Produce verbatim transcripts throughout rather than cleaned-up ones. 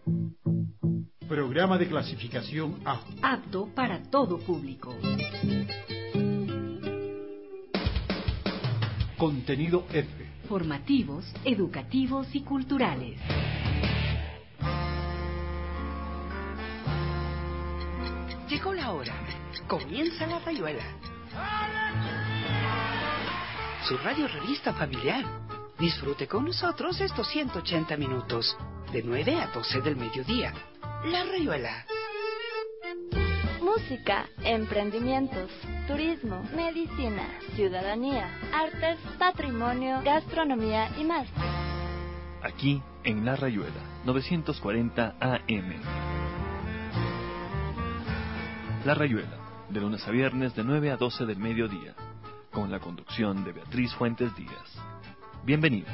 Programa de clasificación A. Apto para todo público. Contenido F. Formativos, educativos y culturales. Llegó la hora. Comienza La Rayuela. Su radio revista familiar. Disfrute con nosotros estos ciento ochenta minutos, de nueve a doce del mediodía. La Rayuela. Música, emprendimientos, turismo, medicina, ciudadanía, artes, patrimonio, gastronomía y más. Aquí en La Rayuela, novecientos cuarenta A M. La Rayuela, de lunes a viernes de nueve a doce del mediodía, con la conducción de Beatriz Fuentes Díaz. Bienvenidos.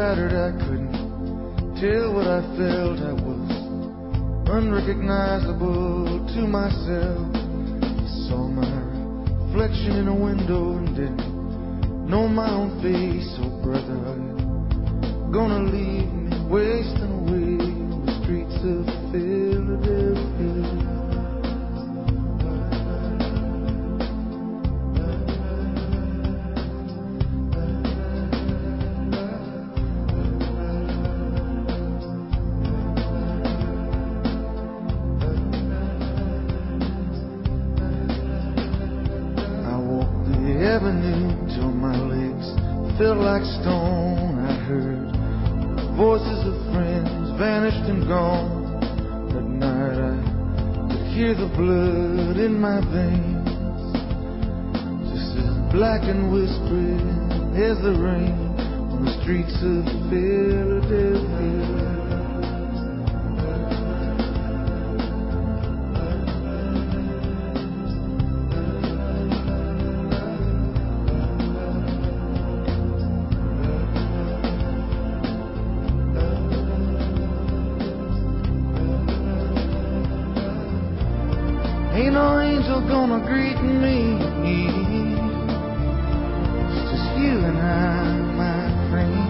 shattered, I couldn't tell what I felt. I was unrecognizable to myself. I saw my reflection in a window and didn't know my own face. Oh brother, are you gonna leave me wasting away on the streets of Philadelphia? Felt like stone. I heard voices of friends vanished and gone. At night I could hear the blood in my veins, just as black and whispering as the rain on the streets of Philadelphia. Ain't no angel gonna greet me. It's just you and I, my friend.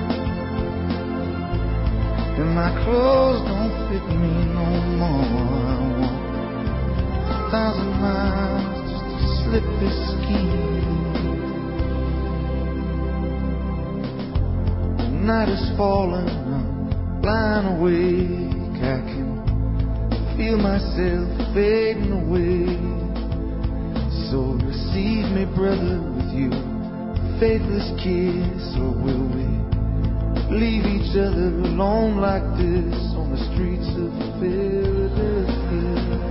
And my clothes don't fit me no more. I walk a thousand miles just to slip this skin. The night is falling, I'm lying awake. I can feel myself fading away. So receive me, brother, with you a faithless kiss. Or will we leave each other alone like this on the streets of Philadelphia?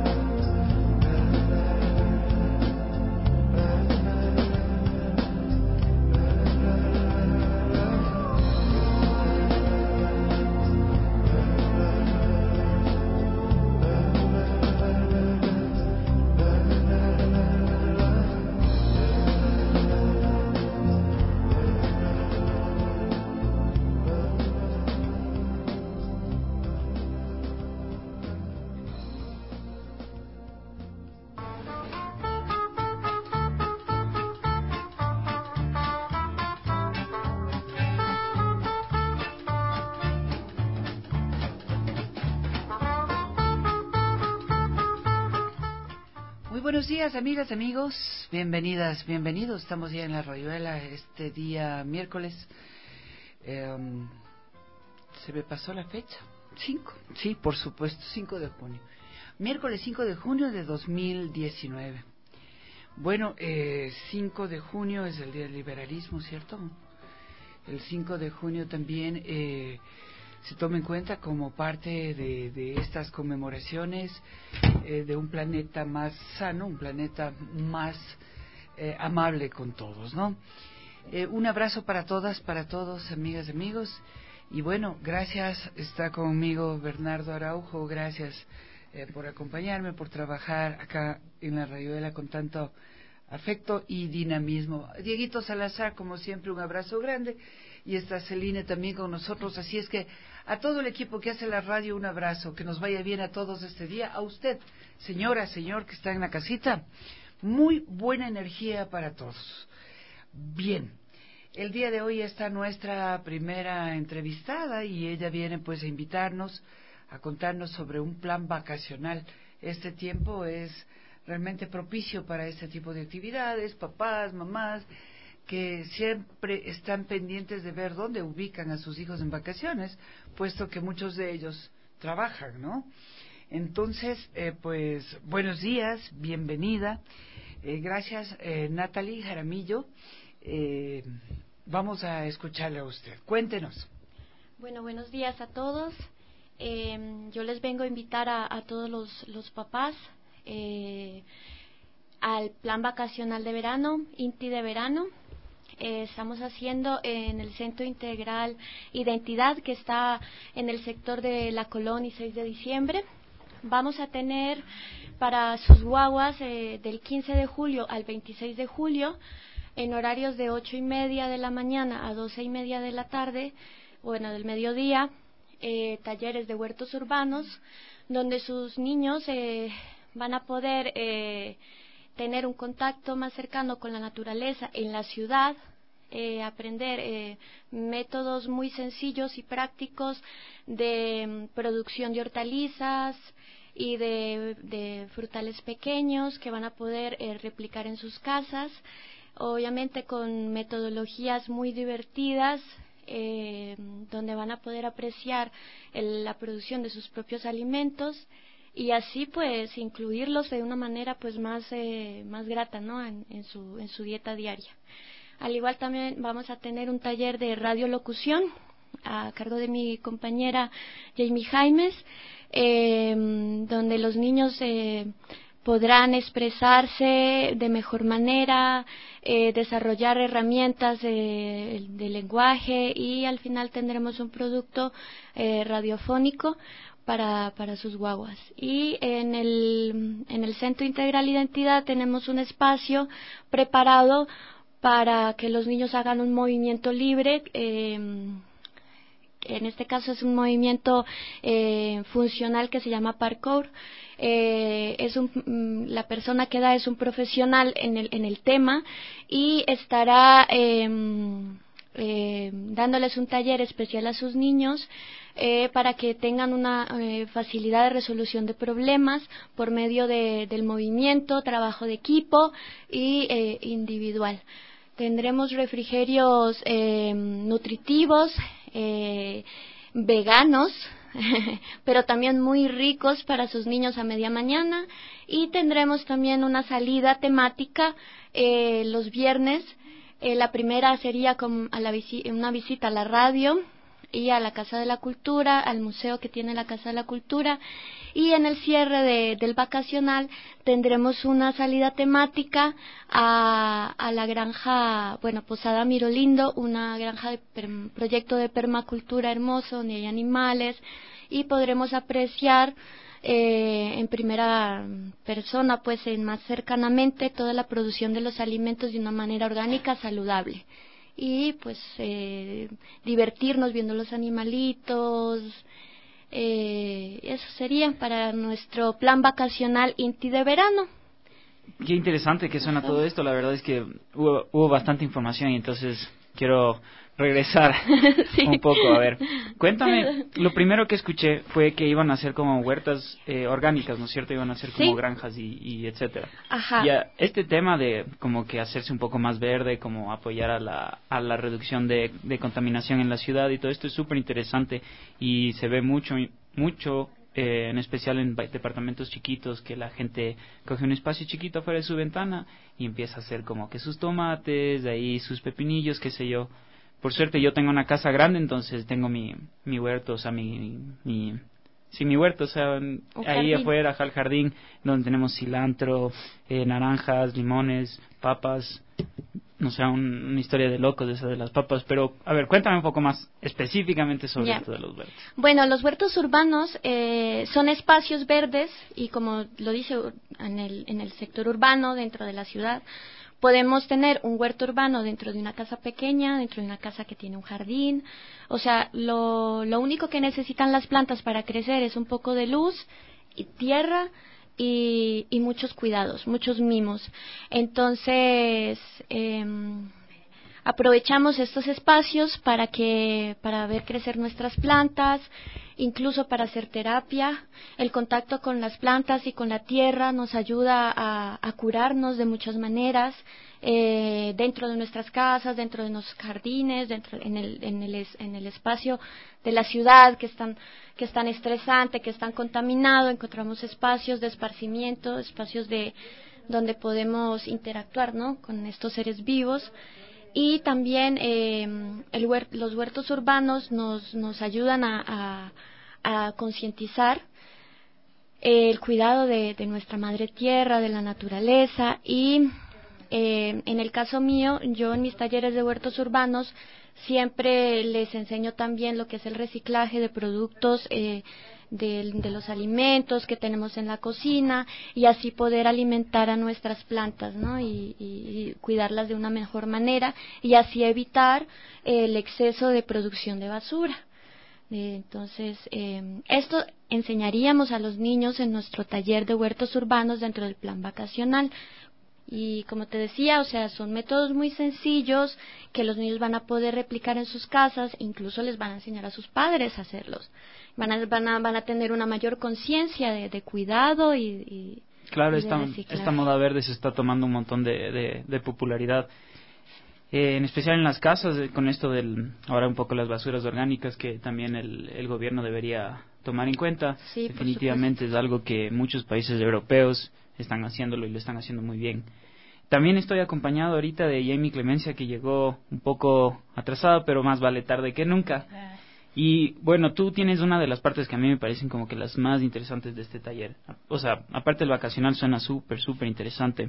Buenos días, amigas, amigos, bienvenidas, bienvenidos. Estamos ya en La Rayuela este día miércoles. Eh, ¿Se me pasó la fecha? Cinco, sí, por supuesto, cinco de junio. Miércoles cinco de junio de dos mil diecinueve. Bueno, eh, cinco de junio es el Día del Liberalismo, ¿cierto? El cinco de junio también eh, se toma en cuenta como parte de, de estas conmemoraciones eh, de un planeta más sano, un planeta más eh, amable con todos, ¿no? Eh, un abrazo para todas, para todos, amigas y amigos. Y bueno, gracias, está conmigo Bernardo Araujo, gracias eh, por acompañarme, por trabajar acá en La Rayuela con tanto afecto y dinamismo. Dieguito Salazar, como siempre, un abrazo grande. Y está Celine también con nosotros, así es que a todo el equipo que hace la radio un abrazo, que nos vaya bien a todos este día, a usted, señora, señor que está en la casita, muy buena energía para todos. Bien, el día de hoy está nuestra primera entrevistada y ella viene pues a invitarnos, a contarnos sobre un plan vacacional. Este tiempo es realmente propicio para este tipo de actividades, papás, mamás, que siempre están pendientes de ver dónde ubican a sus hijos en vacaciones, puesto que muchos de ellos trabajan, ¿no? Entonces, eh, pues, buenos días, bienvenida. Eh, gracias, eh, Natalie Jaramillo. Eh, vamos a escucharle a usted. Cuéntenos. Bueno, buenos días a todos. Eh, yo les vengo a invitar a, a todos los, los papás eh, al plan vacacional de verano, INTI de verano. Eh, estamos haciendo en el Centro Integral Identidad, que está en el sector de La Colón y seis de diciembre. Vamos a tener para sus guaguas eh, del quince de julio al veintiséis de julio en horarios de ocho y media de la mañana a doce y media de la tarde, bueno, del mediodía, eh, talleres de huertos urbanos, donde sus niños eh, van a poder eh, tener un contacto más cercano con la naturaleza en la ciudad, eh, aprender eh, métodos muy sencillos y prácticos de mm, producción de hortalizas y de, de frutales pequeños que van a poder eh, replicar en sus casas, obviamente con metodologías muy divertidas, eh, donde van a poder apreciar el, la producción de sus propios alimentos y así pues incluirlos de una manera pues más eh, más grata, ¿no? en, en su en su dieta diaria. Al igual también vamos a tener un taller de radiolocución a cargo de mi compañera Jamie Jaimes, eh, donde los niños eh, podrán expresarse de mejor manera, eh, desarrollar herramientas de, de lenguaje y al final tendremos un producto eh, radiofónico para, para sus guaguas. Y en el, en el Centro Integral Identidad tenemos un espacio preparado para que los niños hagan un movimiento libre, eh, en este caso es un movimiento eh, funcional que se llama parkour. Eh, es un, la persona que da es un profesional en el, en el tema y estará eh, eh, dándoles un taller especial a sus niños eh, para que tengan una eh, facilidad de resolución de problemas por medio de, del movimiento, trabajo de equipo y eh, individual. Tendremos refrigerios eh, nutritivos, eh, veganos, pero también muy ricos para sus niños a media mañana, y tendremos también una salida temática eh, los viernes. Eh, la primera sería con a la visi- una visita a la radio y a la Casa de la Cultura, al museo que tiene la Casa de la Cultura, y en el cierre de, del vacacional tendremos una salida temática a, a la granja, bueno, Posada Mirolindo, una granja de per, proyecto de permacultura hermoso donde hay animales y podremos apreciar eh, en primera persona, pues en más cercanamente, toda la producción de los alimentos de una manera orgánica, saludable. Y pues eh, divertirnos viendo los animalitos. Eh, eso sería para nuestro plan vacacional Inti de verano. Qué interesante que suena todo esto. La verdad es que hubo, hubo bastante información y entonces quiero regresar sí. un poco. A ver, cuéntame, lo primero que escuché fue que iban a hacer como huertas eh, orgánicas, ¿no es cierto? Iban a hacer como sí. granjas y, y etcétera. Ajá. Y a, este tema de como que hacerse un poco más verde, como apoyar a la, a la reducción de, de contaminación en la ciudad y todo esto es súper interesante y se ve mucho, mucho eh, en especial en departamentos chiquitos, que la gente coge un espacio chiquito afuera de su ventana y empieza a hacer como que sus tomates, de ahí sus pepinillos, qué sé yo. Por suerte yo tengo una casa grande, entonces tengo mi, mi huerto, o sea, mi, mi, sí, mi huerto, o sea, un ahí jardín. Afuera, al jardín, donde tenemos cilantro, eh, naranjas, limones, papas, no sé, un, una historia de locos de esa de las papas, pero, a ver, cuéntame un poco más específicamente sobre yeah. esto de los huertos. Bueno, los huertos urbanos eh, son espacios verdes y como lo dice en el, en el sector urbano, dentro de la ciudad, podemos tener un huerto urbano dentro de una casa pequeña, dentro de una casa que tiene un jardín. O sea, lo, lo único que necesitan las plantas para crecer es un poco de luz y tierra y, y muchos cuidados, muchos mimos. Entonces, eh, aprovechamos estos espacios para que para ver crecer nuestras plantas, incluso para hacer terapia. El contacto con las plantas y con la tierra nos ayuda a, a curarnos de muchas maneras, eh, dentro de nuestras casas, dentro de nuestros jardines, dentro en el en el en el espacio de la ciudad que están que es tan estresante, que es tan contaminado. Encontramos espacios de esparcimiento, espacios de donde podemos interactuar, ¿no?, con estos seres vivos. Y también eh, el huer- los huertos urbanos nos, nos ayudan a, a, a concientizar el cuidado de, de nuestra madre tierra, de la naturaleza. Y eh, en el caso mío, yo en mis talleres de huertos urbanos Siempre les enseño también lo que es el reciclaje de productos eh, de, de los alimentos que tenemos en la cocina y así poder alimentar a nuestras plantas, ¿no? Y, y, y cuidarlas de una mejor manera y así evitar eh, el exceso de producción de basura. Eh, entonces, eh, esto enseñaríamos a los niños en nuestro taller de huertos urbanos dentro del plan vacacional. Y como te decía, o sea, son métodos muy sencillos que los niños van a poder replicar en sus casas, incluso les van a enseñar a sus padres a hacerlos. Van a, van a, van a tener una mayor conciencia de, de cuidado y, y Claro, y esta, esta moda verde se está tomando un montón de, de, de popularidad. Eh, en especial en las casas, eh, con esto del, ahora un poco las basuras orgánicas que también el, el gobierno debería tomar en cuenta. Sí, definitivamente es algo que muchos países europeos están haciéndolo y lo están haciendo muy bien. También estoy acompañado ahorita de Jamie Clemencia, que llegó un poco atrasada, pero más vale tarde que nunca. Y bueno, tú tienes una de las partes que a mí me parecen como que las más interesantes de este taller. O sea, aparte del vacacional suena súper, súper interesante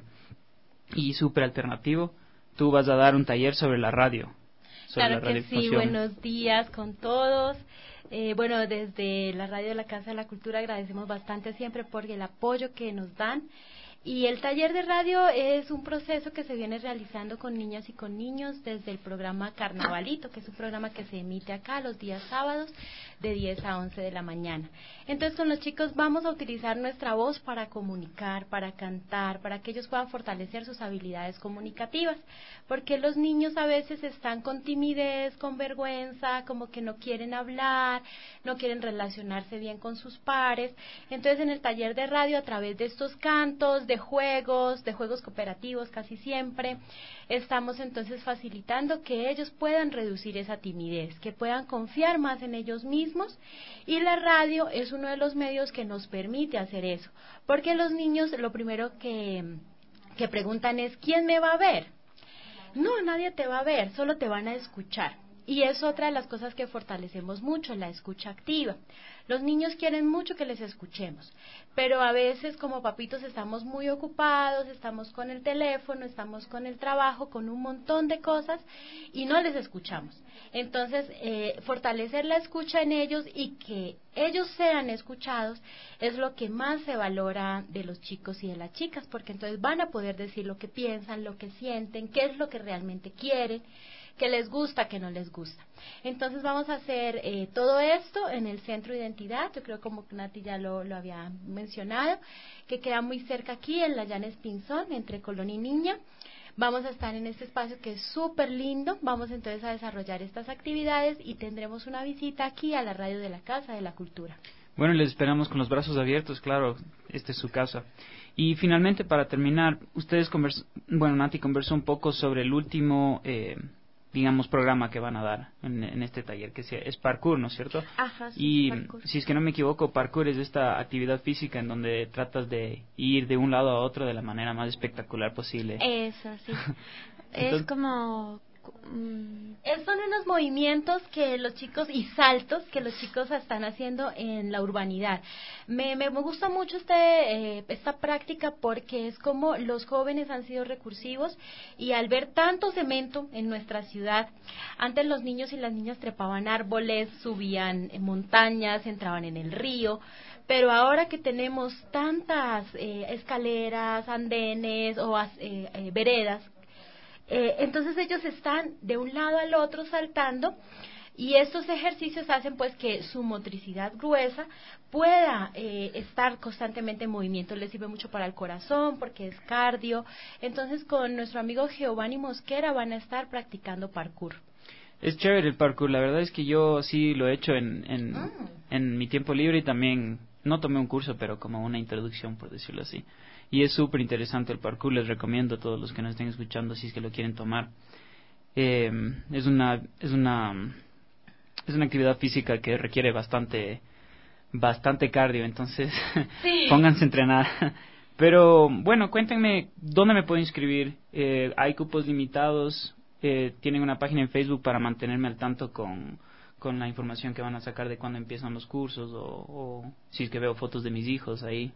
y súper alternativo. Tú vas a dar un taller sobre la radio. Sobre Claro la que sí, buenos días con todos. Eh, bueno, desde la radio de la Casa de la Cultura agradecemos bastante siempre por el apoyo que nos dan. Y el taller de radio es un proceso que se viene realizando con niñas y con niños desde el programa Carnavalito, que es un programa que se emite acá los días sábados de diez a once de la mañana. Entonces con los chicos vamos a utilizar nuestra voz para comunicar, para cantar, para que ellos puedan fortalecer sus habilidades comunicativas, porque los niños a veces están con timidez, con vergüenza, como que no quieren hablar, no quieren relacionarse bien con sus pares. Entonces en el taller de radio, a través de estos cantos, de juegos, de juegos cooperativos casi siempre, estamos entonces facilitando que ellos puedan reducir esa timidez, que puedan confiar más en ellos mismos, y la radio es uno de los medios que nos permite hacer eso, porque los niños lo primero que, que preguntan es ¿quién me va a ver? No, nadie te va a ver, solo te van a escuchar. Y es otra de las cosas que fortalecemos mucho, la escucha activa. Los niños quieren mucho que les escuchemos, pero a veces como papitos estamos muy ocupados, estamos con el teléfono, estamos con el trabajo, con un montón de cosas y no les escuchamos. Entonces, eh, fortalecer la escucha en ellos y que ellos sean escuchados es lo que más se valora de los chicos y de las chicas, porque entonces van a poder decir lo que piensan, lo que sienten, qué es lo que realmente quieren, que les gusta, que no les gusta. Entonces vamos a hacer eh, todo esto en el Centro de Identidad, yo creo como Nati ya lo, lo había mencionado, que queda muy cerca aquí en la Llanes Pinzón, entre Colón y Niña. Vamos a estar en este espacio que es súper lindo, vamos entonces a desarrollar estas actividades y tendremos una visita aquí a la radio de la Casa de la Cultura. Bueno, les esperamos con los brazos abiertos, claro, esta es su casa. Y finalmente, para terminar, ustedes convers bueno, Nati conversó un poco sobre el último... Eh, digamos, programa que van a dar en, en este taller, que es parkour, ¿no es cierto? Ajá, sí, y parkour. Si es que no me equivoco, parkour es esta actividad física en donde tratas de ir de un lado a otro de la manera más espectacular posible. Eso, sí. Entonces, es como... Mm, son unos movimientos que los chicos y saltos que los chicos están haciendo en la urbanidad. Me, me, me gusta mucho este, eh, esta práctica porque es como los jóvenes han sido recursivos y al ver tanto cemento en nuestra ciudad, antes los niños y las niñas trepaban árboles, subían montañas, entraban en el río, pero ahora que tenemos tantas eh, escaleras, andenes o eh, eh, veredas, Eh, entonces ellos están de un lado al otro saltando y estos ejercicios hacen pues que su motricidad gruesa pueda eh, estar constantemente en movimiento. Les sirve mucho para el corazón porque es cardio. Entonces con nuestro amigo Giovanni Mosquera van a estar practicando parkour. Es chévere el parkour, la verdad es que yo sí lo he hecho en, en, mm. en mi tiempo libre y también, no tomé un curso, pero como una introducción, por decirlo así. Y es súper interesante el parkour, les recomiendo a todos los que nos estén escuchando si es que lo quieren tomar. Eh, es una es una es una actividad física que requiere bastante bastante cardio, entonces sí. Pónganse a entrenar. Pero bueno, cuéntenme dónde me puedo inscribir. Eh, hay cupos limitados, eh, tienen una página en Facebook para mantenerme al tanto con con la información que van a sacar de cuándo empiezan los cursos o, o si es que veo fotos de mis hijos ahí.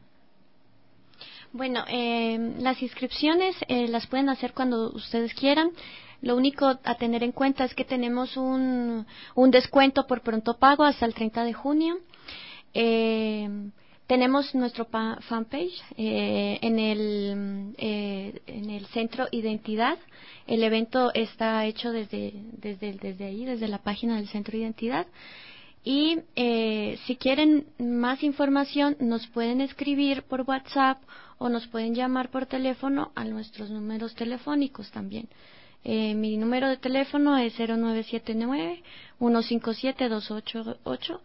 Bueno, eh, las inscripciones eh, las pueden hacer cuando ustedes quieran. Lo único a tener en cuenta es que tenemos un, un descuento por pronto pago hasta el treinta de junio. Eh, tenemos nuestro pa- fanpage eh, en el eh, en el Centro Identidad. El evento está hecho desde desde desde ahí, desde la página del Centro Identidad. Y eh, si quieren más información, nos pueden escribir por WhatsApp o nos pueden llamar por teléfono a nuestros números telefónicos también. Eh, mi número de teléfono es cero nueve siete nueve, uno cinco siete, dos ocho ocho.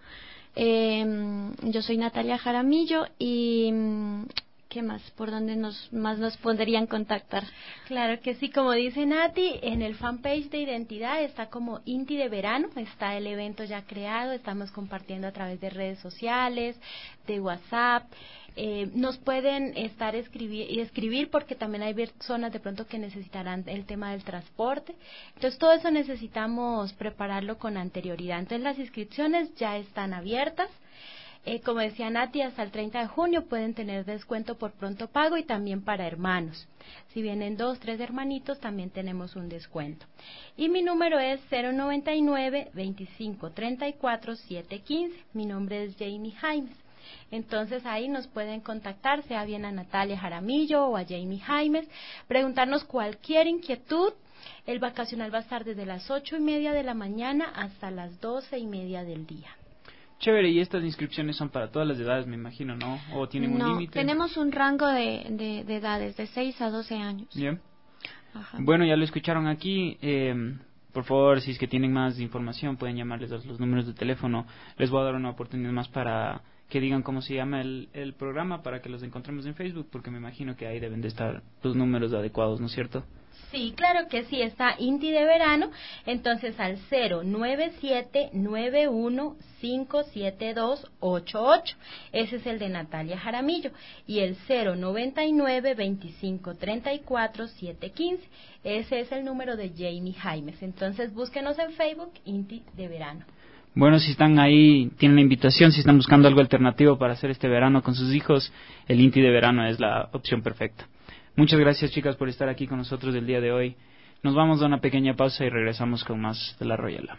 Eh, yo soy Natalia Jaramillo y ¿qué más? ¿Por dónde nos más nos podrían contactar? Claro que sí, como dice Nati, en el fanpage de Identidad está como Inti de Verano, está el evento ya creado, estamos compartiendo a través de redes sociales, de WhatsApp. Eh, nos pueden estar escribir y escribir porque también hay personas de pronto que necesitarán el tema del transporte. Entonces todo eso necesitamos prepararlo con anterioridad. Entonces las inscripciones ya están abiertas. Eh, como decía Nati, hasta el treinta de junio pueden tener descuento por pronto pago y también para hermanos. Si vienen dos, tres hermanitos, también tenemos un descuento. Y mi número es cero noventa y nueve, veinticinco treinta y cuatro, setecientos quince. Mi nombre es Jamie Jaimes. Entonces ahí nos pueden contactar, sea bien a Natalia Jaramillo o a Jamie Jaimes, preguntarnos cualquier inquietud. El vacacional va a estar desde las ocho y media de la mañana hasta las doce y media del día. Chévere, y estas inscripciones son para todas las edades, me imagino, ¿no? ¿O tienen un No, límite? tenemos un rango de, de, de edades, de seis a doce años. Bien. Ajá. Bueno, ya lo escucharon aquí. Eh, por favor, si es que tienen más información, pueden llamarles a los números de teléfono. Les voy a dar una oportunidad más para que digan cómo se llama el, el programa, para que los encontremos en Facebook, porque me imagino que ahí deben de estar los números adecuados, ¿no es cierto? Sí, claro que sí, está Inti de Verano, entonces al cero nueve siete nueve uno cinco siete dos ocho ocho, ese es el de Natalia Jaramillo, y el cero noventa y nueve, veinticinco treinta y cuatro, setecientos quince, ese es el número de Jamie Jaimes. Entonces búsquenos en Facebook, Inti de Verano. Bueno, si están ahí, tienen la invitación, si están buscando algo alternativo para hacer este verano con sus hijos, el Inti de Verano es la opción perfecta. Muchas gracias, chicas, por estar aquí con nosotros el día de hoy. Nos vamos a una pequeña pausa y regresamos con más de La Royela.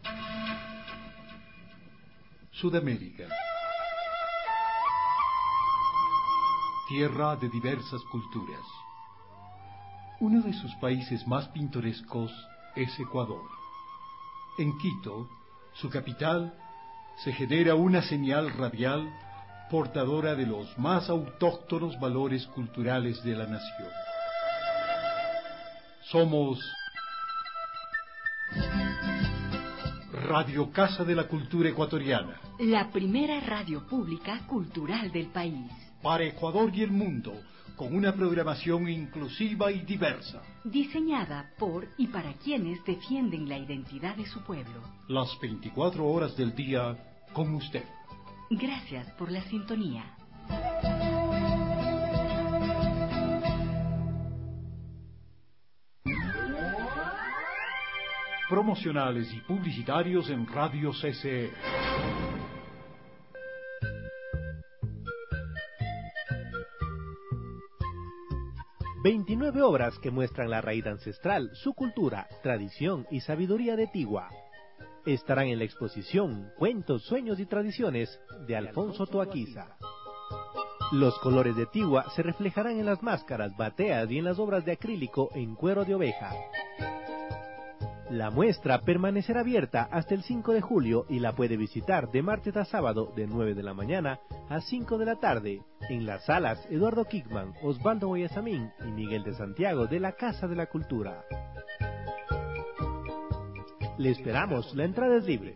Sudamérica. Tierra de diversas culturas. Uno de sus países más pintorescos es Ecuador. En Quito, su capital, se genera una señal radial portadora de los más autóctonos valores culturales de la nación. Somos Radio Casa de la Cultura Ecuatoriana, la primera radio pública cultural del país. para Ecuador y el mundo, con una programación inclusiva y diversa. Diseñada por y para quienes defienden la identidad de su pueblo. Las veinticuatro horas del día con usted. Gracias por la sintonía. Promocionales y publicitarios en Radio C C E. veintinueve obras que muestran la raíz ancestral, su cultura, tradición y sabiduría de Tigua. Estarán en la exposición Cuentos, Sueños y Tradiciones de Alfonso Toaquiza. Los colores de Tigua se reflejarán en las máscaras, bateas y en las obras de acrílico en cuero de oveja. La muestra permanecerá abierta hasta el cinco de julio y la puede visitar de martes a sábado de nueve de la mañana a cinco de la tarde en las salas Eduardo Kickman, Osvaldo Guayasamín y Miguel de Santiago de la Casa de la Cultura. Le esperamos, la entrada es libre.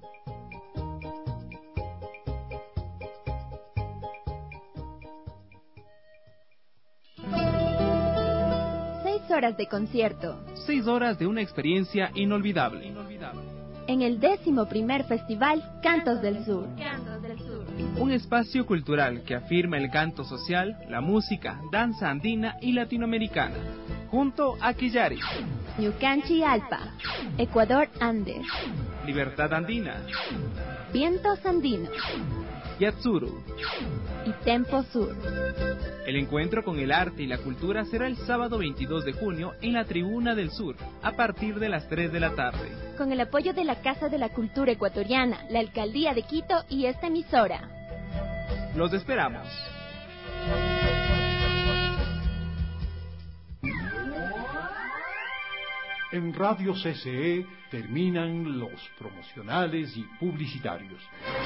Seis horas de concierto. Seis horas de una experiencia inolvidable. En el décimo primer Festival Cantos del Sur. Un espacio cultural que afirma el canto social, la música, danza andina y latinoamericana. Junto a Quillari, Ñucanchi Alpa, Ecuador Andes, Libertad Andina, Vientos Andinos, Yatsuru, y Tempo Sur. El encuentro con el arte y la cultura será el sábado veintidós de junio en la Tribuna del Sur, a partir de las tres de la tarde. Con el apoyo de la Casa de la Cultura Ecuatoriana, la Alcaldía de Quito y esta emisora. Los esperamos. En Radio C C E terminan los promocionales y publicitarios.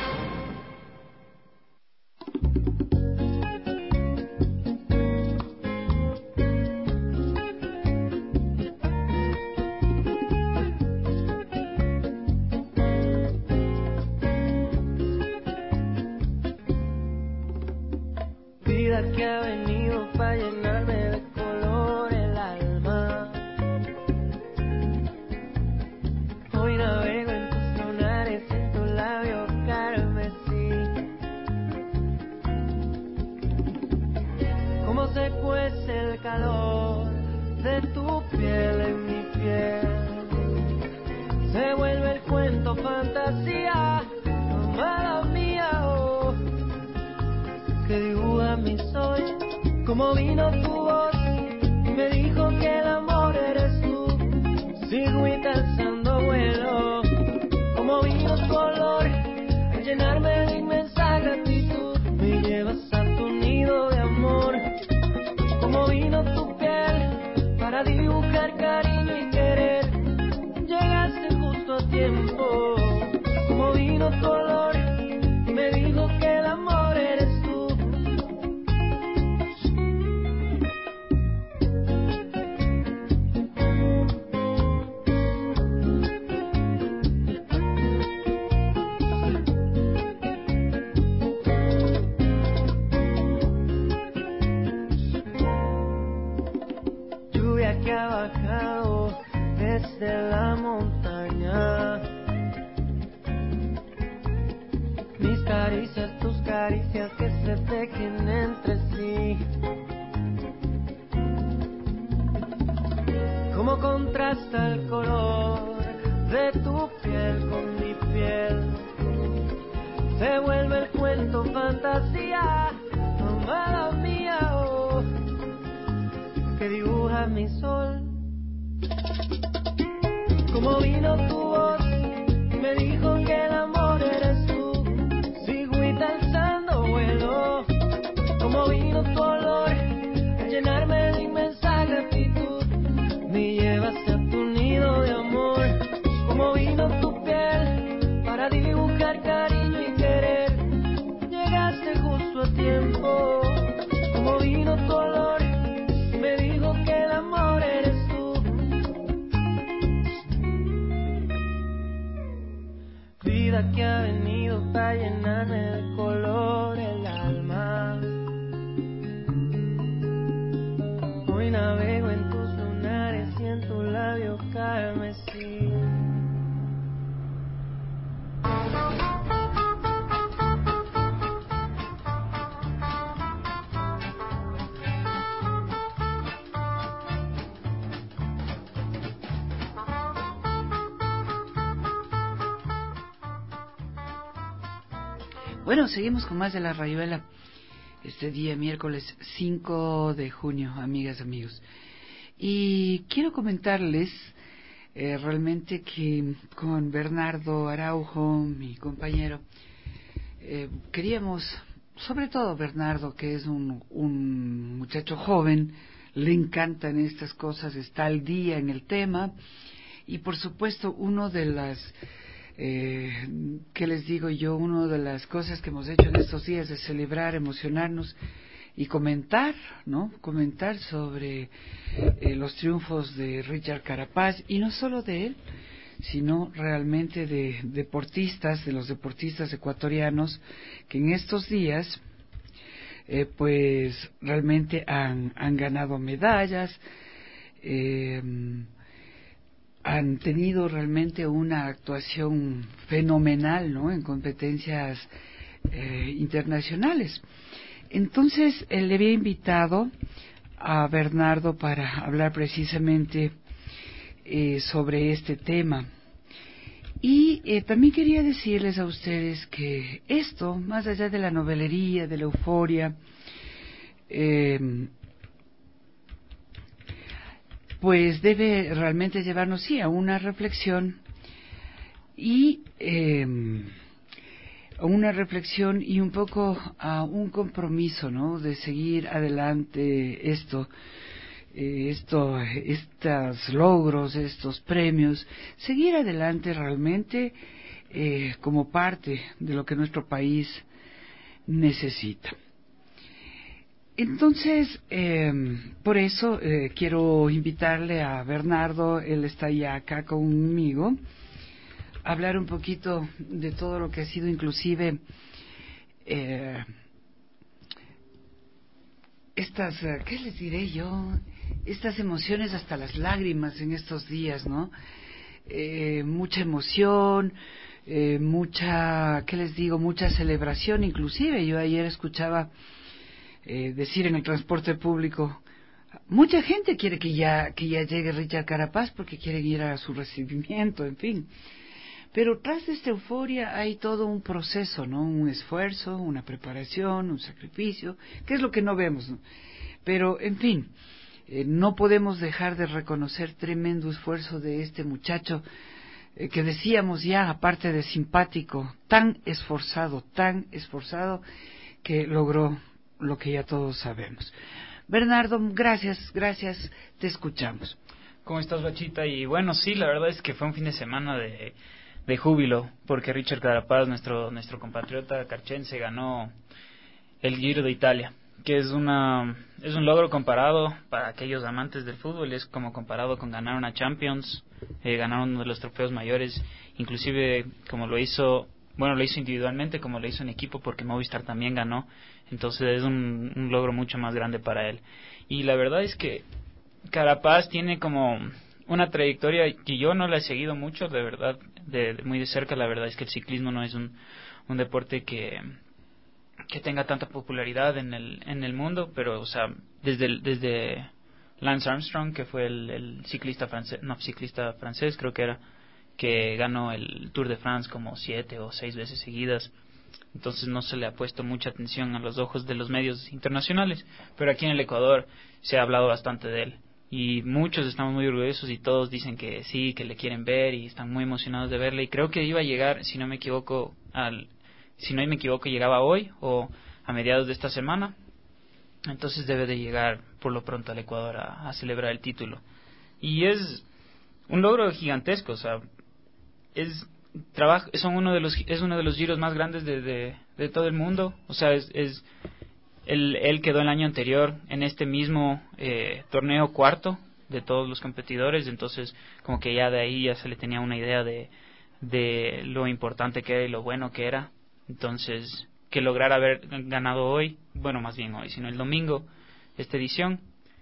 Vida que ha venido para llenarme de color el alma. Hoy navego en tus lunares, en tu labio carmesí. Cómo se cuece el calor de tu piel en mi piel. Se vuelve el cuento fantasía, amada mía, oh, que dibuja mi sol. Como vino tu voz y me dijo que el amor eres tú. Sigo y alzando vuelo. Como vino tu olor a llenarme de inmensa gratitud. Me llevas a tu nido de amor. Como vino tu piel para dibujar cariño y querer. Llegaste justo a tiempo. Como vino tu olor y me dijo que el amor eres tú. Que ha bajado desde la montaña. Mis caricias, tus caricias que se tejen entre sí. Cómo contrasta el color de tu piel con mi piel. Se vuelve el cuento fantasía, amada mía, oh, que dibuja mi sol. Como vino tu voz y me dijo que el amor eres tú. Sigo y alzando vuelo. Como vino tu olor a llenarme de inmensa gratitud. Me llevas a tu nido de amor. Como vino tu piel para dibujar cariño y querer. Llegaste justo a tiempo. Como vino tu olor me dijo que el amor eres tú. Vida que ha venido para llenarme de color el alma. Hoy navego en tus lunares y en tu labio carmesí. Bueno, seguimos con más de La Rayuela este día miércoles cinco de junio, amigas, amigos. Y quiero comentarles eh, realmente que con Bernardo Araujo, mi compañero, eh, queríamos, sobre todo Bernardo, que es un, un muchacho joven, le encantan estas cosas, está al día en el tema, y por supuesto uno de las... Eh, ¿qué les digo yo? Una de las cosas que hemos hecho en estos días es celebrar, emocionarnos y comentar, ¿no? Comentar sobre eh, los triunfos de Richard Carapaz, y no solo de él, sino realmente de deportistas, de los deportistas ecuatorianos que en estos días eh, pues realmente han, han ganado medallas, eh, han tenido realmente una actuación fenomenal, ¿no?, en competencias eh, internacionales. Entonces, él le había invitado a Bernardo para hablar precisamente eh, sobre este tema. Y eh, también quería decirles a ustedes que esto, más allá de la novelería, de la euforia, eh, pues debe realmente llevarnos, sí, a una reflexión y eh, a una reflexión y un poco a un compromiso, ¿no?, de seguir adelante esto. Eh, esto, estos logros, estos premios, seguir adelante realmente eh, como parte de lo que nuestro país necesita. Entonces, eh, por eso eh, quiero invitarle a Bernardo, él está ya acá conmigo, a hablar un poquito de todo lo que ha sido inclusive eh, estas, ¿qué les diré yo?, estas emociones hasta las lágrimas en estos días, ¿no? Eh, mucha emoción, eh, mucha, ¿qué les digo?, mucha celebración. Inclusive yo ayer escuchaba eh, decir en el transporte público, mucha gente quiere que ya, que ya llegue Richard Carapaz porque quieren ir a su recibimiento, en fin. Pero tras de esta euforia hay todo un proceso, ¿no?, un esfuerzo, una preparación, un sacrificio, que es lo que no vemos, ¿no? Pero, en fin, Eh, no podemos dejar de reconocer tremendo esfuerzo de este muchacho eh, que decíamos ya, aparte de simpático, tan esforzado, tan esforzado que logró lo que ya todos sabemos. Bernardo, gracias, gracias, te escuchamos. ¿Cómo estás, Bachita? Y bueno, sí, la verdad es que fue un fin de semana de, de júbilo, porque Richard Carapaz, nuestro, nuestro compatriota carchense, ganó el Giro de Italia, que es una es un logro comparado para aquellos amantes del fútbol, es como comparado con ganar una Champions, eh, ganar uno de los trofeos mayores, inclusive como lo hizo, bueno, lo hizo individualmente, como lo hizo en equipo, porque Movistar también ganó, entonces es un, un logro mucho más grande para él. Y la verdad es que Carapaz tiene como una trayectoria que yo no la he seguido mucho, de verdad, de, de muy de cerca. La verdad es que el ciclismo no es un, un deporte que que tenga tanta popularidad en el en el mundo, pero o sea, desde el, desde Lance Armstrong, que fue el, el ciclista francés, no, ciclista francés creo que era, que ganó el Tour de France como siete o seis veces seguidas, entonces no se le ha puesto mucha atención a los ojos de los medios internacionales, pero aquí en el Ecuador se ha hablado bastante de él y muchos estamos muy orgullosos y todos dicen que sí, que le quieren ver y están muy emocionados de verle, y creo que iba a llegar, si no me equivoco, al si no me equivoco llegaba hoy o a mediados de esta semana, entonces debe de llegar por lo pronto al Ecuador a, a celebrar el título, y es un logro gigantesco, o sea, es trabajo, son uno de los es uno de los giros más grandes de, de, de todo el mundo, o sea, es, es él, él quedó el año anterior en este mismo eh, torneo cuarto de todos los competidores, entonces como que ya de ahí ya se le tenía una idea de de lo importante que era y lo bueno que era. Entonces, que lograr haber ganado hoy, bueno, más bien hoy, sino el domingo, esta edición,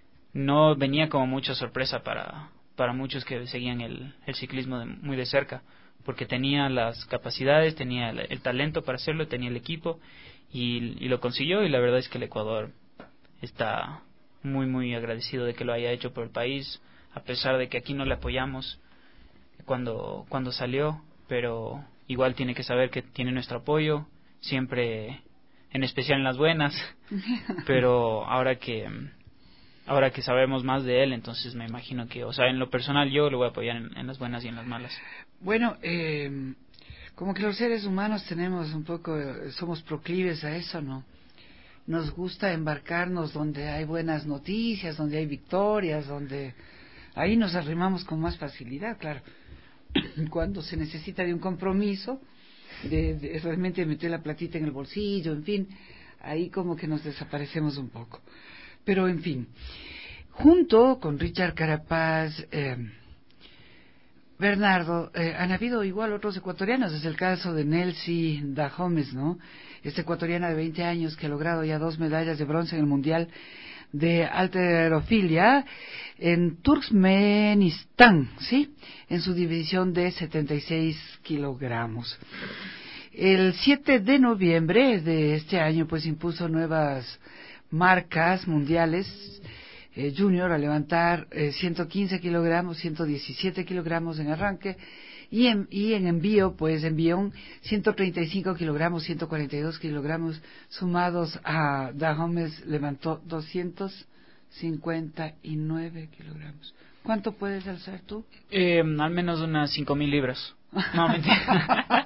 no venía como mucha sorpresa para para muchos que seguían el, el ciclismo de, muy de cerca, porque tenía las capacidades, tenía el, el talento para hacerlo, tenía el equipo, y, y lo consiguió, y la verdad es que el Ecuador está muy, muy agradecido de que lo haya hecho por el país, a pesar de que aquí no le apoyamos cuando cuando salió, pero igual tiene que saber que tiene nuestro apoyo, siempre, en especial en las buenas, pero ahora que ahora que sabemos más de él, entonces me imagino que, o sea, en lo personal yo lo voy a apoyar en, en las buenas y en las malas. Bueno, eh, como que los seres humanos tenemos un poco, somos proclives a eso, ¿no? Nos gusta embarcarnos donde hay buenas noticias, donde hay victorias, donde ahí nos arrimamos con más facilidad, claro. Cuando se necesita de un compromiso, de, de realmente meter la platita en el bolsillo, en fin, ahí como que nos desaparecemos un poco. Pero en fin, junto con Richard Carapaz, eh, Bernardo, eh, han habido igual otros ecuatorianos, es el caso de Nelcy Dahomes, ¿no? Esta ecuatoriana de veinte años que ha logrado ya dos medallas de bronce en el Mundial de halterofilia en Turkmenistán, ¿sí? En su división de setenta y seis kilogramos. El siete de noviembre de este año, pues impuso nuevas marcas mundiales eh, junior a levantar eh, ciento quince kilogramos, ciento diecisiete kilogramos en arranque Y en, y en envío, pues envió ciento treinta y cinco kilogramos, ciento cuarenta y dos kilogramos, sumados a Dahomes levantó doscientos cincuenta y nueve kilogramos. ¿Cuánto puedes alzar tú? Eh, al menos unas cinco mil libras. No, mentira.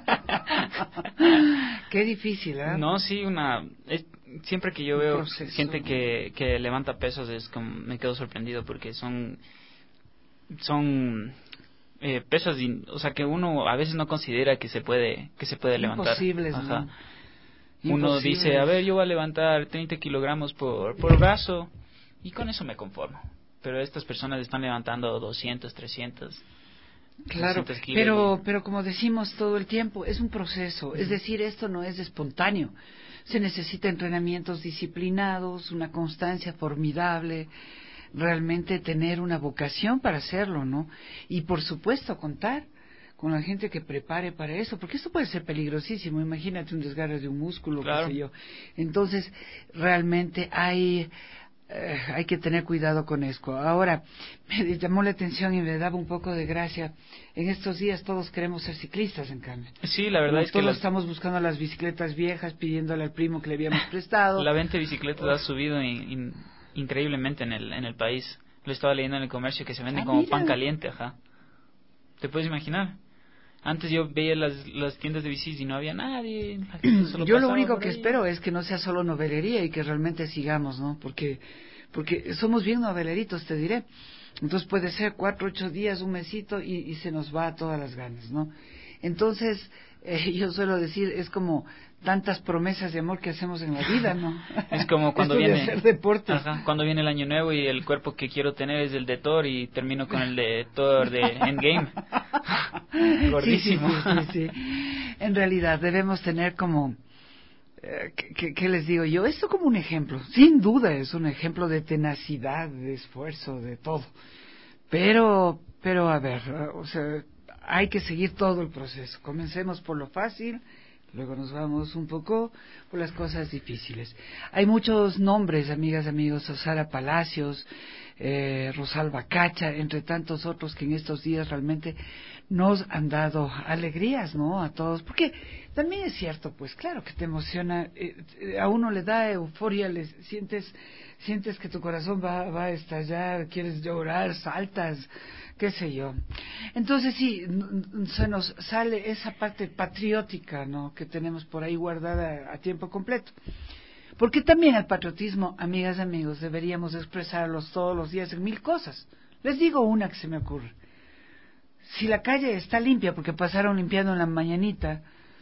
Qué difícil, ¿eh? No, sí, una... Es, siempre que yo veo proceso. gente que, que levanta pesos, es como, me quedo sorprendido porque son... Son... Eh, pesas, in, o sea, que uno a veces no considera que se puede que se puede levantar. Imposibles, Ajá. ¿no? Uno Imposibles. dice, a ver, yo voy a levantar treinta kilogramos por, por brazo y con eso me conformo. Pero estas personas están levantando doscientos, trescientos. Claro, kilos. pero, pero como decimos todo el tiempo, es un proceso. Uh-huh. Es decir, esto no es espontáneo. Se necesita entrenamientos disciplinados, una constancia formidable, realmente tener una vocación para hacerlo, ¿no? Y por supuesto contar con la gente que prepare para eso, porque esto puede ser peligrosísimo. Imagínate un desgarre de un músculo, claro. qué sé yo. Entonces, realmente hay... Eh, hay que tener cuidado con eso. Ahora, me llamó la atención y me daba un poco de gracia. En estos días todos queremos ser ciclistas, en cambio. Sí, la verdad no, es que... Todos las... estamos buscando las bicicletas viejas, pidiéndole al primo que le habíamos prestado. La venta de bicicletas ha subido in, in, increíblemente en el, en el país. Lo estaba leyendo en el comercio que se venden ah, como mira. pan caliente, ajá. ¿Te puedes imaginar? Antes yo veía las, las tiendas de bicis y no había nadie. Solo yo lo único que espero es que no sea solo novelería y que realmente sigamos, ¿no? Porque porque somos bien noveleritos, te diré. Entonces puede ser cuatro, ocho días, un mesito y, y se nos va a todas las ganas, ¿no? Entonces, eh, yo suelo decir, es como tantas promesas de amor que hacemos en la vida, ¿no? Es como cuando Esto viene de hacer deportes. Ajá, cuando viene el año nuevo y el cuerpo que quiero tener es el de Thor y termino con el de Thor de Endgame. Gordísimo. Sí, sí, sí, sí. En realidad debemos tener como eh, ¿qué, qué les digo yo? Esto como un ejemplo. Sin duda es un ejemplo de tenacidad, de esfuerzo, de todo. Pero pero a ver, o sea, hay que seguir todo el proceso. Comencemos por lo fácil. Luego nos vamos un poco por las cosas difíciles. Hay muchos nombres, amigas, amigos, Osara Palacios, eh, Rosalba Cacha, entre tantos otros que en estos días realmente nos han dado alegrías, ¿no? A todos, porque también es cierto, pues claro que te emociona, eh, a uno le da euforia, le sientes, sientes que tu corazón va, va a estallar, quieres llorar, saltas, qué sé yo. Entonces sí, se nos sale esa parte patriótica, ¿no?, que tenemos por ahí guardada a tiempo completo. Porque también el patriotismo, amigas y amigos, deberíamos expresarlos todos los días en mil cosas. Les digo una que se me ocurre. Si la calle está limpia porque pasaron limpiando en la mañanita,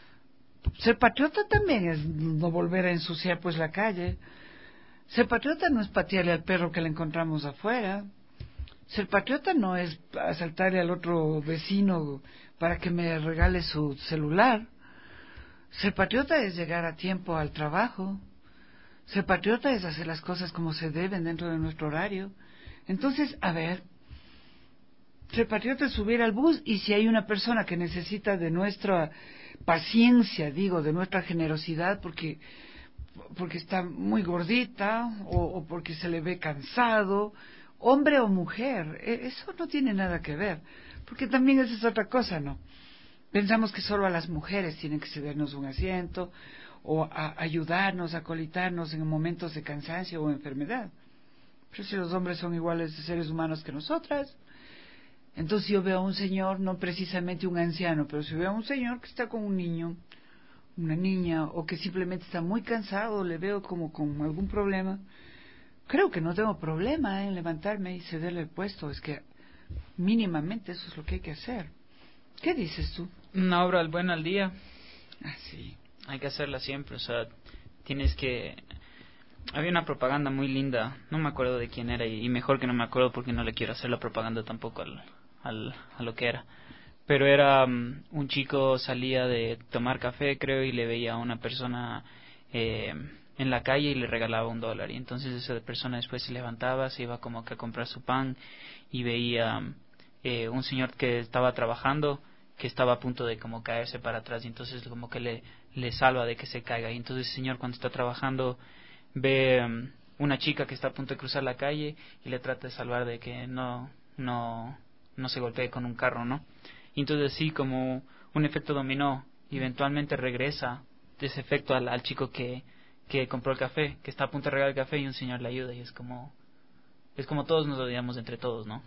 ser patriota también es no volver a ensuciar pues la calle. Ser patriota no es patearle al perro que le encontramos afuera. Ser patriota no es asaltarle al otro vecino para que me regale su celular. Ser patriota es llegar a tiempo al trabajo. Ser patriota es hacer las cosas como se deben dentro de nuestro horario. Entonces, a ver, ser patriota es subir al bus y si hay una persona que necesita de nuestra paciencia, digo, de nuestra generosidad, porque porque está muy gordita o, o porque se le ve cansado, hombre o mujer, eso no tiene nada que ver, porque también esa es otra cosa, ¿no? Pensamos que solo a las mujeres tienen que cedernos un asiento o a ayudarnos, a acolitarnos en momentos de cansancio o enfermedad. Pero si los hombres son iguales de seres humanos que nosotras, entonces yo veo a un señor, no precisamente un anciano, pero si veo a un señor que está con un niño, una niña, o que simplemente está muy cansado, le veo como con algún problema, creo que no tengo problema en levantarme y cederle el puesto. Es que mínimamente eso es lo que hay que hacer. ¿Qué dices tú? Una obra al buen al día. Ah, sí. Hay que hacerla siempre, o sea, tienes que... Había una propaganda muy linda, no me acuerdo de quién era, y mejor que no me acuerdo porque no le quiero hacer la propaganda tampoco al, al, a lo que era. Pero era um, un chico salía de tomar café, creo, y le veía a una persona eh, en la calle y le regalaba un dólar. Y entonces esa persona después se levantaba, se iba como que a comprar su pan y veía eh, un señor que estaba trabajando, que estaba a punto de como caerse para atrás, y entonces como que le, le salva de que se caiga. Y entonces el señor, cuando está trabajando, ve um, una chica que está a punto de cruzar la calle y le trata de salvar de que no no no se golpee con un carro, ¿no? y entonces así como un efecto dominó, eventualmente regresa ese efecto al, al chico que, que compró el café, que está a punto de regalar el café y un señor le ayuda, y es como es como todos nos odiamos entre todos, ¿no?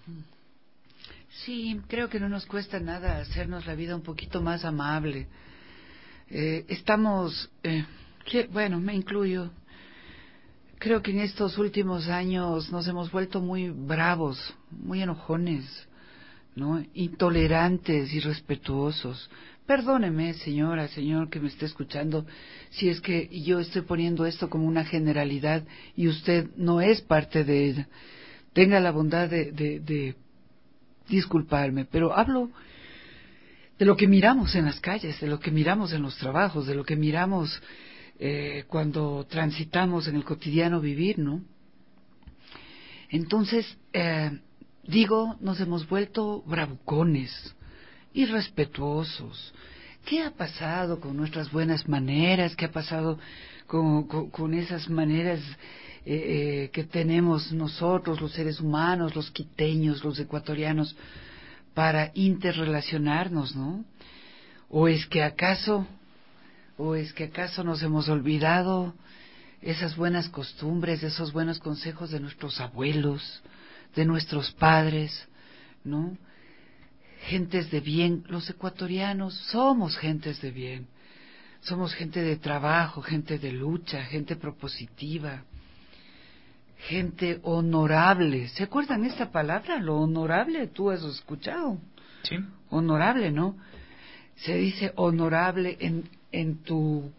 Sí, creo que no nos cuesta nada hacernos la vida un poquito más amable. Eh, estamos, eh, que, bueno, me incluyo, creo que en estos últimos años nos hemos vuelto muy bravos, muy enojones, ¿no? Intolerantes, irrespetuosos. Perdóneme, señora, señor que me esté escuchando, si es que yo estoy poniendo esto como una generalidad y usted no es parte de ella. Tenga la bondad de, de, de disculparme, pero hablo de lo que miramos en las calles, de lo que miramos en los trabajos, de lo que miramos eh, cuando transitamos en el cotidiano vivir, ¿no? Entonces, eh, digo, nos hemos vuelto bravucones, irrespetuosos. ¿Qué ha pasado con nuestras buenas maneras? ¿Qué ha pasado con, con, con esas maneras eh, eh, que tenemos nosotros, los seres humanos, los quiteños, los ecuatorianos, para interrelacionarnos, ¿no? ¿O es que acaso, o es que acaso nos hemos olvidado esas buenas costumbres, esos buenos consejos de nuestros abuelos, de nuestros padres, ¿no? Gentes de bien, los ecuatorianos somos gentes de bien, somos gente de trabajo, gente de lucha, gente propositiva, gente honorable. ¿Se acuerdan esta palabra? Lo honorable, tú has escuchado. Sí. Honorable, ¿no? Se dice honorable en, en tu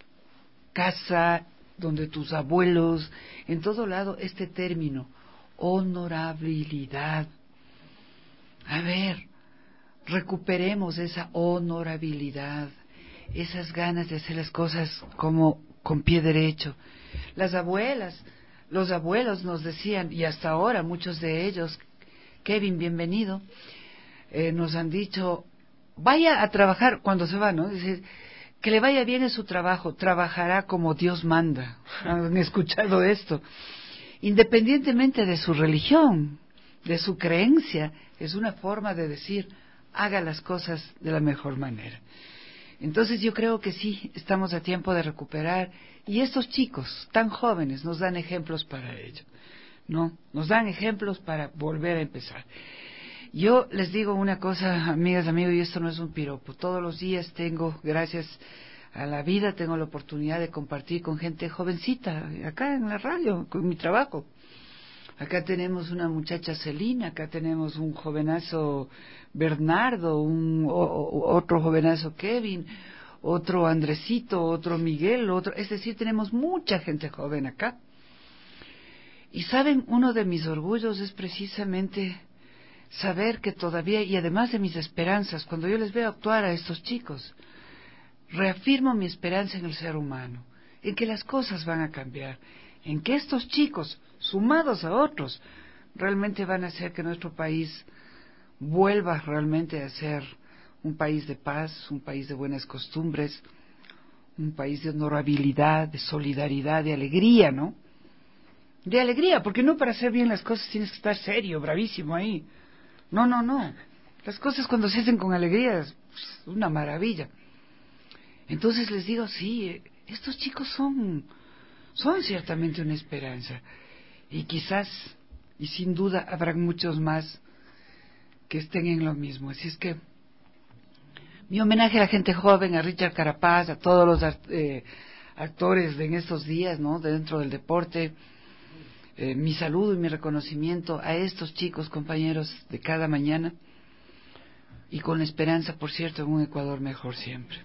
casa, donde tus abuelos, en todo lado este término, honorabilidad. A ver, recuperemos esa honorabilidad, esas ganas de hacer las cosas como con pie derecho. Las abuelas, los abuelos nos decían, y hasta ahora muchos de ellos, Kevin, bienvenido, eh, nos han dicho, vaya a trabajar cuando se va, ¿no? Dice, que le vaya bien en su trabajo, trabajará como Dios manda. ¿Han escuchado esto? Independientemente de su religión, de su creencia, es una forma de decir, haga las cosas de la mejor manera. Entonces yo creo que sí, estamos a tiempo de recuperar, y estos chicos tan jóvenes nos dan ejemplos para ello, ¿no? Nos dan ejemplos para volver a empezar. Yo les digo una cosa, amigas, amigos, y esto no es un piropo. Todos los días tengo, gracias a la vida, tengo la oportunidad de compartir con gente jovencita, acá en la radio, con mi trabajo. Acá tenemos una muchacha Celina, acá tenemos un jovenazo Bernardo, un o, o, otro jovenazo Kevin, otro Andresito, otro Miguel, otro, es decir, tenemos mucha gente joven acá. Y saben, uno de mis orgullos es precisamente saber que todavía, y además de mis esperanzas, cuando yo les veo actuar a estos chicos, reafirmo mi esperanza en el ser humano, en que las cosas van a cambiar, en que estos chicos, sumados a otros, realmente van a hacer que nuestro país vuelva realmente a ser un país de paz, un país de buenas costumbres, un país de honorabilidad, de solidaridad, de alegría, ¿no? De alegría, porque no para hacer bien las cosas tienes que estar serio, bravísimo ahí. No, no, no. Las cosas cuando se hacen con alegría es una maravilla. Entonces les digo, sí, estos chicos son, son ciertamente una esperanza. Y quizás, y sin duda, habrá muchos más que estén en lo mismo. Así es que mi homenaje a la gente joven, a Richard Carapaz, a todos los eh, actores de en estos días, ¿no?, dentro del deporte. Eh, mi saludo y mi reconocimiento a estos chicos, compañeros de cada mañana, y con la esperanza, por cierto, en un Ecuador mejor siempre.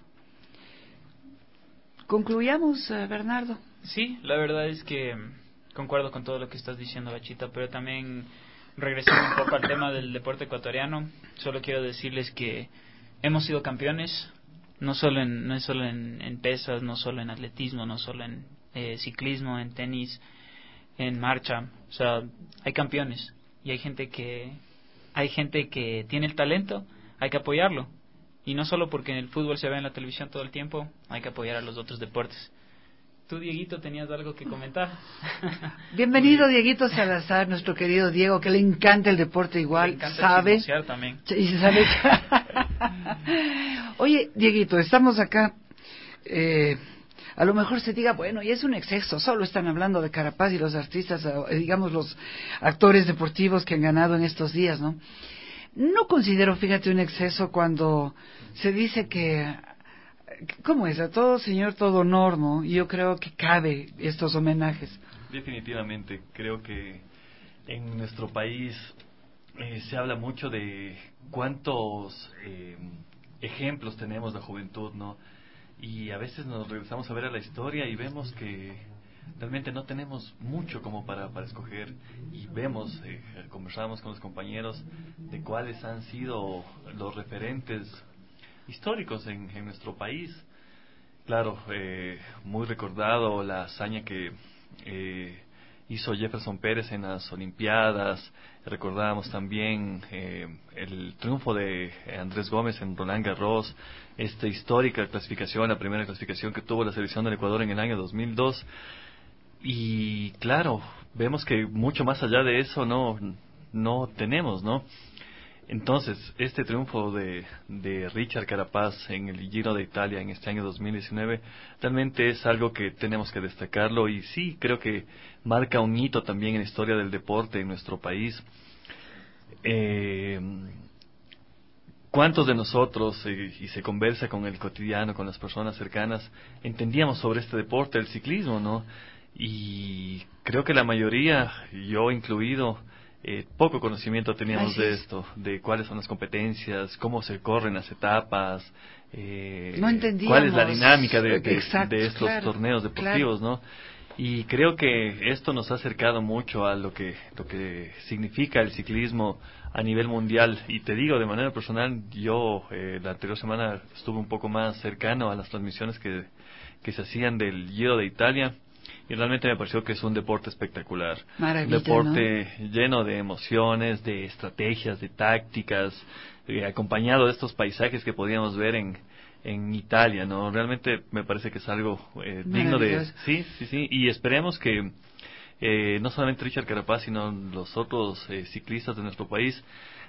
Concluyamos, eh, Bernardo. Sí, la verdad es que concuerdo con todo lo que estás diciendo, Bachita, pero también regresando un poco al tema del deporte ecuatoriano, solo quiero decirles que hemos sido campeones, no solo en, no solo en, en pesas, no solo en atletismo, no solo en eh, ciclismo, en tenis, en marcha. O sea, hay campeones y hay gente que hay gente que tiene el talento, hay que apoyarlo, y no solo porque en el fútbol se ve en la televisión todo el tiempo, hay que apoyar a los otros deportes. tú, Dieguito, tenías algo que comentar. Bienvenido, Dieguito Salazar, nuestro querido Diego, que le encanta el deporte igual, le encanta sabe. chismosear también. Y se sabe. Oye, Dieguito, estamos acá. Eh, a lo mejor se diga, bueno, y es un exceso, solo están hablando de Carapaz y los artistas, eh, digamos, los actores deportivos que han ganado en estos días, ¿no? No considero, fíjate, un exceso cuando se dice que, ¿cómo es? A todo señor, todo honor, ¿no? Y yo creo que cabe estos homenajes. Definitivamente, creo que en nuestro país eh, se habla mucho de cuántos eh, ejemplos tenemos de juventud, ¿no? Y a veces nos regresamos a ver a la historia y vemos que realmente no tenemos mucho como para, para escoger, y vemos, eh, conversamos con los compañeros de cuáles han sido los referentes históricos en, en nuestro país. Claro, eh, muy recordado la hazaña que eh, hizo Jefferson Pérez en las Olimpiadas. Recordábamos también eh, el triunfo de Andrés Gómez en Roland Garros, esta histórica clasificación, la primera clasificación que tuvo la selección del Ecuador en el año dos mil dos. Y claro, vemos que mucho más allá de eso no, no tenemos, ¿no? Entonces, este triunfo de, de Richard Carapaz en el Giro de Italia en este año dos mil diecinueve realmente es algo que tenemos que destacarlo, y sí, creo que marca un hito también en la historia del deporte en nuestro país. Eh, ¿Cuántos de nosotros, eh, y se conversa con el cotidiano, con las personas cercanas, entendíamos sobre este deporte, el ciclismo, ¿no? Y creo que la mayoría, yo incluido, Eh, poco conocimiento teníamos de esto, de cuáles son las competencias, cómo se corren las etapas, eh, no entendíamos cuál es la dinámica de, de, Exacto, de estos claro, torneos deportivos, claro. ¿no? Y creo que esto nos ha acercado mucho a lo que lo que significa el ciclismo a nivel mundial. Y te digo, de manera personal, yo eh, la anterior semana estuve un poco más cercano a las transmisiones que, que se hacían del Giro de Italia, y realmente me pareció que es un deporte espectacular. Maravilla, un deporte ¿no? lleno de emociones, de estrategias, de tácticas, eh, acompañado de estos paisajes que podíamos ver en, en Italia, ¿no? Realmente me parece que es algo eh, digno de... Sí, sí, sí, y esperemos que eh, no solamente Richard Carapaz, sino los otros eh, ciclistas de nuestro país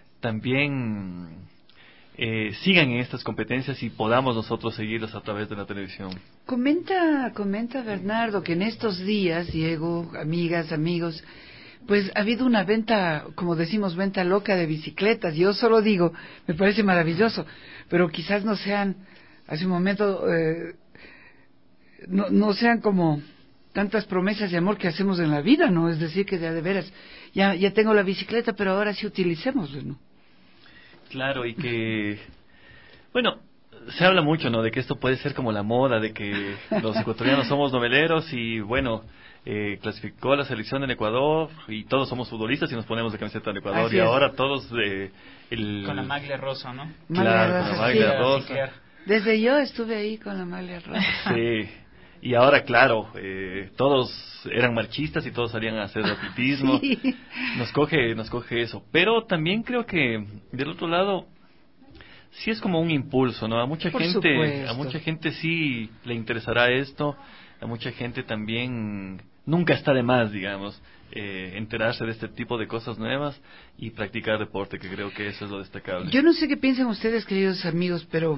también Eh, sigan en estas competencias y podamos nosotros seguirlas a través de la televisión. Comenta, comenta Bernardo que en estos días, Diego, amigas, amigos, pues ha habido una venta, como decimos, venta loca de bicicletas. Yo solo digo, me parece maravilloso, pero quizás no sean, hace un momento, eh, no, no sean como tantas promesas de amor que hacemos en la vida, ¿no? Es decir, que de, de veras, ya, ya tengo la bicicleta, pero ahora sí utilicémosla, ¿no? Claro, y que, bueno, se habla mucho, ¿no?, de que esto puede ser como la moda, de que los ecuatorianos somos noveleros y, bueno, eh, clasificó la selección del Ecuador y todos somos futbolistas y nos ponemos de camiseta del Ecuador. Así y es. Ahora todos... Eh, el... Con la maglia rosa, ¿no? Claro, con la maglia sí. rosa. Desde yo estuve ahí con la maglia rosa. Sí. Y ahora, claro, eh, todos eran marchistas y todos salían a hacer atletismo. Sí. Nos coge, nos coge eso. Pero también creo que, del otro lado, sí es como un impulso, ¿no? A mucha Por gente, supuesto. a mucha gente sí le interesará esto. A mucha gente también nunca está de más, digamos, eh, enterarse de este tipo de cosas nuevas y practicar deporte, que creo que eso es lo destacable. Yo no sé qué piensan ustedes, queridos amigos, pero...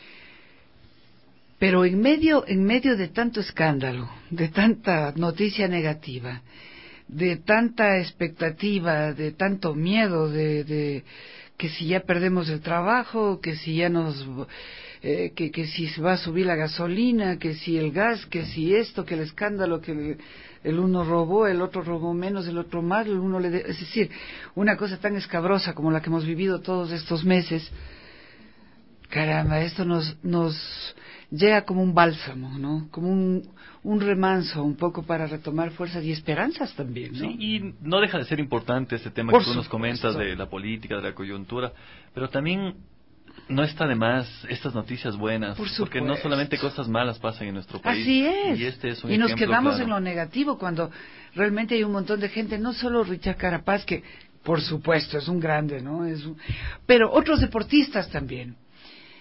Pero en medio, en medio de tanto escándalo, de tanta noticia negativa, de tanta expectativa, de tanto miedo, de, de que si ya perdemos el trabajo, que si ya nos, eh, que, que si se va a subir la gasolina, que si el gas, que si esto, que el escándalo, que el, el uno robó, el otro robó menos, el otro más, el uno le, de, es decir, una cosa tan escabrosa como la que hemos vivido todos estos meses. Caramba, esto nos, nos llega como un bálsamo, ¿no? Como un, un remanso, un poco para retomar fuerzas y esperanzas también, ¿no? Sí, y no deja de ser importante este tema Por que tú nos supuesto. comentas de la política, de la coyuntura, pero también no está de más estas noticias buenas, Por porque no solamente cosas malas pasan en nuestro país. Así es. Y este es un y nos ejemplo quedamos claro. en lo negativo cuando realmente hay un montón de gente, no solo Richard Carapaz, que por supuesto es un grande, ¿no? Es un... Pero otros deportistas también.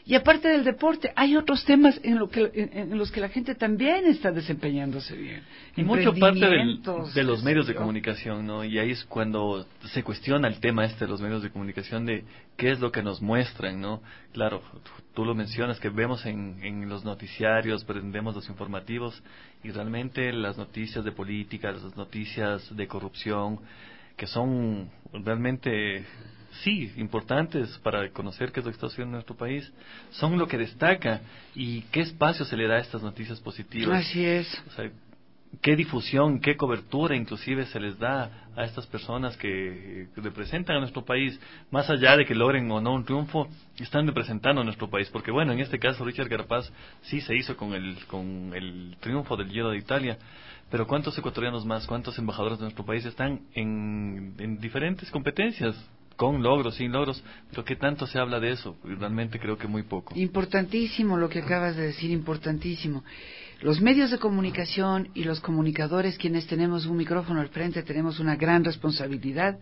Y aparte del deporte, hay otros temas en, lo que, en, en los que la gente también está desempeñándose bien. Y mucho parte del, de los medios de comunicación, ¿no? Y ahí es cuando se cuestiona el tema este de los medios de comunicación, de qué es lo que nos muestran, ¿no? Claro, tú lo mencionas, que vemos en, en los noticiarios, prendemos los informativos, y realmente las noticias de política, las noticias de corrupción, que son realmente... sí, importantes para conocer qué es lo que está sucediendo en nuestro país, son lo que destaca y qué espacio se le da a estas noticias positivas. Así es. O sea, qué difusión, qué cobertura inclusive se les da a estas personas que representan a nuestro país, más allá de que logren o no un triunfo, están representando a nuestro país, porque bueno, en este caso Richard Carapaz sí se hizo con el, con el triunfo del Giro de Italia, pero ¿cuántos ecuatorianos más, cuántos embajadores de nuestro país están en, en diferentes competencias? Con logros, sin logros, pero ¿qué tanto se habla de eso? Realmente creo que muy poco. Importantísimo lo que acabas de decir, importantísimo. Los medios de comunicación y los comunicadores, quienes tenemos un micrófono al frente, tenemos una gran responsabilidad,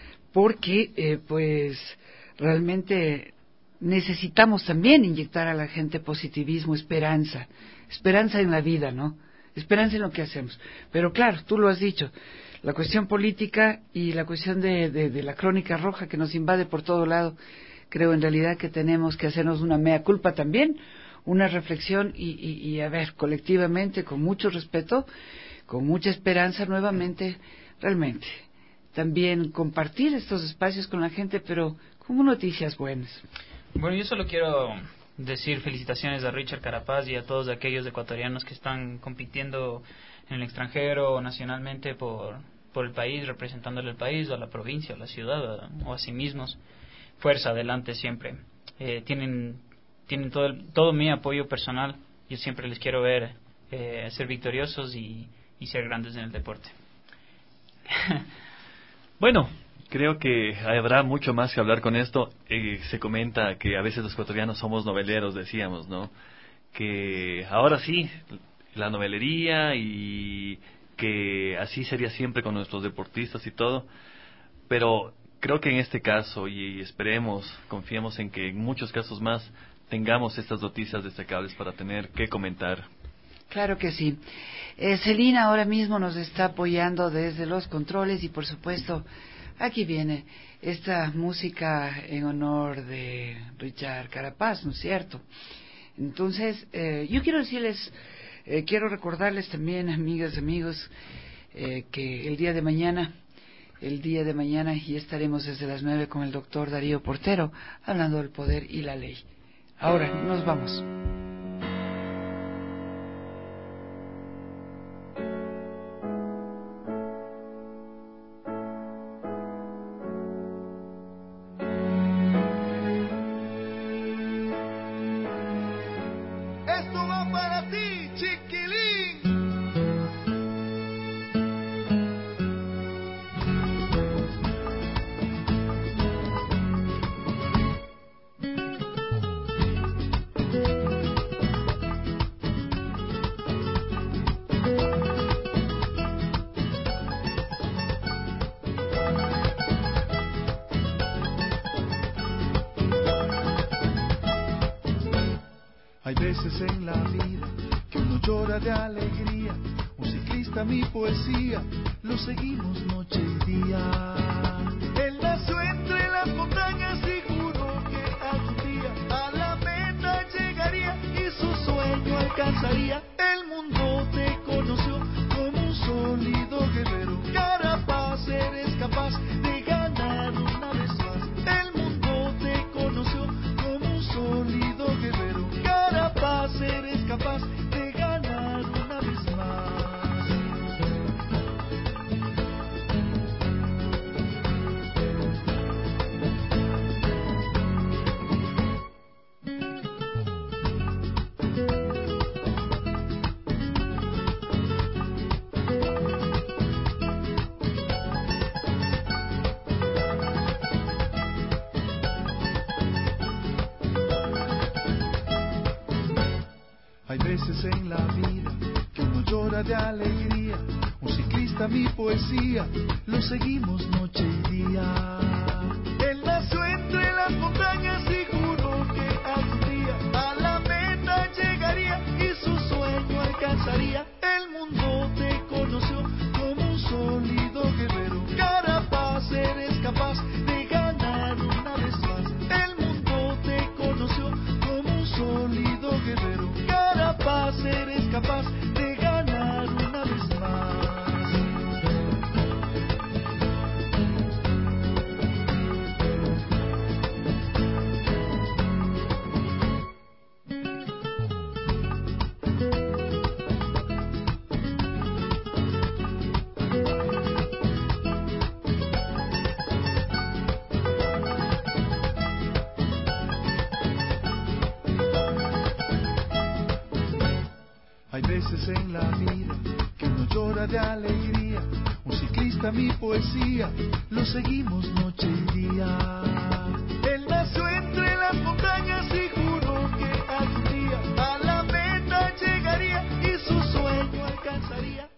porque eh, pues realmente necesitamos también inyectar a la gente positivismo, esperanza, esperanza en la vida, ¿no? Esperanza en lo que hacemos. Pero claro, tú lo has dicho, la cuestión política y la cuestión de, de, de la crónica roja que nos invade por todo lado, creo en realidad que tenemos que hacernos una mea culpa también, una reflexión y, y, y a ver, colectivamente, con mucho respeto, con mucha esperanza nuevamente, realmente, también compartir estos espacios con la gente, pero como noticias buenas. Bueno, yo solo quiero decir felicitaciones a Richard Carapaz y a todos aquellos ecuatorianos que están compitiendo en el extranjero o nacionalmente por, por el país, representándole el país o a la provincia o a la ciudad o a sí mismos. Fuerza, adelante siempre. Eh, tienen tienen todo, el, todo mi apoyo personal. Yo siempre les quiero ver eh, ser victoriosos y, y ser grandes en el deporte. Bueno, creo que habrá mucho más que hablar con esto. Eh, se comenta que a veces los ecuatorianos somos noveleros, decíamos, ¿no? Que ahora sí, la novelería, y que así sería siempre con nuestros deportistas y todo, pero creo que en este caso, y esperemos, confiemos en que en muchos casos más tengamos estas noticias destacables para tener que comentar. Claro que sí. Eh, Celina ahora mismo nos está apoyando desde los controles y por supuesto aquí viene esta música en honor de Richard Carapaz, ¿no es cierto? Entonces, eh, yo quiero decirles, eh, quiero recordarles también, amigas y amigos, eh, que el día de mañana, el día de mañana ya estaremos desde las nueve con el doctor Darío Portero hablando del poder y la ley. Ahora, nos vamos. Hay veces en la vida que uno llora de alegría, un ciclista mi poesía, lo seguimos noche y día. Él nació entre las montañas y juró que algún día a la meta llegaría y su sueño alcanzaría. El mundo te conoció como un sólido guerrero, Carapaz, eres capaz de ganar una vez más. El mundo te conoció como un sólido guerrero, Carapaz, eres capaz de ganar una vez más. Hay veces en la vida que uno llora de alegría, un ciclista mi poesía, lo seguimos noche y día. Él nació entre las montañas y juró que algún día veces en la mira, que uno llora de alegría, un ciclista mi poesía, lo seguimos noche y día. Él nació entre las montañas y juró que algún día a la meta llegaría y su sueño alcanzaría.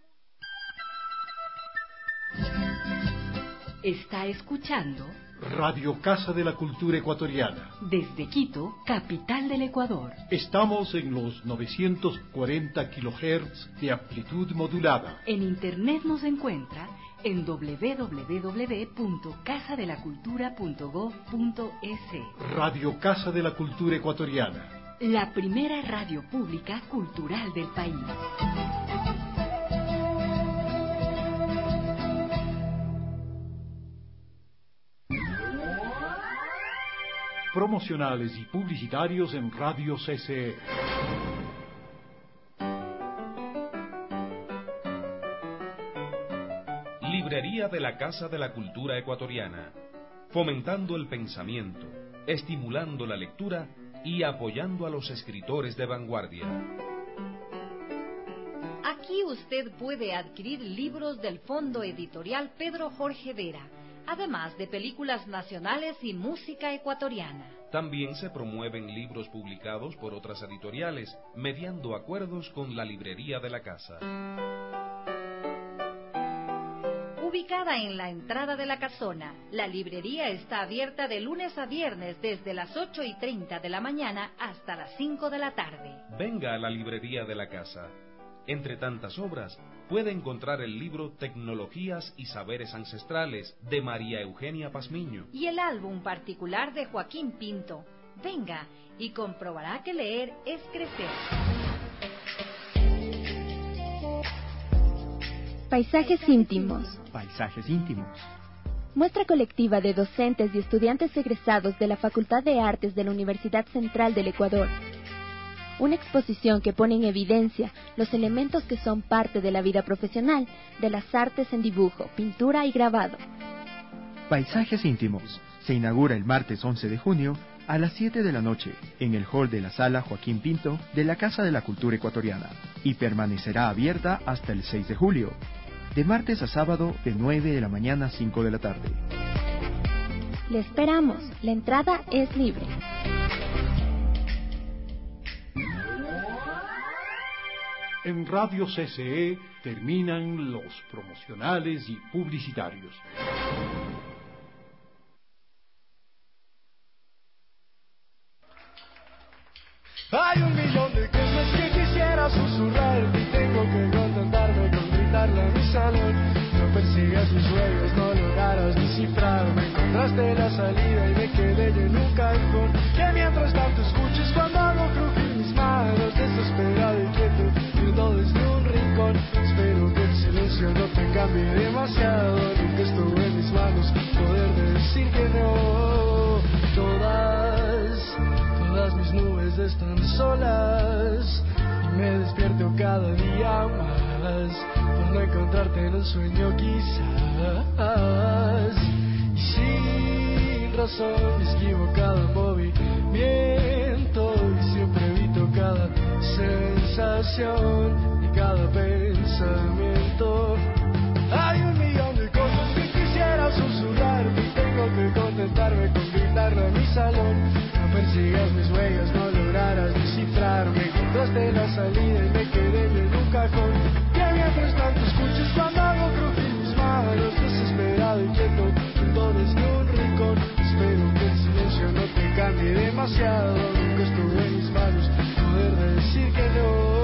Está escuchando Radio Casa de la Cultura Ecuatoriana. Desde Quito, capital del Ecuador. Estamos en los novecientos cuarenta kilohertz de amplitud modulada. En internet nos encuentra en doble u doble u doble u punto casa de la cultura punto gob punto es. Radio Casa de la Cultura Ecuatoriana. La primera radio pública cultural del país. Promocionales y publicitarios en Radio C C E. Librería de la Casa de la Cultura Ecuatoriana, fomentando el pensamiento, estimulando la lectura y apoyando a los escritores de vanguardia. Aquí usted puede adquirir libros del Fondo Editorial Pedro Jorge Vera, además de películas nacionales y música ecuatoriana. También se promueven libros publicados por otras editoriales, mediando acuerdos con la librería de la casa. Ubicada en la entrada de la casona, la librería está abierta de lunes a viernes desde las ocho y treinta de la mañana hasta las cinco de la tarde. Venga a la librería de la casa. Entre tantas obras, puede encontrar el libro Tecnologías y Saberes Ancestrales, de María Eugenia Pazmiño. Y el álbum particular de Joaquín Pinto. Venga y comprobará que leer es crecer. Paisajes íntimos. Paisajes íntimos. Muestra colectiva de docentes y estudiantes egresados de la Facultad de Artes de la Universidad Central del Ecuador. Una exposición que pone en evidencia los elementos que son parte de la vida profesional de las artes en dibujo, pintura y grabado. Paisajes íntimos. Se inaugura el martes once de junio a las siete de la noche en el hall de la Sala Joaquín Pinto de la Casa de la Cultura Ecuatoriana y permanecerá abierta hasta el seis de julio, de martes a sábado de nueve de la mañana a cinco de la tarde. Le esperamos. La entrada es libre. En Radio C C E terminan los promocionales y publicitarios. Hay un millón de cosas que quisiera susurrar y tengo que contentarme con gritarle a mi salón. No persigas mis sueños, no lograrás descifrar. Me encontraste la salida y me quedé en un cajón. Que mientras tanto escuches cuando hago crujir mis manos, desesperado y quieto, viendo desde un rincón. Espero que el silencio no te cambie demasiado, nunca estuvo en mis manos poder decir que no. Todas, todas mis nubes están solas y me despierto cada día más por no encontrarte en un sueño quizás. Y sin razón esquivo cada movimiento y siempre evito cada sensación y cada pensamiento. Hay un millón de cosas que quisiera susurrar y tengo que contentarme con gritarle a mi salón. No persigas mis huellas, no lograrás descifrar. Me encontraste la salida y me quedé en un cajón. Que mientras tanto escuches cuando hago crujir mis manos, desesperado y quieto, viendo desde un rincón. Espero que el silencio no te cambie demasiado, nunca estuvo en mis manos poder decir que no.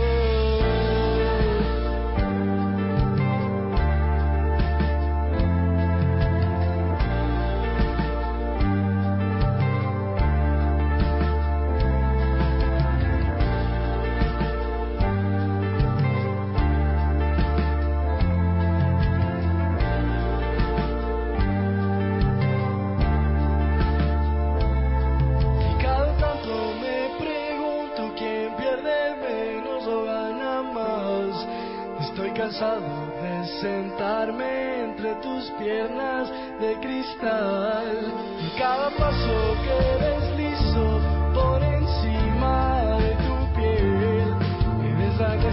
Cansado de sentarme entre tus piernas de cristal y cada paso que deslizo por encima de tu piel me deshaga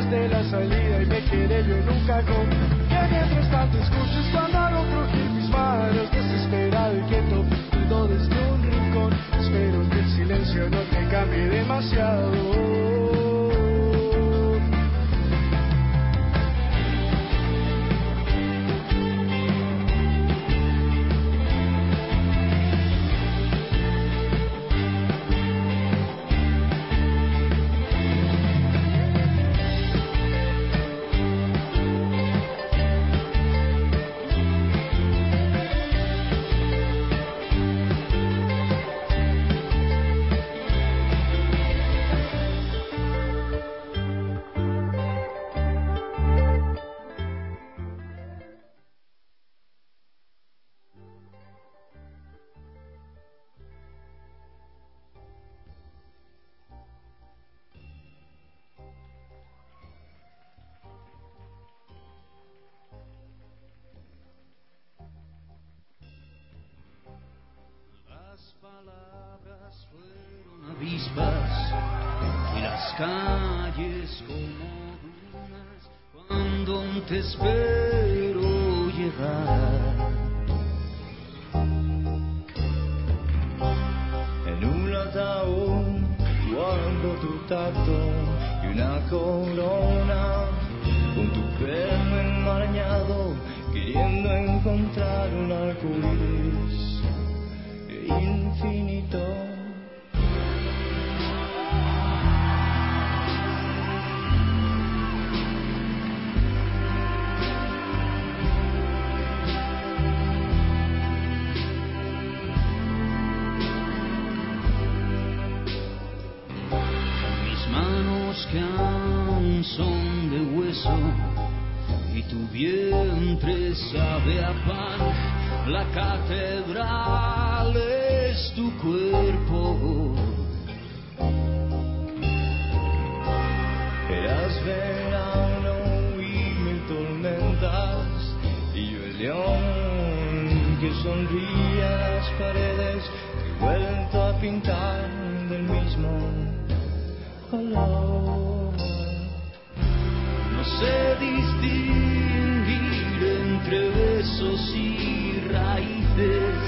desde la salida y me quedé yo en un cajón. Que mientras tanto escuches cuando hago crujir mis manos, desesperado y quieto, todo desde un rincón. Espero que el silencio no te cambie demasiado. Avispas y las calles como dunas cuando te espero llegar. En un ataúd guardo tu tacto y una corona con tu pelo enmarañado, queriendo encontrar un arco iris infinito. Que aún son de hueso y tu vientre sabe a pan, la catedral es tu cuerpo. Eras verano y mil tormentas y yo el león que sonríe a las paredes que he vuelto a pintar del mismo color. No sé distinguir entre besos y raíces,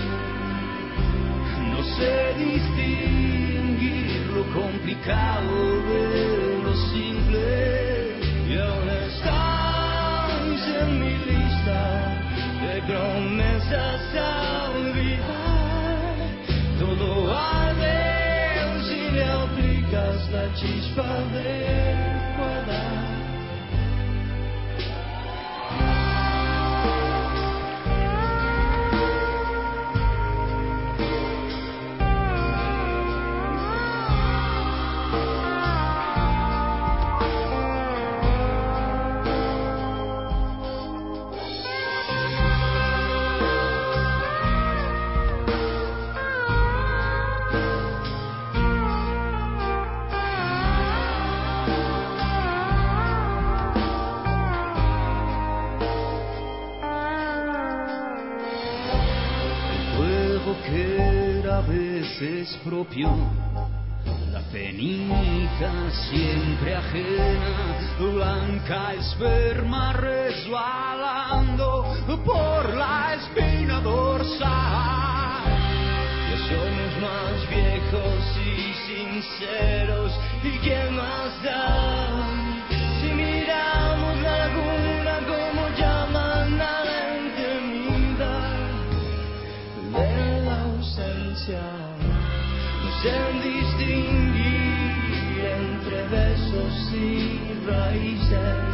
no sé distinguir lo complicado de lo simple, y aún estás en mi lista de promesas a olvidar. Todo arde si le aplicas la chispa adecuada. Que era a veces propio, la penita siempre ajena, blanca esperma resbalando por la espina dorsal. Ya somos más viejos y sinceros, ¿y quién más da? Si miramos la laguna como llaman a la intimidad de la ausencia, no sé distinguir entre besos y raíces,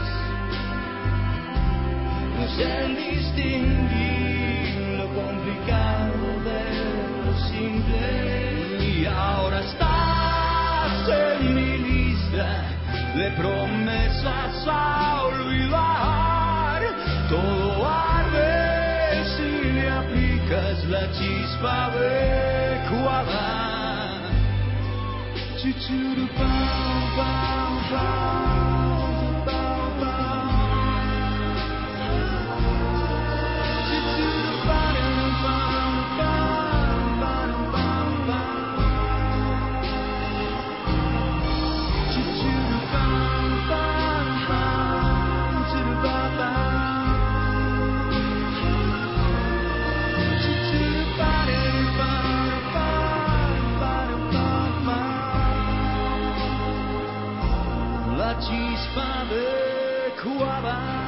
no sé distinguir lo complicado de lo simple, y ahora estás en mi lista de promesas a olvidar. Todo arde si le aplicas la chispa adecuada. Chuchuru, pau, pau, pau, pau, pau. Chuchuru, pau, pau, pau, pau, pau, pau. Chuchuru, pau, pau. chispa adecuada.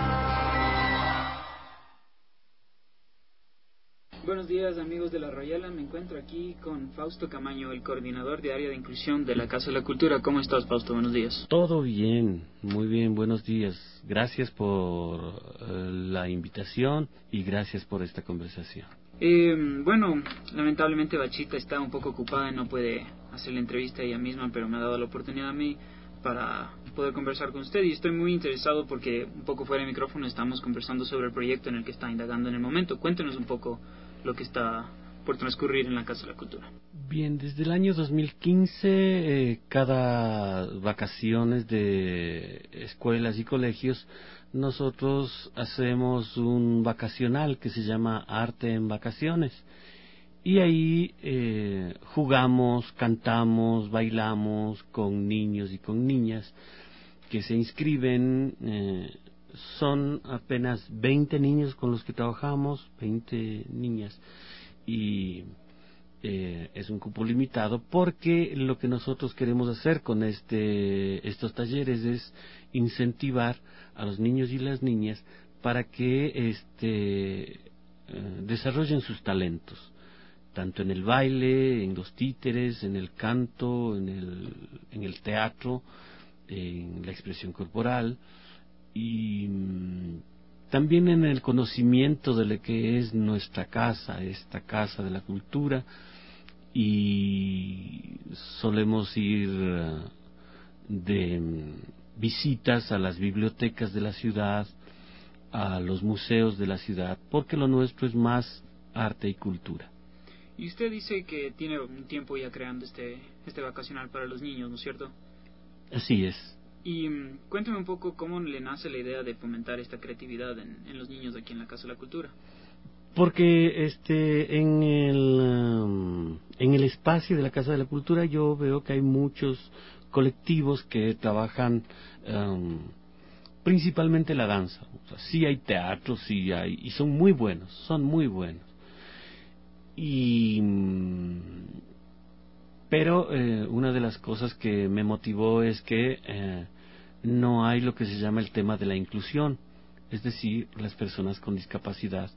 Buenos días, amigos de La Royala. Me encuentro aquí con Fausto Camaño, el coordinador de área de inclusión de la Casa de la Cultura. ¿Cómo estás, Fausto? Buenos días. Todo bien, muy bien, buenos días. Gracias por uh, la invitación y gracias por esta conversación. Eh, bueno, lamentablemente Bachita está un poco ocupada y no puede hacer la entrevista ella misma, pero me ha dado la oportunidad a mí para poder conversar con usted y estoy muy interesado porque un poco fuera de micrófono estamos conversando sobre el proyecto en el que está indagando en el momento. Cuéntenos un poco lo que está por transcurrir en la Casa de la Cultura. Bien, desde el año dos mil quince, eh, cada vacaciones de escuelas y colegios, nosotros hacemos un vacacional que se llama Arte en Vacaciones. Y ahí eh, jugamos, cantamos, bailamos con niños y con niñas que se inscriben. Eh, son apenas veinte niños con los que trabajamos, veinte niñas, y eh, es un cupo limitado porque lo que nosotros queremos hacer con este estos talleres es incentivar a los niños y las niñas para que este eh, desarrollen sus talentos, tanto en el baile, en los títeres, en el canto, en el, en el teatro, en la expresión corporal y mmm, también en el conocimiento de lo que es nuestra casa, esta Casa de la Cultura, y solemos ir de visitas a las bibliotecas de la ciudad, a los museos de la ciudad, porque lo nuestro es más arte y cultura. Y usted dice que tiene un tiempo ya creando este, este vacacional para los niños, ¿no es cierto? Así es. Y um, cuénteme un poco cómo le nace la idea de fomentar esta creatividad en, en los niños aquí en la Casa de la Cultura. Porque este en el um, en el espacio de la Casa de la Cultura yo veo que hay muchos colectivos que trabajan um, principalmente la danza. O sea, sí hay teatro, sí hay, y son muy buenos, son muy buenos. Y pero eh, una de las cosas que me motivó es que eh, no hay lo que se llama el tema de la inclusión, es decir, las personas con discapacidad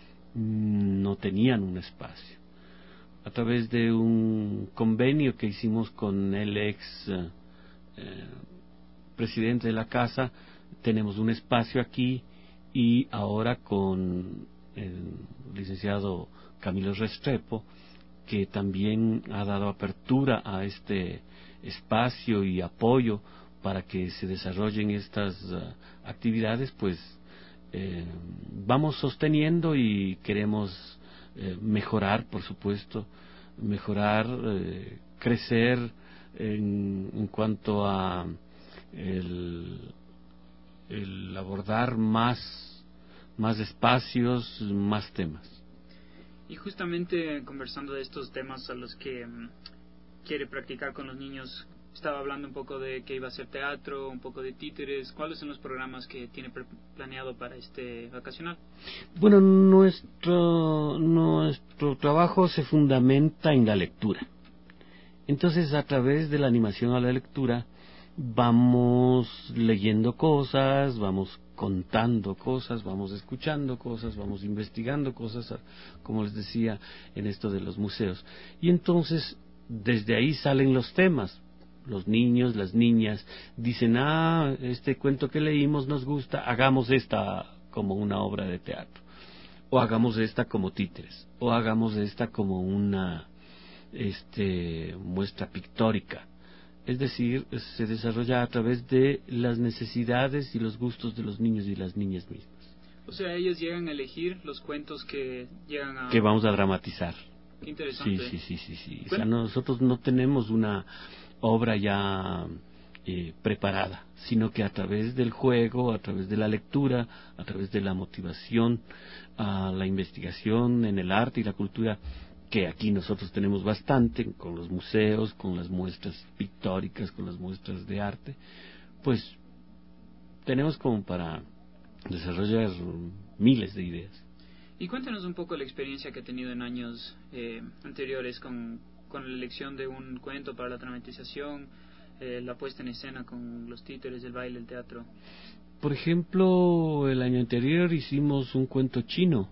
no tenían un espacio. A través de un convenio que hicimos con el ex eh, eh, presidente de la casa, tenemos un espacio aquí, y ahora con el licenciado Camilo Restrepo, que también ha dado apertura a este espacio y apoyo para que se desarrollen estas uh, actividades, pues eh, vamos sosteniendo y queremos eh, mejorar, por supuesto, mejorar, eh, crecer en, en cuanto a el, el abordar más, más espacios, más temas. Y justamente conversando de estos temas a los que um, quiere practicar con los niños, estaba hablando un poco de que iba a hacer teatro, un poco de títeres. ¿Cuáles son los programas que tiene planeado para este vacacional? Bueno, nuestro, nuestro trabajo se fundamenta en la lectura. Entonces, a través de la animación a la lectura, vamos leyendo cosas, vamos contando cosas, vamos escuchando cosas, vamos investigando cosas, como les decía, en esto de los museos. Y entonces, desde ahí salen los temas. Los niños, las niñas dicen, ah, este cuento que leímos nos gusta, hagamos esta como una obra de teatro, o hagamos esta como títeres, o hagamos esta como una este muestra pictórica. Es decir, se desarrolla a través de las necesidades y los gustos de los niños y las niñas mismas. O sea, ellos llegan a elegir los cuentos que llegan a... que vamos a dramatizar. Qué interesante. Sí, sí, sí, sí, sí. O sea, nosotros no tenemos una obra ya eh, preparada, sino que a través del juego, a través de la lectura, a través de la motivación, a la investigación en el arte y la cultura, que aquí nosotros tenemos bastante, con los museos, con las muestras pictóricas, con las muestras de arte, pues tenemos como para desarrollar miles de ideas. Y cuéntanos un poco la experiencia que ha tenido en años eh, anteriores con, con la elección de un cuento para la dramatización. eh, la puesta en escena con los títeres, el baile, el teatro? Por ejemplo, el año anterior hicimos un cuento chino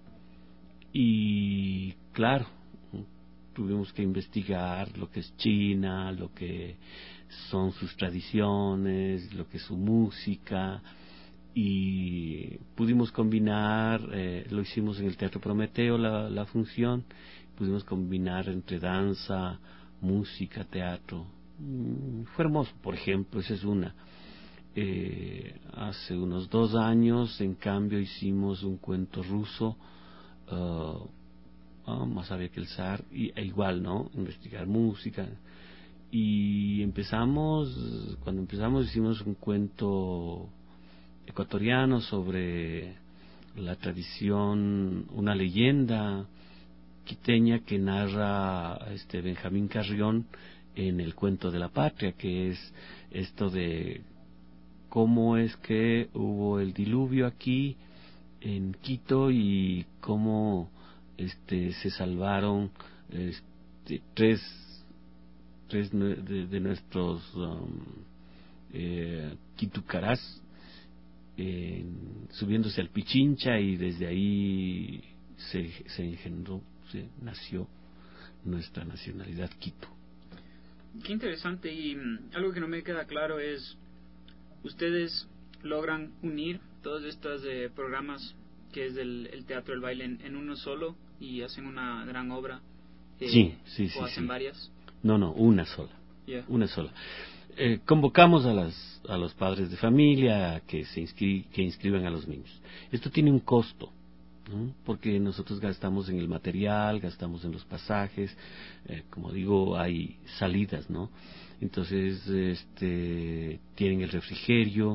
y claro, tuvimos que investigar lo que es China, lo que son sus tradiciones, lo que es su música, y pudimos combinar, eh, lo hicimos en el Teatro Prometeo la, la función, pudimos combinar entre danza, música, teatro. Mm, fue hermoso. Por ejemplo, esa es una. Eh, hace unos dos años, en cambio, hicimos un cuento ruso, uh, oh, más sabía que el zar, y, e igual, ¿no? Investigar música. Y empezamos, cuando empezamos hicimos un cuento ecuatoriano sobre la tradición, una leyenda quiteña que narra este Benjamín Carrión en el Cuento de la Patria, que es esto de cómo es que hubo el diluvio aquí en Quito y cómo este se salvaron este, tres tres de, de nuestros um, eh, quitucarás eh, subiéndose al Pichincha, y desde ahí se, se engendró, se nació nuestra nacionalidad Quito. Qué interesante. Y um, algo que no me queda claro es, ustedes logran unir todos estos eh, programas que es del el teatro, el baile en, en uno solo, y hacen una gran obra. Eh, sí, sí, sí. ¿O hacen sí. varias? No, no, una sola. Yeah. Una sola. Eh, convocamos a las a los padres de familia a que se inscri que inscriban a los niños. Esto tiene un costo, ¿no? Porque nosotros gastamos en el material, gastamos en los pasajes, eh, como digo, hay salidas, ¿no? Entonces, este, tienen el refrigerio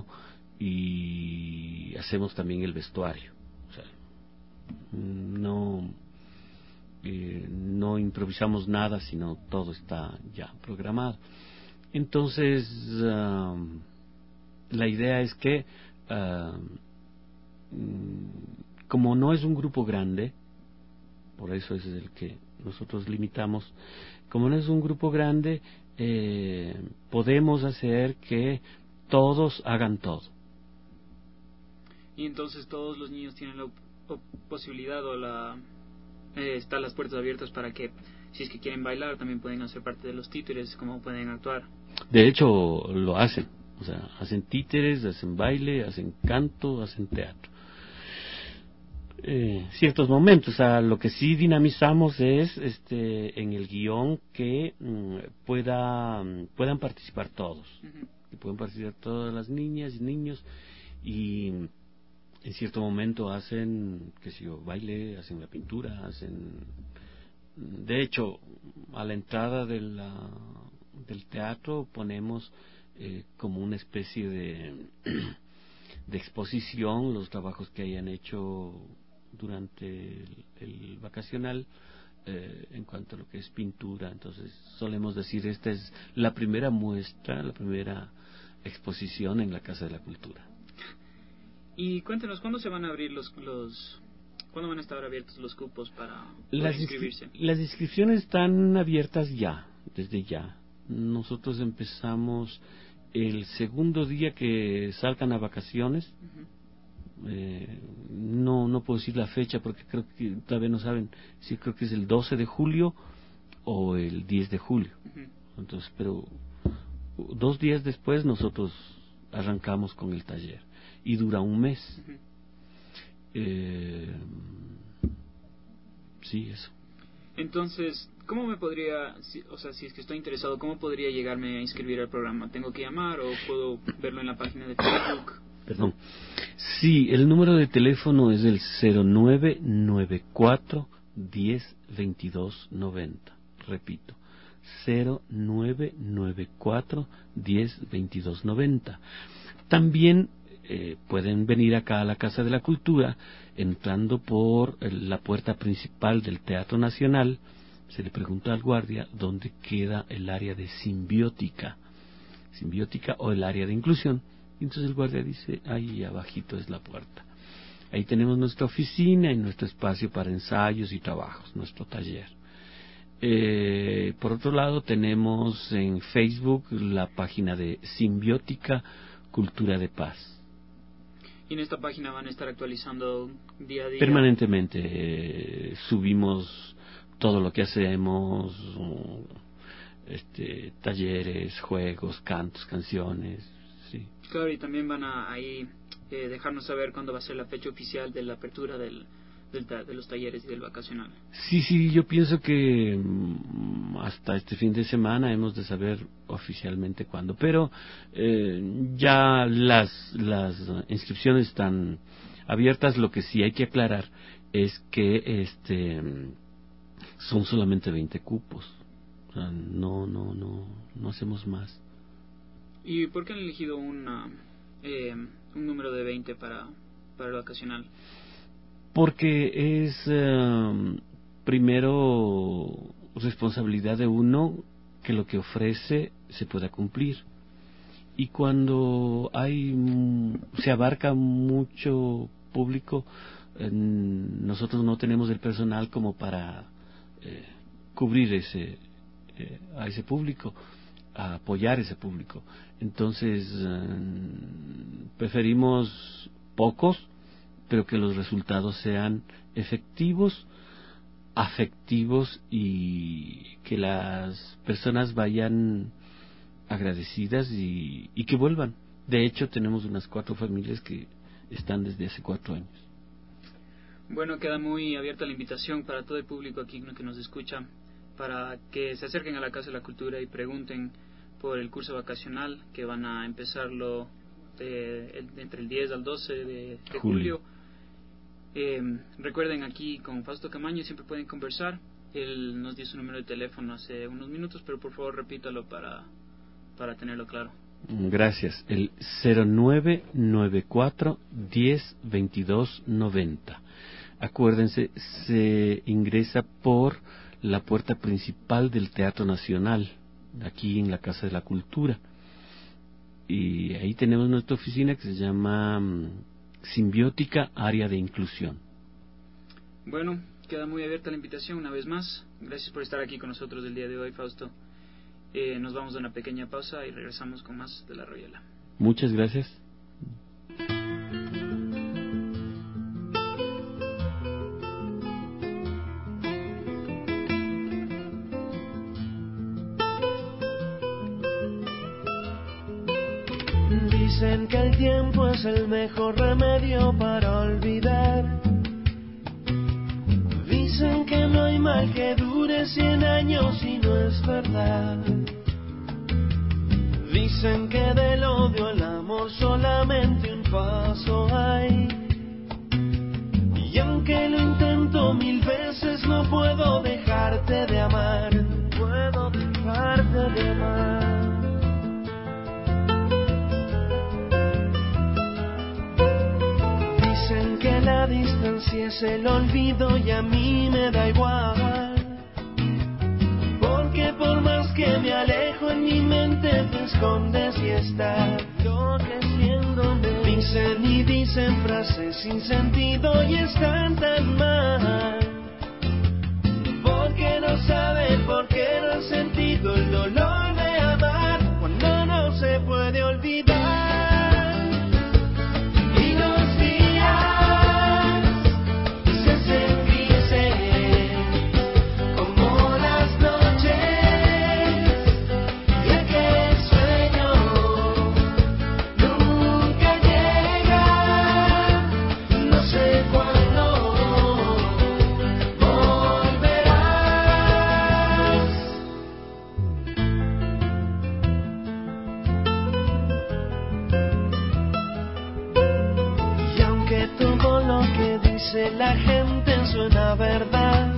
y hacemos también el vestuario. O sea, no eh, no improvisamos nada, sino todo está ya programado. Entonces, um, la idea es que, uh, como no es un grupo grande, por eso es el que nosotros limitamos, como no es un grupo grande, eh, podemos hacer que todos hagan todo. Y entonces todos los niños tienen la posibilidad o la eh, están las puertas abiertas para que, si es que quieren bailar, también pueden hacer parte de los títeres, como pueden actuar. De hecho, lo hacen. O sea, hacen títeres, hacen baile, hacen canto, hacen teatro. Eh, ciertos momentos, o sea, lo que sí dinamizamos es este en el guión que mm, pueda puedan participar todos, uh-huh. que puedan participar todas las niñas y niños, y en cierto momento hacen, qué sé yo, baile, hacen la pintura, hacen, de hecho, a la entrada de la, del teatro ponemos eh, como una especie de de exposición los trabajos que hayan hecho durante el, el vacacional eh, en cuanto a lo que es pintura. Entonces solemos decir, esta es la primera muestra, la primera exposición en la Casa de la Cultura. Y cuéntenos, ¿cuándo se van a abrir los, los cuándo van a estar abiertos los cupos para las inscribirse? Inscri- las inscripciones están abiertas ya, desde ya. Nosotros empezamos el segundo día que salgan a vacaciones. Uh-huh. eh, no no puedo decir la fecha porque creo que todavía no saben si creo que es el doce de julio o el diez de julio. Uh-huh. Entonces, pero dos días después nosotros arrancamos con el taller y dura un mes. Uh-huh. eh, sí, eso. Entonces, ¿cómo me podría, si, o sea, si es que estoy interesado, cómo podría llegarme a inscribir al programa? ¿Tengo que llamar o puedo verlo en la página de Facebook? Perdón. Sí, el número de teléfono es el cero nueve nueve cuatro diez veintidós noventa. Repito, cero nueve nueve cuatro diez veintidós noventa. También eh, pueden venir acá a la Casa de la Cultura entrando por la puerta principal del Teatro Nacional. Se le pregunta al guardia dónde queda el área de simbiótica, simbiótica o el área de inclusión. Y entonces el guardia dice, ahí abajito es la puerta. Ahí tenemos nuestra oficina y nuestro espacio para ensayos y trabajos, nuestro taller. Eh, por otro lado, tenemos en Facebook la página de Simbiótica Cultura de Paz. Y en esta página van a estar actualizando día a día. Permanentemente eh, subimos todo lo que hacemos, este, talleres, juegos, cantos, canciones. Sí. Claro, y también van a ahí eh, dejarnos saber cuándo va a ser la fecha oficial de la apertura del, del ta- de los talleres y del vacacional. Sí, sí, yo pienso que mm, hasta este fin de semana hemos de saber oficialmente cuándo, pero eh, ya las, las inscripciones están abiertas. Lo que sí hay que aclarar es que este son solamente veinte cupos, o sea, no, no, no, no hacemos más. ¿Y por qué han elegido una, eh, un número de veinte para, para el vacacional? Porque es eh, primero responsabilidad de uno que lo que ofrece se pueda cumplir, y cuando hay se abarca mucho público, eh, nosotros no tenemos el personal como para eh, cubrir ese eh, a ese público, a apoyar ese público. Entonces eh, preferimos pocos, pero que los resultados sean efectivos, afectivos, y que las personas vayan agradecidas y, y que vuelvan. De hecho, tenemos unas cuatro familias que están desde hace cuatro años. Bueno, queda muy abierta la invitación para todo el público aquí que nos escucha, para que se acerquen a la Casa de la Cultura y pregunten por el curso vacacional, que van a empezarlo de, entre el diez al doce de, de julio. Eh, recuerden, aquí con Fausto Camaño siempre pueden conversar. Él nos dio su número de teléfono hace unos minutos, pero por favor repítalo para, para tenerlo claro. Gracias. El cero nueve nueve cuatro diez veintidós noventa. Acuérdense, se ingresa por la puerta principal del Teatro Nacional, aquí en la Casa de la Cultura, y ahí tenemos nuestra oficina que se llama um, Simbiótica Área de Inclusión. Bueno, queda muy abierta la invitación una vez más. Gracias por estar aquí con nosotros el día de hoy, Fausto. Eh, nos vamos a una pequeña pausa y regresamos con más de La Royela. Muchas gracias. Dicen que el tiempo es el mejor remedio para olvidar. Dicen que no hay mal que dure cien años y no es verdad. Dicen que del odio al amor solamente un paso hay. Y aunque lo intento mil veces no puedo dejarte de amar. No puedo dejarte de amar. Que la distancia es el olvido y a mí me da igual, porque por más que me alejo en mi mente te escondes y estás enloqueciéndome. Dicen y dicen frases sin sentido y están tan mal, porque no saben, porque no han sentido el dolor de amar cuando no se puede olvidar. La gente suena verdad.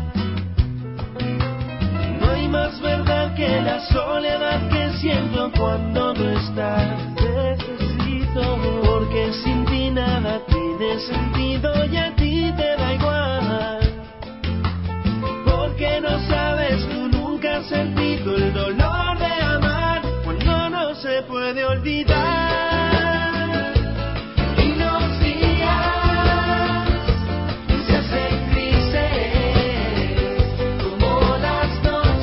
No hay más verdad que la soledad que siento cuando no estás. Necesito, porque sin ti nada tiene sentido y a ti te da igual. Porque no sabes, tú nunca has sentido el dolor de amar cuando no se puede olvidar. Noches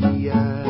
fantasía.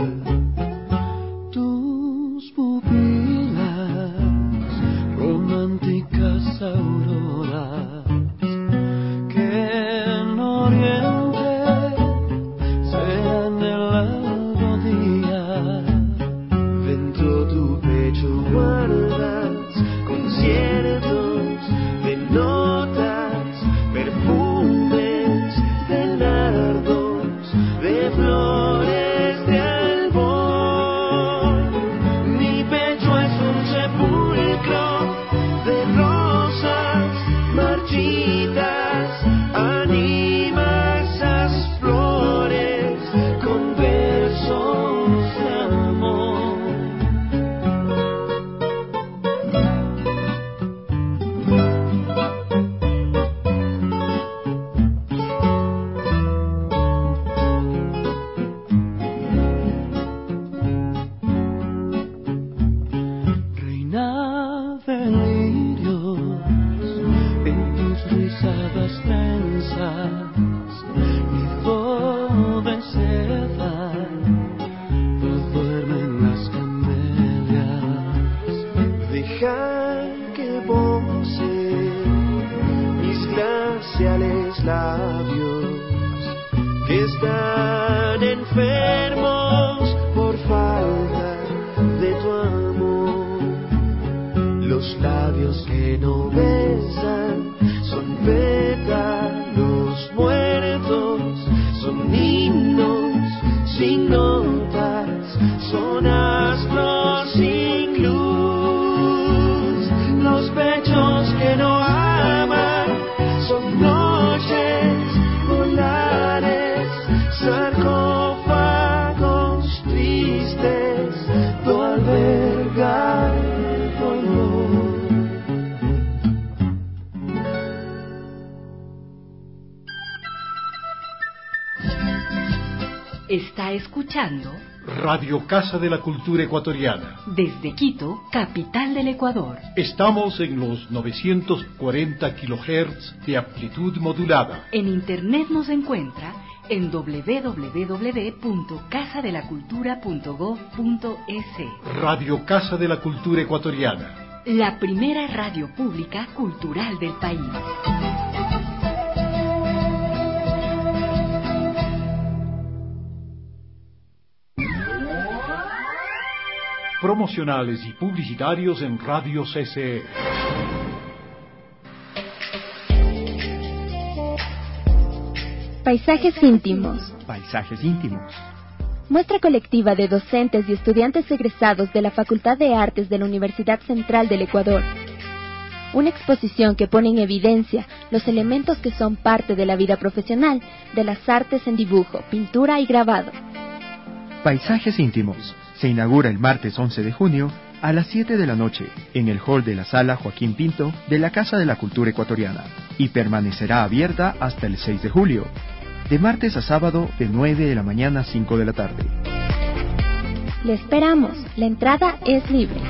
Tus pupilas, románticas auroras, que en oriente serán el alba día. Dentro tu pecho guardas conciertos de notas, perfumes de nardos, de flores de albor. Mi pecho es un sepulcro de rosas marchitas. Anima esas flores con versos de amor. Reina de lirios en tus rizadas trenzas, nido de seda, duermen las camelias. Deja que pose mis glaciales labios, que están enfermos por falta de tu amor. Los labios que no besan son pétalos muertos, son himnos sin notas, son astros sin luz. Los pechos que no aman son noches polares, sarcófagos tristes, tu albergar dolor. Está escuchando Radio Casa de la Cultura Ecuatoriana. desde Quito, capital del Ecuador. Estamos en los novecientos cuarenta kilohertz de amplitud modulada. En internet nos encuentra en doble u doble u doble u punto casa de la cultura punto gob punto es. Radio Casa de la Cultura Ecuatoriana. La primera radio pública cultural del país. Promocionales y publicitarios en Radio C C E. Paisajes íntimos. Paisajes íntimos. Muestra colectiva de docentes y estudiantes egresados de la Facultad de Artes de la Universidad Central del Ecuador. Una exposición que pone en evidencia los elementos que son parte de la vida profesional de las artes en dibujo, pintura y grabado. Paisajes íntimos. Se inaugura el martes once de junio a las siete de la noche en el hall de la Sala Joaquín Pinto de la Casa de la Cultura Ecuatoriana y permanecerá abierta hasta el seis de julio, de martes a sábado de nueve de la mañana a cinco de la tarde. Le esperamos. La entrada es libre.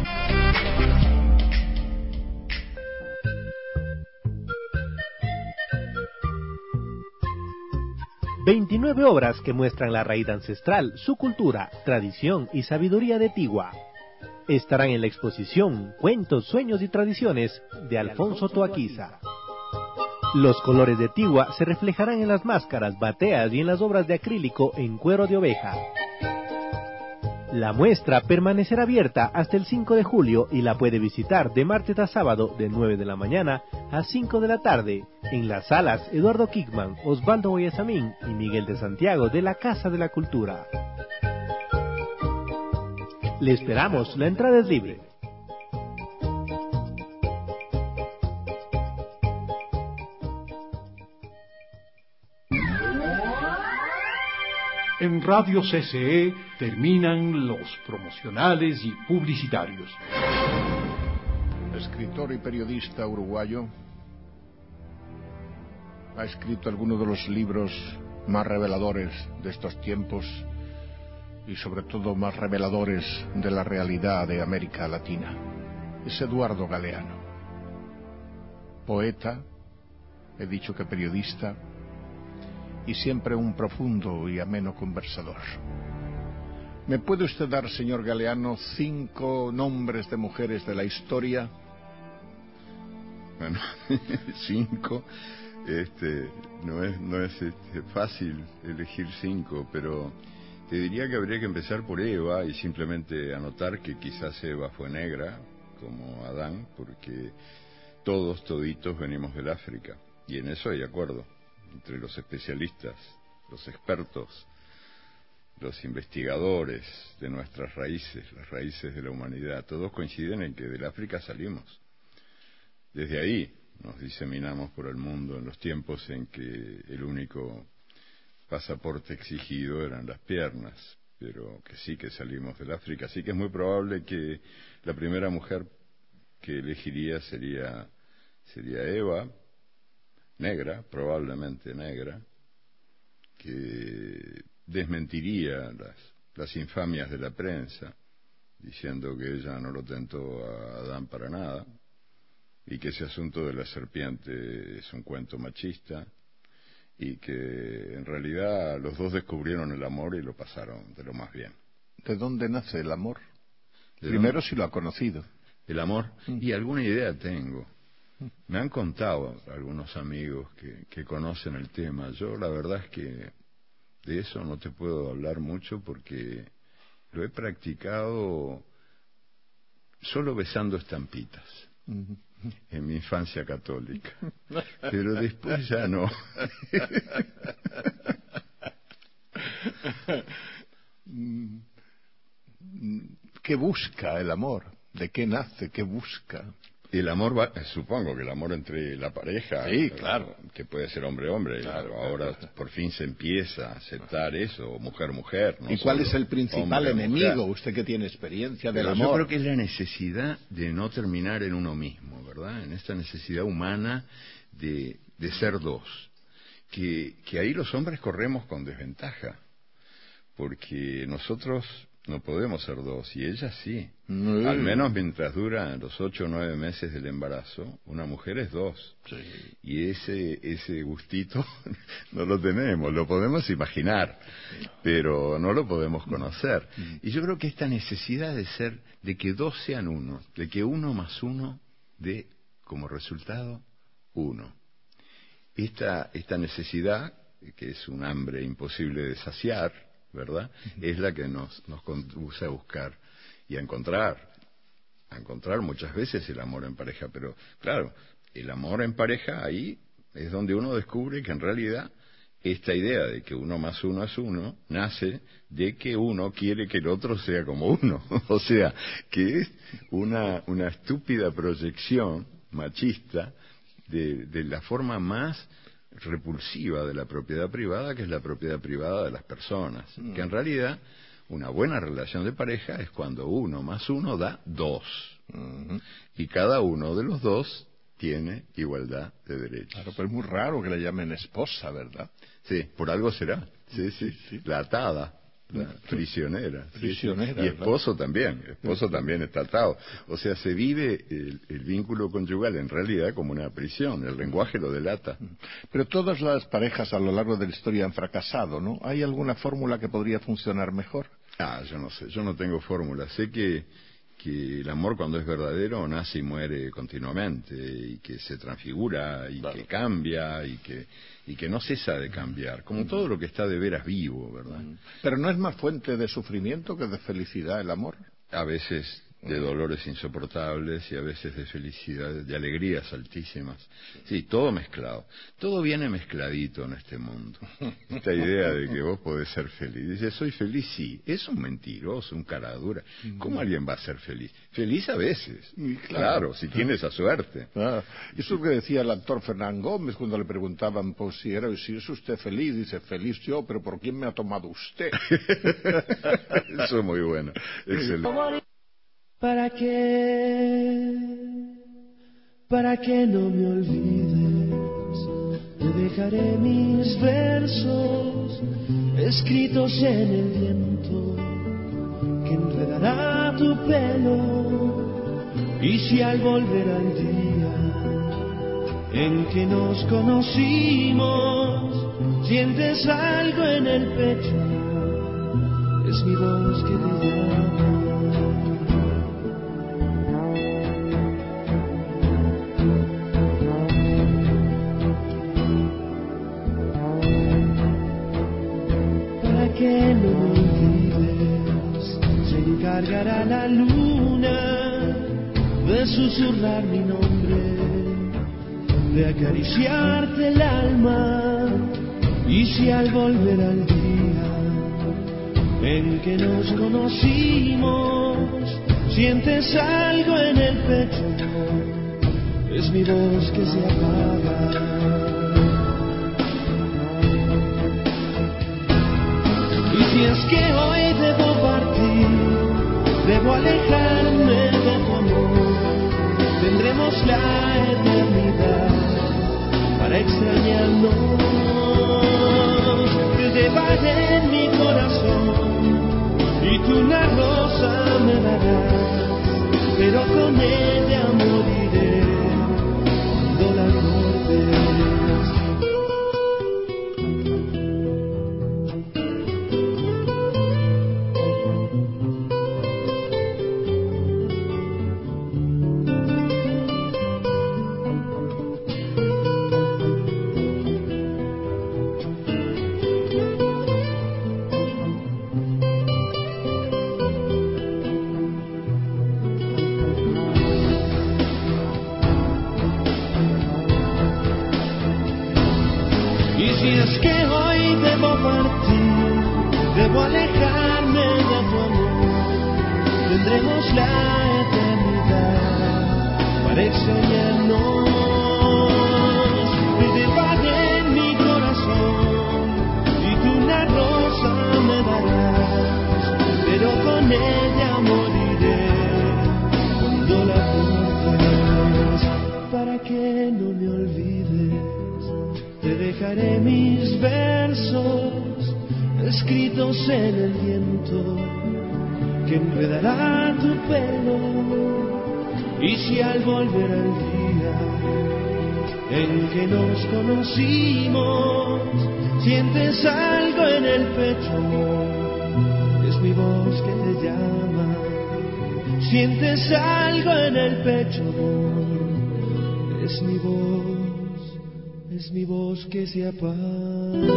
veintinueve obras que muestran la raíz ancestral, su cultura, tradición y sabiduría de Tigua. Estarán en la exposición Cuentos, Sueños y Tradiciones de Alfonso Toaquiza. Los colores de Tigua se reflejarán en las máscaras, bateas y en las obras de acrílico en cuero de oveja. La muestra permanecerá abierta hasta el cinco de julio y la puede visitar de martes a sábado de nueve de la mañana a cinco de la tarde en las salas Eduardo Kickman, Osvaldo Boyasamín y Miguel de Santiago de la Casa de la Cultura. Le esperamos, la entrada es libre. En Radio C C E terminan los promocionales y publicitarios. Escritor y periodista uruguayo, ha escrito algunos de los libros más reveladores de estos tiempos y sobre todo más reveladores de la realidad de América Latina. Es Eduardo Galeano, poeta, he dicho que periodista, y siempre un profundo y ameno conversador. ¿Me puede usted dar, señor Galeano, cinco nombres de mujeres de la historia? Bueno, cinco, este, no es, no es este, fácil elegir cinco, pero te diría que habría que empezar por Eva y simplemente anotar que quizás Eva fue negra, como Adán, porque todos, toditos venimos del África, y en eso hay acuerdo entre los especialistas, los expertos, los investigadores de nuestras raíces, las raíces de la humanidad. Todos coinciden en que del África salimos. Desde ahí nos diseminamos por el mundo en los tiempos en que el único pasaporte exigido eran las piernas, pero que sí que salimos del África. Así que es muy probable que la primera mujer que elegiría sería, sería Eva, negra, probablemente negra, que desmentiría las, las infamias de la prensa, diciendo que ella no lo tentó a Adán para nada, y que ese asunto de la serpiente es un cuento machista, y que en realidad los dos descubrieron el amor y lo pasaron de lo más bien. ¿De dónde nace el amor? Primero, dónde? Si lo ha conocido. El amor, mm. y alguna idea tengo. Me han contado algunos amigos que, que conocen el tema. Yo la verdad es que de eso no te puedo hablar mucho porque lo he practicado solo besando estampitas en mi infancia católica, pero después ya no. ¿Qué busca el amor? ¿De qué nace? ¿Qué busca? El amor, va, supongo que el amor entre la pareja, sí, claro, que puede ser hombre-hombre, claro, ahora claro. Por fin se empieza a aceptar eso, o mujer-mujer. No ¿Y cuál es el principal hombre, enemigo? Mujer. Usted que tiene experiencia del Pero amor. Yo creo que es la necesidad de no terminar en uno mismo, ¿verdad? En esta necesidad humana de, de ser dos, que, que ahí los hombres corremos con desventaja, porque nosotros no podemos ser dos, y ella sí. No. Al menos mientras duran los ocho o nueve meses del embarazo, una mujer es dos. Sí. Y ese ese gustito no lo tenemos, lo podemos imaginar, pero no lo podemos conocer. Y yo creo que esta necesidad de ser, de que dos sean uno, de que uno más uno dé como resultado uno. Esta, esta necesidad, que es un hambre imposible de saciar, ¿verdad? Uh-huh. Es la que nos, nos conduce a buscar y a encontrar, a encontrar muchas veces el amor en pareja, pero claro, el amor en pareja ahí es donde uno descubre que en realidad esta idea de que uno más uno es uno nace de que uno quiere que el otro sea como uno, o sea, que es una, una estúpida proyección machista de, de la forma más repulsiva de la propiedad privada, que es la propiedad privada de las personas, mm. que en realidad una buena relación de pareja es cuando uno más uno da dos, mm-hmm. y cada uno de los dos tiene igualdad de derechos. Claro, pero es muy raro que la llamen esposa, ¿verdad? Sí, por algo será, sí, sí, sí. La atada, la prisionera, prisionera sí, sí. Y esposo ¿verdad? También, esposo sí. También está atado. O sea, se vive el, el vínculo conyugal en realidad como una prisión, el lenguaje lo delata. Pero todas las parejas a lo largo de la historia han fracasado, ¿no? ¿Hay alguna fórmula que podría funcionar mejor? Ah, yo no sé, yo no tengo fórmula. Sé que, que el amor cuando es verdadero nace y muere continuamente, y que se transfigura, y claro. que cambia, y que... y que no cesa de cambiar, como todo lo que está de veras vivo, ¿verdad? Pero ¿no es más fuente de sufrimiento que de felicidad el amor? A veces de dolores insoportables y a veces de felicidad, de alegrías altísimas. Sí, todo mezclado. Todo viene mezcladito en este mundo. Esta idea de que vos podés ser feliz. Dice, soy feliz, sí. Es un mentiroso, un cara dura. ¿Cómo alguien va a ser feliz? Feliz a veces. Claro, claro si tiene esa suerte. Ah, eso es lo que decía el actor Fernán Gómez cuando le preguntaban, pues si era, si es usted feliz. Dice, feliz yo, pero ¿por quién me ha tomado usted? Eso es muy bueno. Excelente. ¿Para qué? ¿Para qué no me olvides? Te dejaré mis versos escritos en el viento que enredará tu pelo. Y si al volver al día en que nos conocimos sientes algo en el pecho, es mi voz que te llama. Para que no me olvides, se encargará la luna de susurrar mi nombre, de acariciarte el alma. Y si al volver al día en que nos conocimos sientes algo en el pecho, es mi voz que se apaga. Y si es que hoy debo partir, debo alejarme de tu amor, tendremos la eternidad para extrañarnos. Te llevaré en mi corazón y tú una rosa me darás, pero con ella moriré cuando la cortes. Sientes algo en el pecho, es mi voz que te llama. Sientes algo en el pecho, es mi voz, es mi voz que se apaga.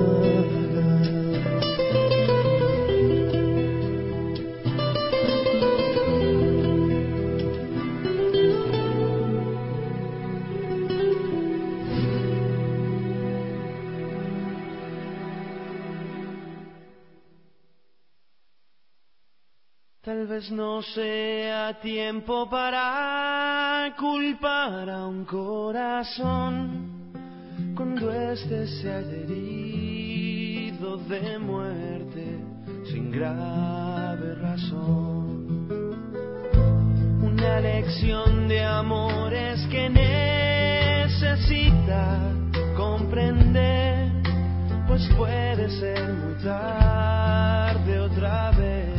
Tal vez no sea tiempo para culpar a un corazón cuando éste se haya herido de muerte sin grave razón. Una lección de amores que necesita comprender, pues puede ser muy tarde otra vez.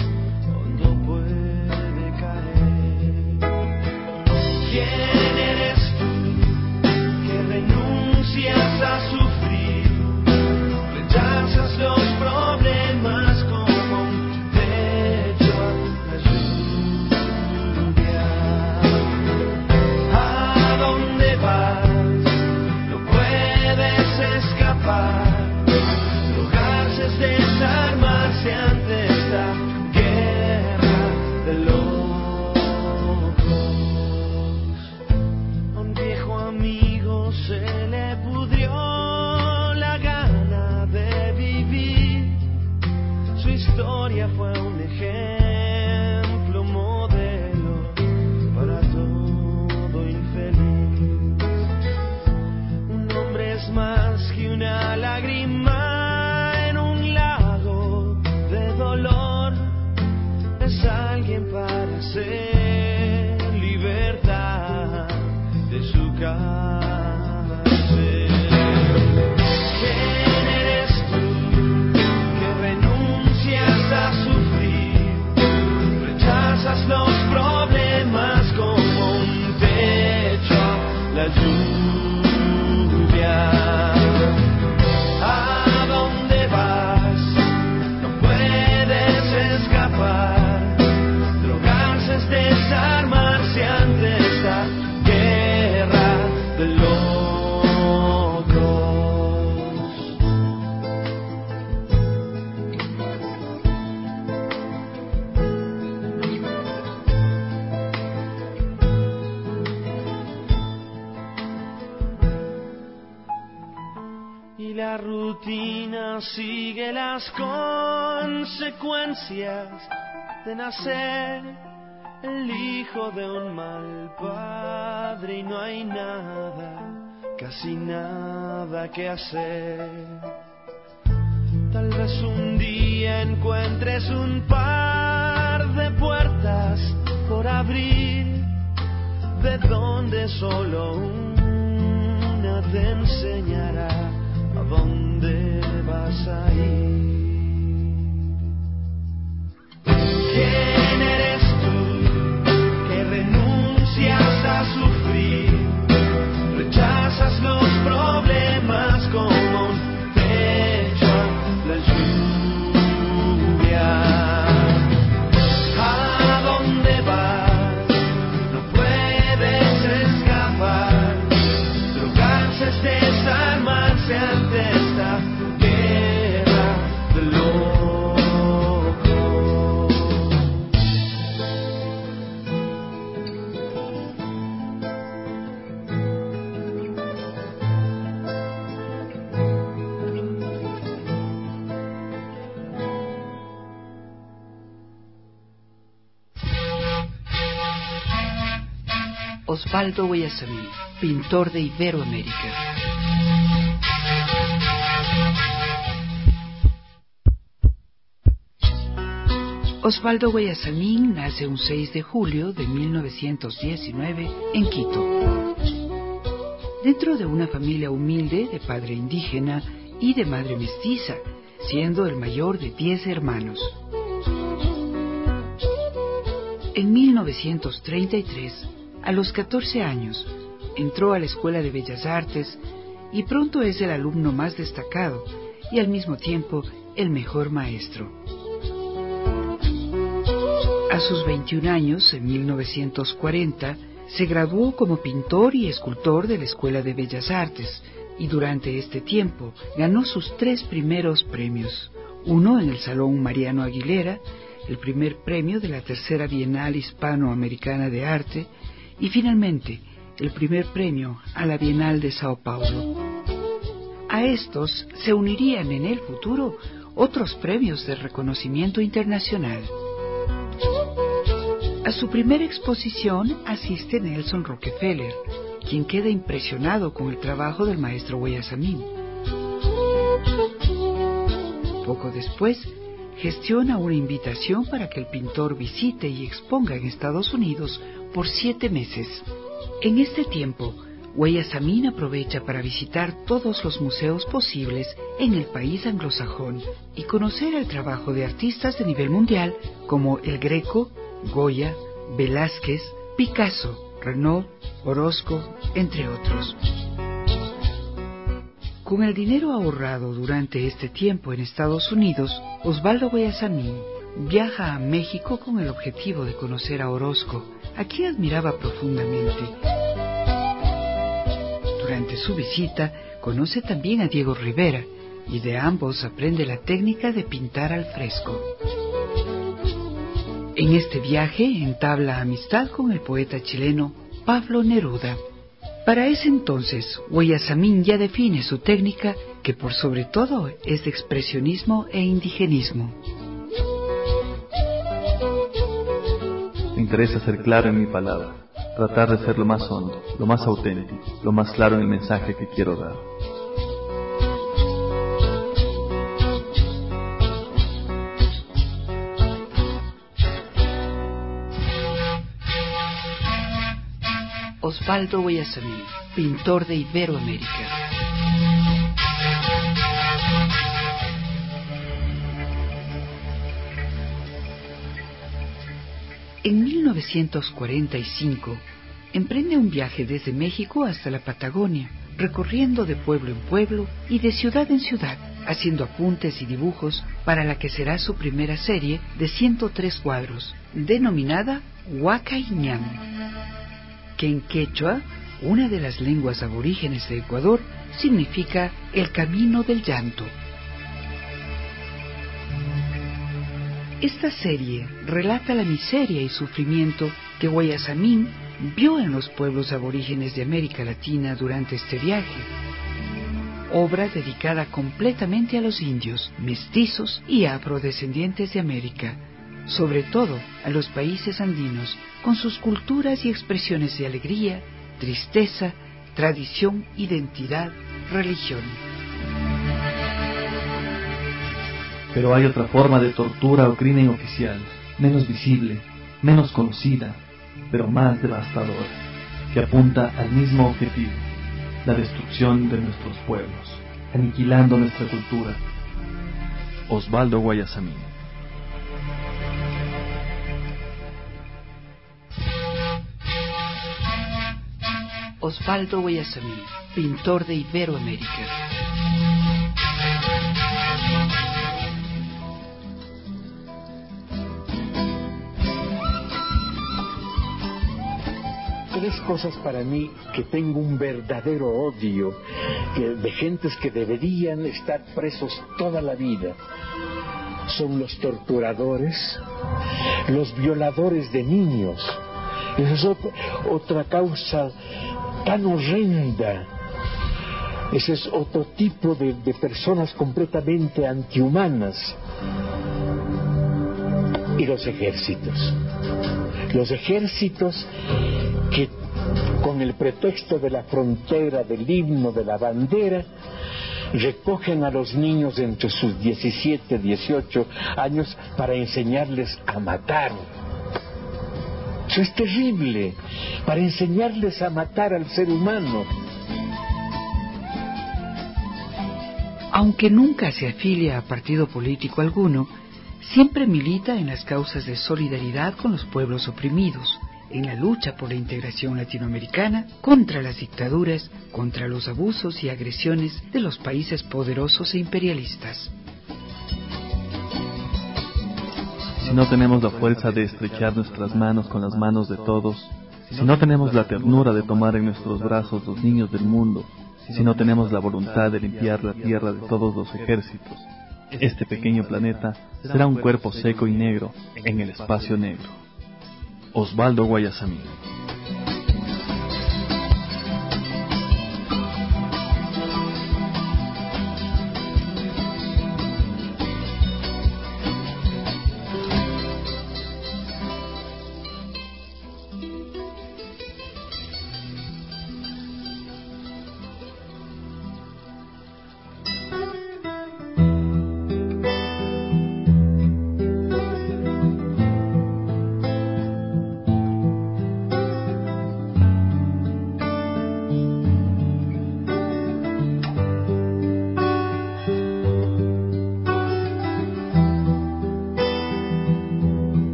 ¿Quién eres tú que renuncias a sufrir? Rechazas los problemas como un techo a la lluvia. ¿A dónde vas? No puedes escapar. Enojarse es desarmarse ante esta guerra de los se le pudrió la gana de vivir. Su historia fue un ejemplo, modelo para todo infeliz. Un hombre es más que una lágrima en un lago de dolor. Es alguien para hacer libertad de su casa. Los problemas como un techo, la lluvia. ¿A dónde vas? No puedes la rutina sigue las consecuencias de nacer el hijo de un mal padre y no hay nada, casi nada que hacer. Tal vez un día encuentres un par de puertas por abrir, de donde solo una te enseñará a dónde vas a ir. ¿Quién eres tú que renuncias a sufrir? Rechazas los problemas como un techo a la lluvia. ¿A dónde vas? No puedes escapar. Drogarse es desarmarse ante esta guerra de locos. Osvaldo Guayasamín, pintor de Iberoamérica. Osvaldo Guayasamín nace un seis de julio de mil novecientos diecinueve en Quito. Dentro de una familia humilde de padre indígena y de madre mestiza, siendo el mayor de diez hermanos. En mil novecientos treinta y tres, a los catorce años, entró a la Escuela de Bellas Artes y pronto es el alumno más destacado y al mismo tiempo el mejor maestro. A sus veintiún años, en mil novecientos cuarenta, se graduó como pintor y escultor de la Escuela de Bellas Artes y durante este tiempo ganó sus tres primeros premios, uno en el Salón Mariano Aguilera, el primer premio de la Tercera Bienal Hispanoamericana de Arte y finalmente el primer premio a la Bienal de Sao Paulo. A estos se unirían en el futuro otros premios de reconocimiento internacional. A su primera exposición asiste Nelson Rockefeller, quien queda impresionado con el trabajo del maestro Guayasamín. Poco después, gestiona una invitación para que el pintor visite y exponga en Estados Unidos por siete meses. En este tiempo, Guayasamín aprovecha para visitar todos los museos posibles en el país anglosajón y conocer el trabajo de artistas de nivel mundial como El Greco, Goya, Velázquez, Picasso, Renaud, Orozco, entre otros. Con el dinero ahorrado durante este tiempo en Estados Unidos, Osvaldo Guayasamín viaja a México con el objetivo de conocer a Orozco, a quien admiraba profundamente. Durante su visita, conoce también a Diego Rivera, y de ambos aprende la técnica de pintar al fresco. En este viaje entabla amistad con el poeta chileno Pablo Neruda. Para ese entonces, Guayasamín ya define su técnica, que por sobre todo es de expresionismo e indigenismo. Me interesa ser claro en mi palabra, tratar de ser lo más hondo, lo más auténtico, lo más claro en el mensaje que quiero dar. Osvaldo Guayasamín, pintor de Iberoamérica. En mil novecientos cuarenta y cinco, emprende un viaje desde México hasta la Patagonia, recorriendo de pueblo en pueblo y de ciudad en ciudad, haciendo apuntes y dibujos para la que será su primera serie de ciento tres cuadros, denominada Huaca Iñam, que en quechua, una de las lenguas aborígenes de Ecuador, significa el camino del llanto. Esta serie relata la miseria y sufrimiento que Guayasamín vio en los pueblos aborígenes de América Latina durante este viaje. obra dedicada completamente a los indios, mestizos y afrodescendientes de América, sobre todo a los países andinos, con sus culturas y expresiones de alegría, tristeza, tradición, identidad, religión. Pero hay otra forma de tortura o crimen oficial, menos visible, menos conocida, pero más devastadora, que apunta al mismo objetivo, la destrucción de nuestros pueblos, aniquilando nuestra cultura. Osvaldo Guayasamín. Osvaldo Guayasamín, pintor de Iberoamérica. Tres cosas para mí que tengo un verdadero odio que, de gentes que deberían estar presos toda la vida. Son los torturadores, los violadores de niños. Esa es otra, otra causa tan horrenda. Ese es otro tipo de, de personas completamente antihumanas. Y los ejércitos. Los ejércitos que con el pretexto de la frontera, del himno, de la bandera, recogen a los niños entre sus diecisiete y dieciocho años para enseñarles a matar. Eso es terrible, para enseñarles a matar al ser humano. Aunque nunca se afilia a partido político alguno, siempre milita en las causas de solidaridad con los pueblos oprimidos, en la lucha por la integración latinoamericana, contra las dictaduras, contra los abusos y agresiones de los países poderosos e imperialistas. Si no tenemos la fuerza de estrechar nuestras manos con las manos de todos, si no tenemos la ternura de tomar en nuestros brazos los niños del mundo, si no tenemos la voluntad de limpiar la tierra de todos los ejércitos, este pequeño planeta será un cuerpo seco y negro en el espacio negro. Osvaldo Guayasamín.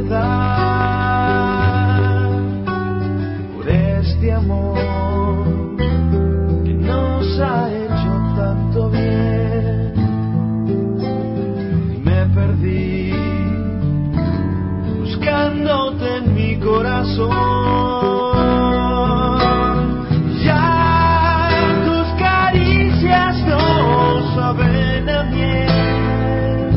dar por este amor que nos ha hecho tanto bien. Y me perdí buscándote en mi corazón. Saben a miel,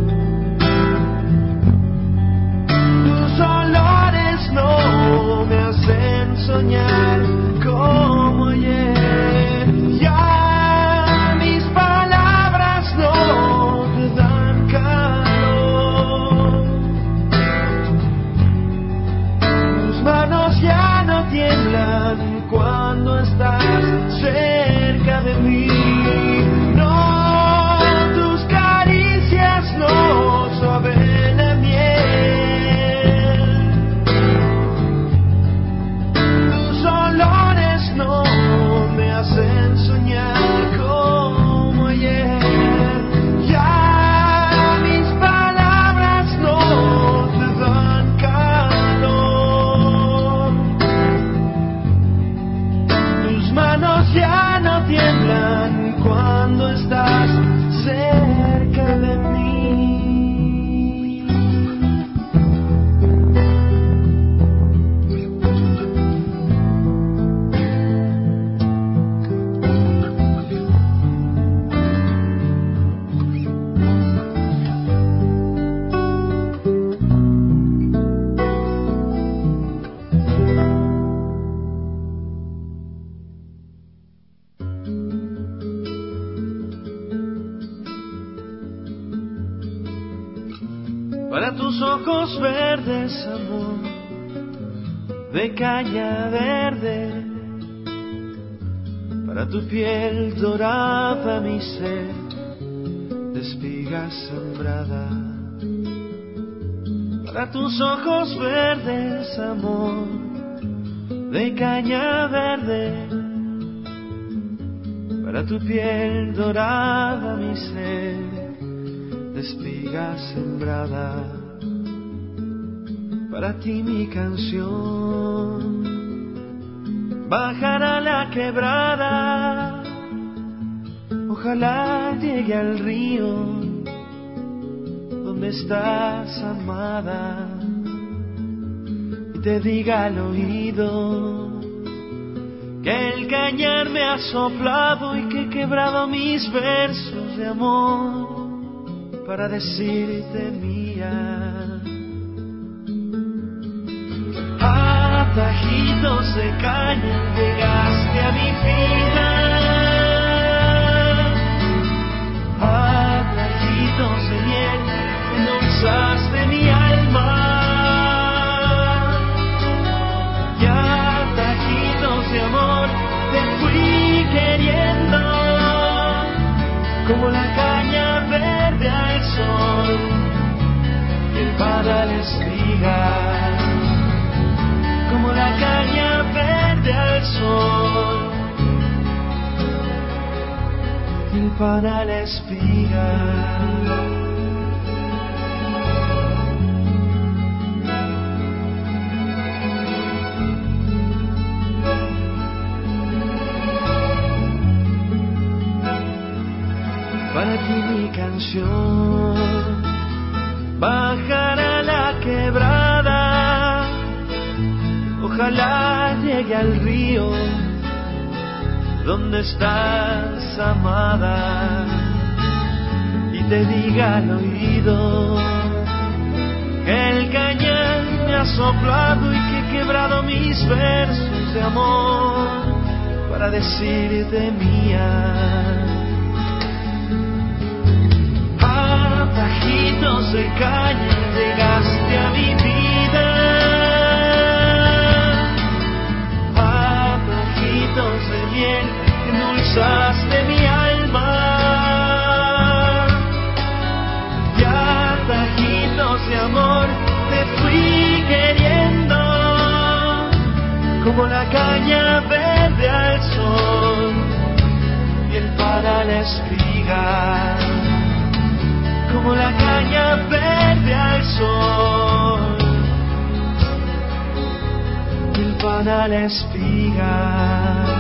tus olores no me hacen soñar como ayer. Ya mis palabras no te dan calor, tus manos ya no tiemblan cuando estás cerca de mí. No saben a miel, tus olores no me hacen soñar como ayer. Ya mis palabras no te dan calor, tus manos ya no tiemblan cuando estás cerca de mí. Para tus ojos verdes, amor, de caña verde, para tu piel dorada, mi sed de espiga sembrada. Para tus ojos verdes, amor, de caña verde, para tu piel dorada, mi sed de espiga sembrada. Para ti mi canción bajará la quebrada, ojalá llegue al río donde estás amada y te diga al oído que el cañar me ha soplado y que he quebrado mis versos de amor para decirte mía. Atajitos de caña llegaste a mi vida, atajitos de miel endulzaste mi alma, y atajitos de amor te fui queriendo como la caña verde al sol y el para la espiga, como la caña verde al sol y el para la espiga. Para ti mi canción bajará la quebrada, ojalá llegue al río donde estás amada y te diga al oído que el cañar me ha soplado y que he quebrado mis versos de amor para decirte mía. Atajitos de caña llegaste a mi vida, atajitos de miel endulzaste mi alma, y atajitos de amor te fui queriendo como la caña verde al sol y el para la espiga, como la caña verde al sol silbana la espiga.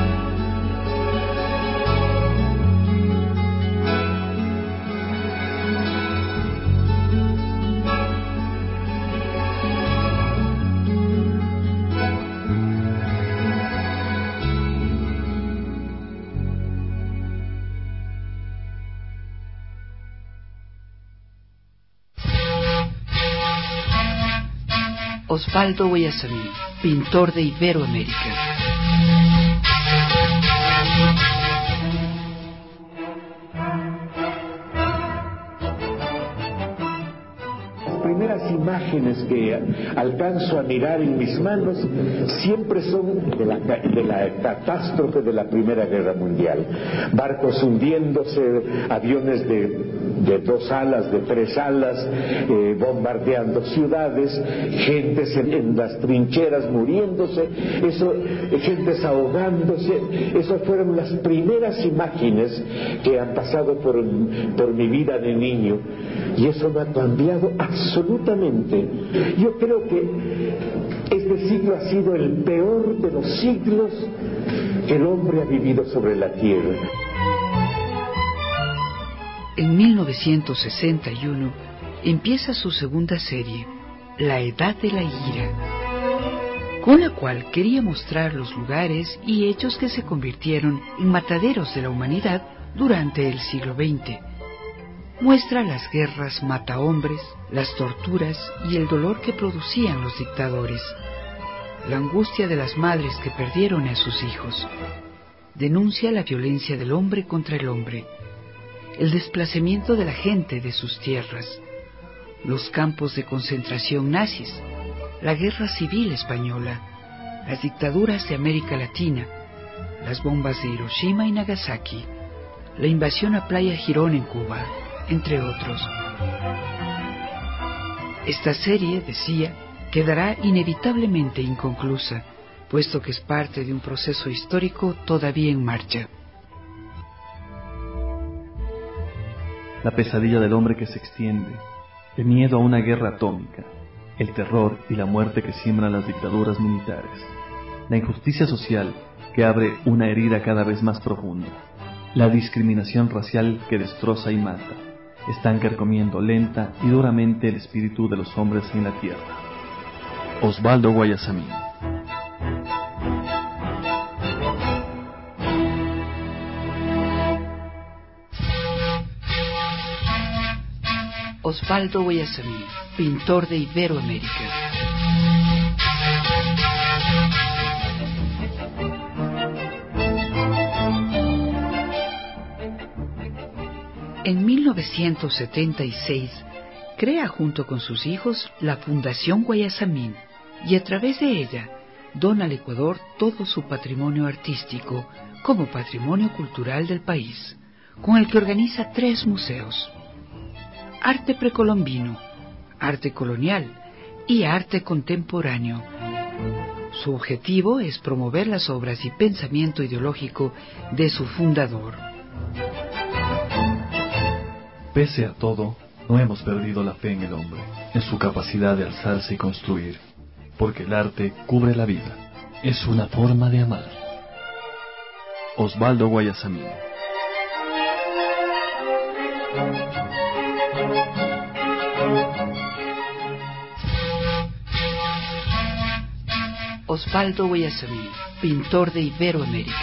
Osvaldo Guayasamín, pintor de Iberoamérica. Las primeras imágenes que alcanzo a mirar en mis manos siempre son de la, de la catástrofe de la Primera Guerra Mundial. Barcos hundiéndose, aviones de de dos alas, de tres alas, eh, bombardeando ciudades, gentes en, en las trincheras muriéndose, eso, eh, gentes ahogándose. Esas fueron las primeras imágenes que han pasado por, por mi vida de niño, y eso me ha cambiado absolutamente. Yo creo que este siglo ha sido el peor de los siglos que el hombre ha vivido sobre la tierra. En mil novecientos sesenta y uno empieza su segunda serie, La Edad de la Ira, con la cual quería mostrar los lugares y hechos que se convirtieron en mataderos de la humanidad durante el siglo veinte. Muestra las guerras matahombres, las torturas y el dolor que producían los dictadores, la angustia de las madres que perdieron a sus hijos. Denuncia la violencia del hombre contra el hombre, el desplazamiento de la gente de sus tierras, los campos de concentración nazis, la guerra civil española, las dictaduras de América Latina, las bombas de Hiroshima y Nagasaki, la invasión a Playa Girón en Cuba, entre otros. Esta serie, decía, quedará inevitablemente inconclusa, puesto que es parte de un proceso histórico todavía en marcha. La pesadilla del hombre que se extiende, el miedo a una guerra atómica, el terror y la muerte que siembran las dictaduras militares, la injusticia social que abre una herida cada vez más profunda, la discriminación racial que destroza y mata, están carcomiendo lenta y duramente el espíritu de los hombres en la tierra. Osvaldo Guayasamín. Osvaldo Guayasamín, pintor de Iberoamérica. En mil novecientos setenta y seis crea junto con sus hijos la Fundación Guayasamín y a través de ella dona al Ecuador todo su patrimonio artístico como patrimonio cultural del país, con el que organiza tres museos: arte precolombino, arte colonial y arte contemporáneo. Su objetivo es promover las obras y pensamiento ideológico de su fundador. Pese a todo, no hemos perdido la fe en el hombre, en su capacidad de alzarse y construir, porque el arte cubre la vida, es una forma de amar. Osvaldo Guayasamín. Osvaldo Guayasamín, pintor de Iberoamérica.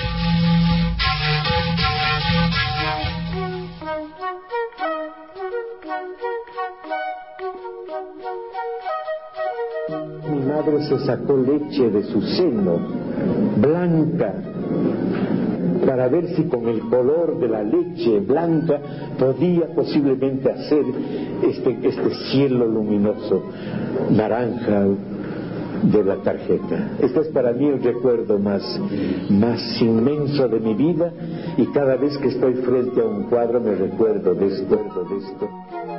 Mi madre se sacó leche de su seno, blanca, para ver si con el color de la leche blanca podía posiblemente hacer este, este cielo luminoso, naranja, de la tarjeta. Este es para mí el recuerdo más, más inmenso de mi vida, y cada vez que estoy frente a un cuadro me recuerdo de esto, de esto.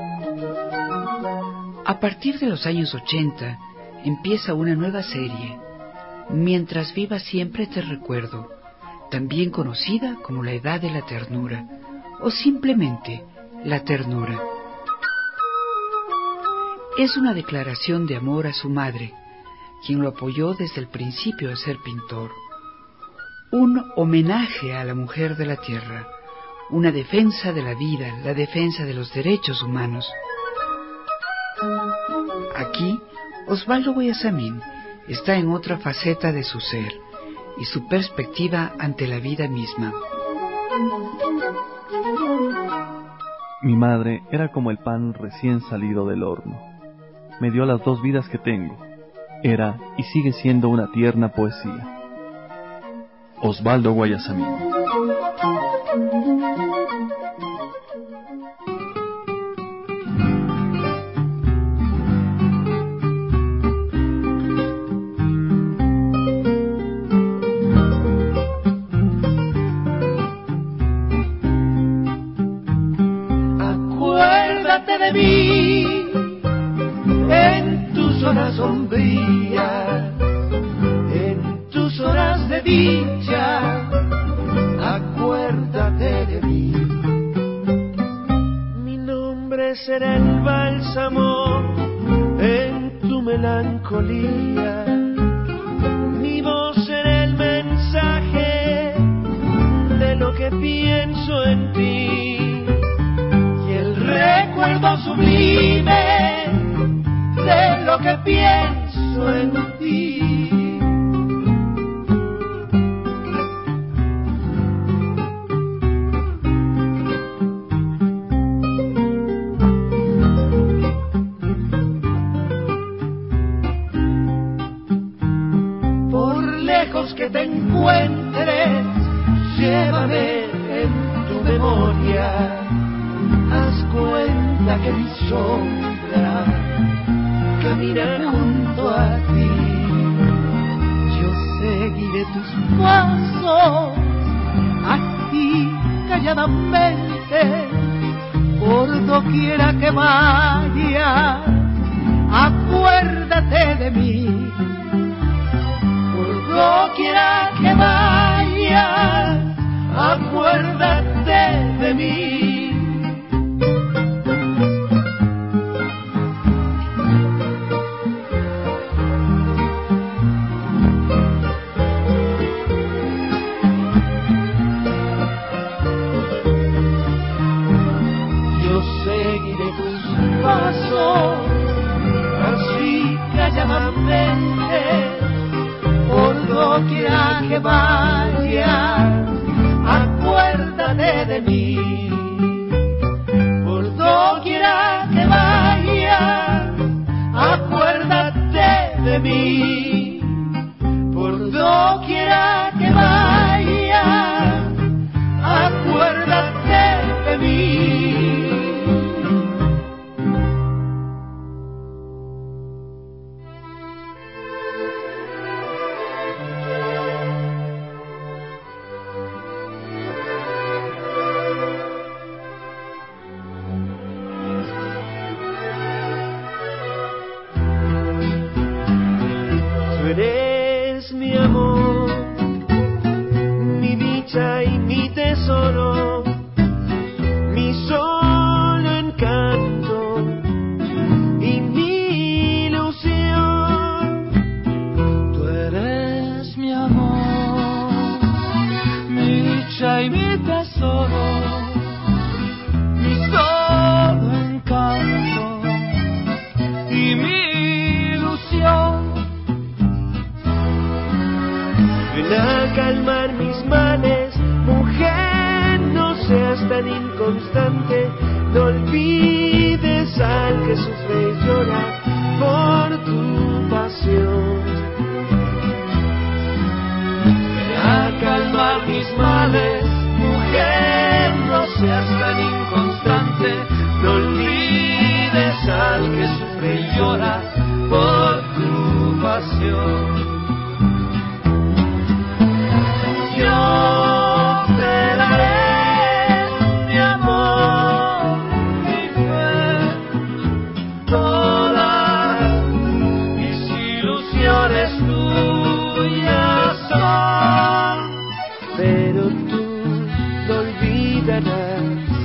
A partir de los años ochenta empieza una nueva serie, Mientras viva siempre te recuerdo, también conocida como La Edad de la Ternura o simplemente La Ternura. Es una declaración de amor a su madre, quien lo apoyó desde el principio a ser pintor. Un homenaje a la mujer de la tierra, una defensa de la vida, la defensa de los derechos humanos. Aquí, Osvaldo Guayasamín está en otra faceta de su ser y su perspectiva ante la vida misma. Mi madre era como el pan recién salido del horno. Me dio las dos vidas que tengo. Era y sigue siendo una tierna poesía. Osvaldo Guayasamín. Acuérdate de mí en tus horas sombrías, en tus horas de dicha. Acuérdate de mí. Mi nombre será el bálsamo en tu melancolía. Mi voz será el mensaje de lo que pienso en ti. Y el recuerdo sublime de lo que pienso en ti. Por lejos que te encuentres, llévame en tu memoria. Haz cuenta que mi sombra camina junto a ti. Yo seguiré tus pasos, aquí calladamente, por doquiera que vaya. Acuérdate de mí, por doquiera que vaya. Acuérdate de mí. Así calladamente, por doquiera que vaya. Acuérdate de mí, por doquiera que vaya. Acuérdate de mí, por doquiera que vaya. Acuérdate de mí. Eres mi amor, mi dicha y mi tesoro, mi solo encanto y mi ilusión. Tú eres mi amor, mi dicha y mi tesoro, mi solo encanto y mi ilusión. A calmar mis males, mujer, no seas tan inconstante, no olvides al que sufre y llora por tu pasión. A calmar mis males, mujer, no seas tan inconstante, no olvides al que sufre y llora por tu pasión. Yo te daré mi amor, mi fe, todas mis ilusiones tuyas son. Pero tú no olvidarás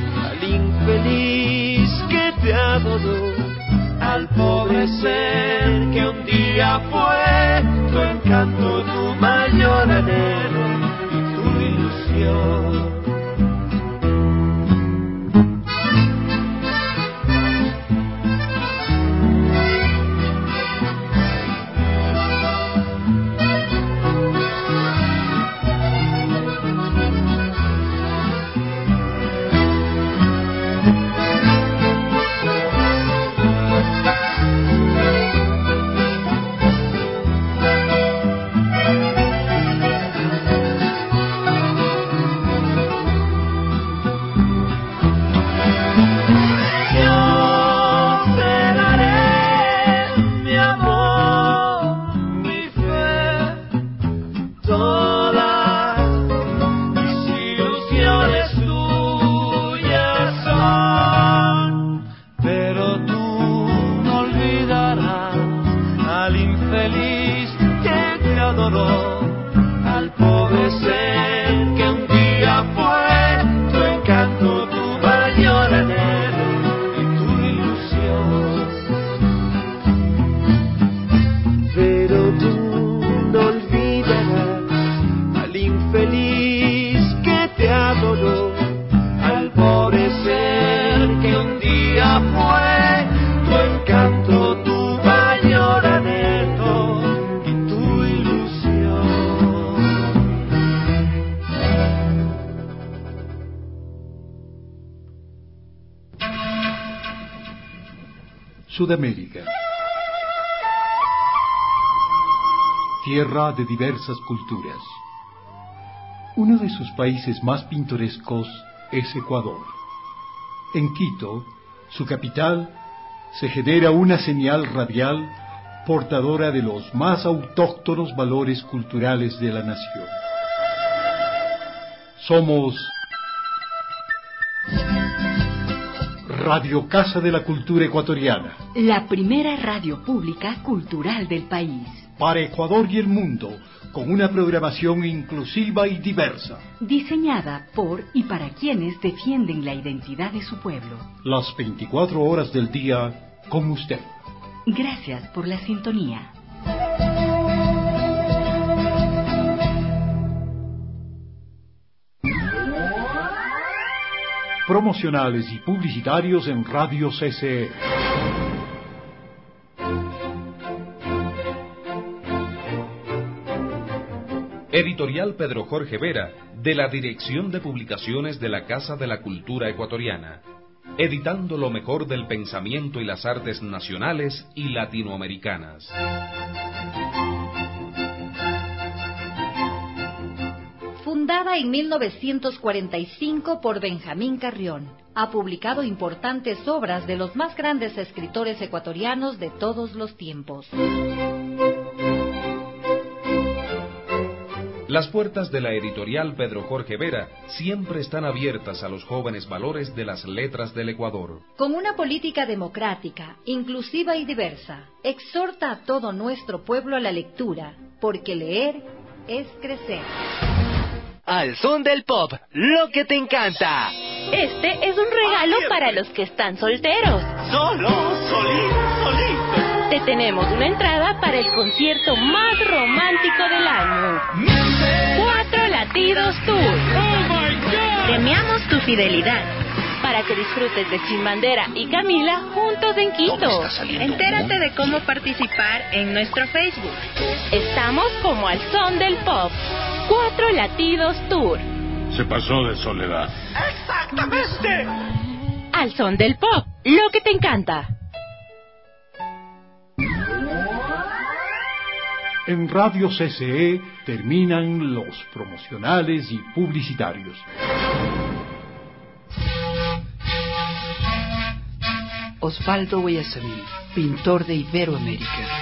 encanto, tu mayor anhelo y tu ilusión. Sudamérica, tierra de diversas culturas. Uno de sus países más pintorescos es Ecuador. En Quito, su capital, se genera una señal radial portadora de los más autóctonos valores culturales de la nación. Somos Radio Casa de la Cultura Ecuatoriana, la primera radio pública cultural del país. Para Ecuador y el mundo, con una programación inclusiva y diversa. Diseñada por y para quienes defienden la identidad de su pueblo. Las veinticuatro horas del día con usted. Gracias por la sintonía. Promocionales y publicitarios en Radio C C E. Editorial Pedro Jorge Vera, de la Dirección de Publicaciones de la Casa de la Cultura Ecuatoriana, editando lo mejor del pensamiento y las artes nacionales y latinoamericanas. Fundada en mil novecientos cuarenta y cinco por Benjamín Carrión, ha publicado importantes obras de los más grandes escritores ecuatorianos de todos los tiempos. Las puertas de la editorial Pedro Jorge Vera siempre están abiertas a los jóvenes valores de las letras del Ecuador. Con una política democrática, inclusiva y diversa, exhorta a todo nuestro pueblo a la lectura, porque leer es crecer. Al son del pop, lo que te encanta. Este es un regalo para los que están solteros. Solo, solito, solito. Te tenemos una entrada para el concierto más romántico del año. Cuatro Latidos Tour. Oh my God. Premiamos tu fidelidad para que disfrutes de Sin Bandera y Camila juntos en Quito. Entérate de cómo participar en nuestro Facebook. Estamos como Al Son del Pop. Cuatro Latidos Tour. Se pasó de soledad. ¡Exactamente! Al Son del Pop, lo que te encanta. En Radio C C E terminan los promocionales y publicitarios. Osvaldo Guayasamín, pintor de Iberoamérica.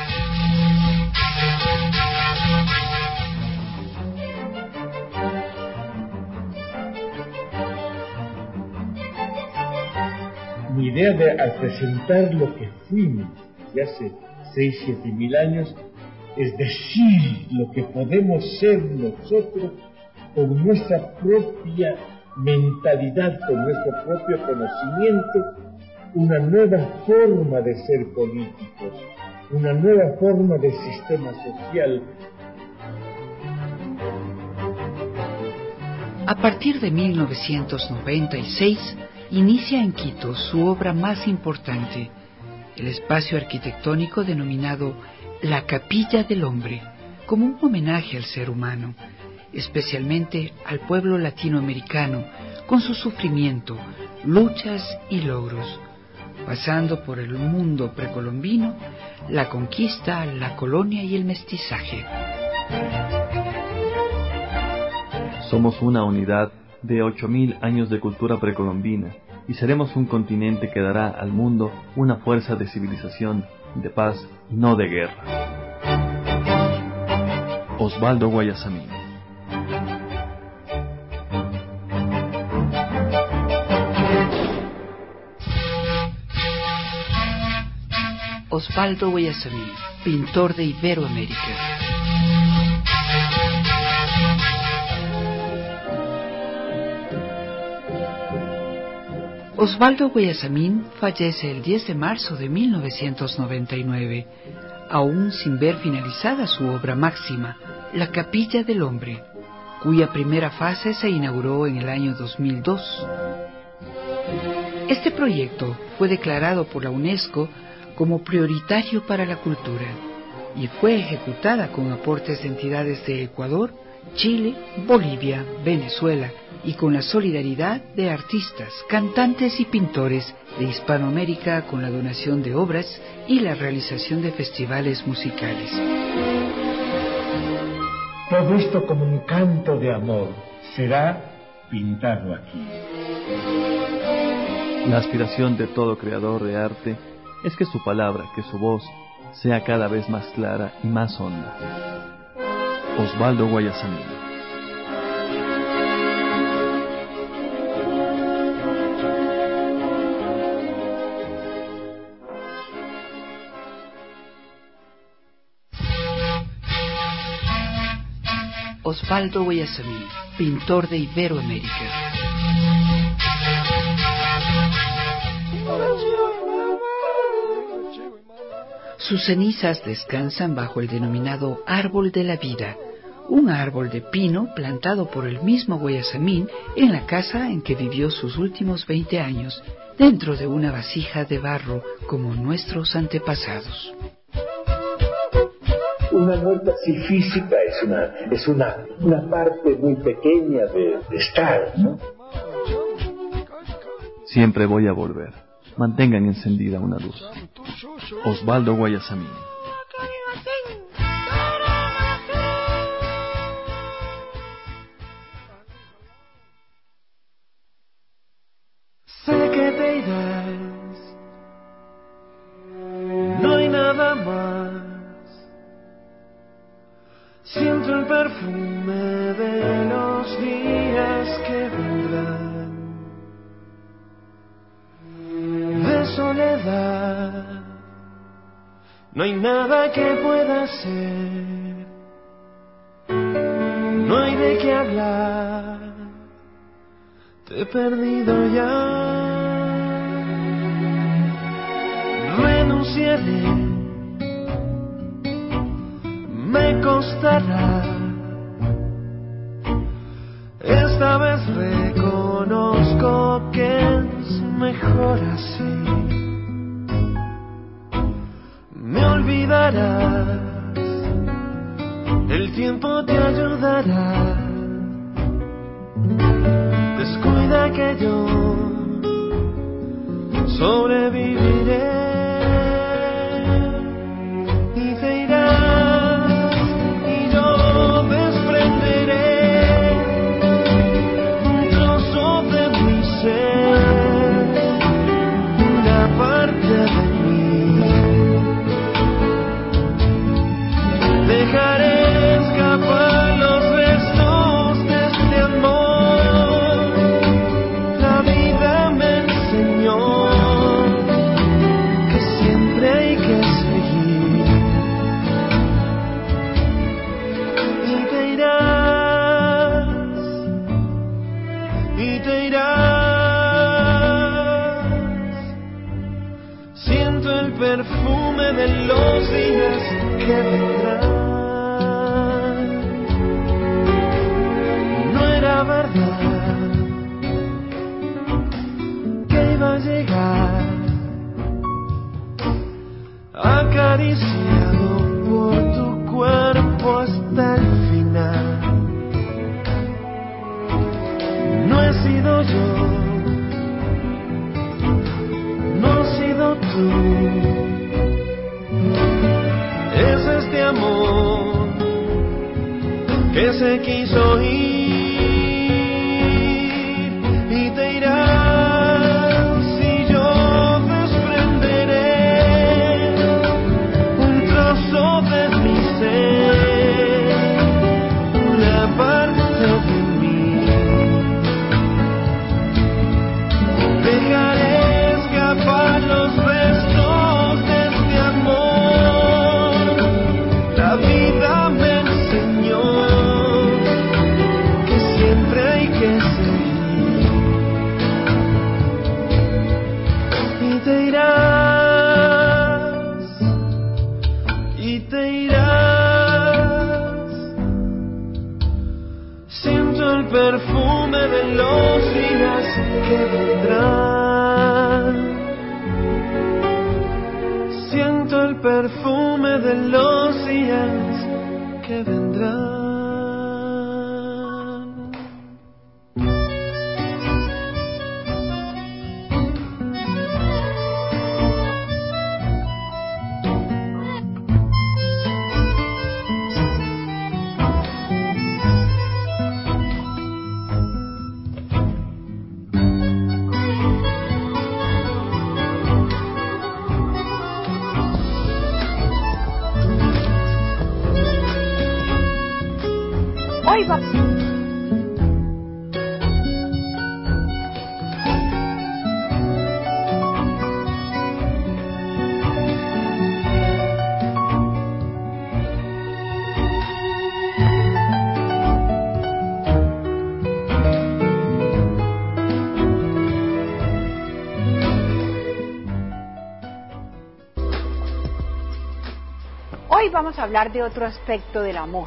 Mi idea de al presentar lo que fuimos de hace seis, siete mil años es decir lo que podemos ser nosotros con nuestra propia mentalidad, con nuestro propio conocimiento, una nueva forma de ser políticos, una nueva forma de sistema social, A partir de mil novecientos noventa y seis, inicia en Quito su obra más importante, el espacio arquitectónico denominado La Capilla del Hombre, como un homenaje al ser humano, especialmente al pueblo latinoamericano, con su sufrimiento, luchas y logros, pasando por el mundo precolombino, la conquista, la colonia y el mestizaje. Somos una unidad de ocho mil años de cultura precolombina y seremos un continente que dará al mundo una fuerza de civilización, de paz y no de guerra. Osvaldo Guayasamín. Osvaldo Guayasamín, pintor de Iberoamérica. Osvaldo Guayasamín fallece el diez de marzo de mil novecientos noventa y nueve, aún sin ver finalizada su obra máxima, La Capilla del Hombre, cuya primera fase se inauguró en el año dos mil dos. Este proyecto fue declarado por la UNESCO como prioritario para la cultura y fue ejecutada con aportes de entidades de Ecuador, Chile, Bolivia, Venezuela y con la solidaridad de artistas, cantantes y pintores de Hispanoamérica con la donación de obras y la realización de festivales musicales. Todo esto como un canto de amor será pintado aquí. La aspiración de todo creador de arte es que su palabra, que su voz, sea cada vez más clara y más honda. Osvaldo Guayasamín. Osvaldo Guayasamín, pintor de Iberoamérica. Sus cenizas descansan bajo el denominado Árbol de la Vida, un árbol de pino plantado por el mismo Guayasamín en la casa en que vivió sus últimos veinte años, dentro de una vasija de barro como nuestros antepasados. Una muerte así física es una es una, una parte muy pequeña de, de estar, ¿no? Siempre voy a volver. Mantengan encendida una luz. Osvaldo Guayasamín. Sé que te irás, no hay nada más. Siento el perfume de los días que vendrán, de soledad. No hay nada que pueda hacer, no hay de qué hablar. Te he perdido ya. Renunciaré, me costará. Esta vez reconozco que es mejor así. Me olvidarás, el tiempo te ayudará. Descuida que yo sobreviviré. Y te irás y yo desprenderé un trozo de mi ser, una parte de mí. Dejaré escapar los restos de este amor. La vida me enseñó mañana que iba a llegar, acariciado por tu cuerpo hasta el final. No he sido yo, no he sido tú, es este amor que se quiso ir y te irás y yo desprenderé un trozo de mi ser, una parte de mí. Dejaré escapar los restos de este amor. La vida me enseñó que siempre hay que seguir. Y te irás, y te irás. Siento el perfume de los días que vendrán. Siento el perfume de los días que vendrán. Hoy va... Hoy vamos a hablar de otro aspecto del amor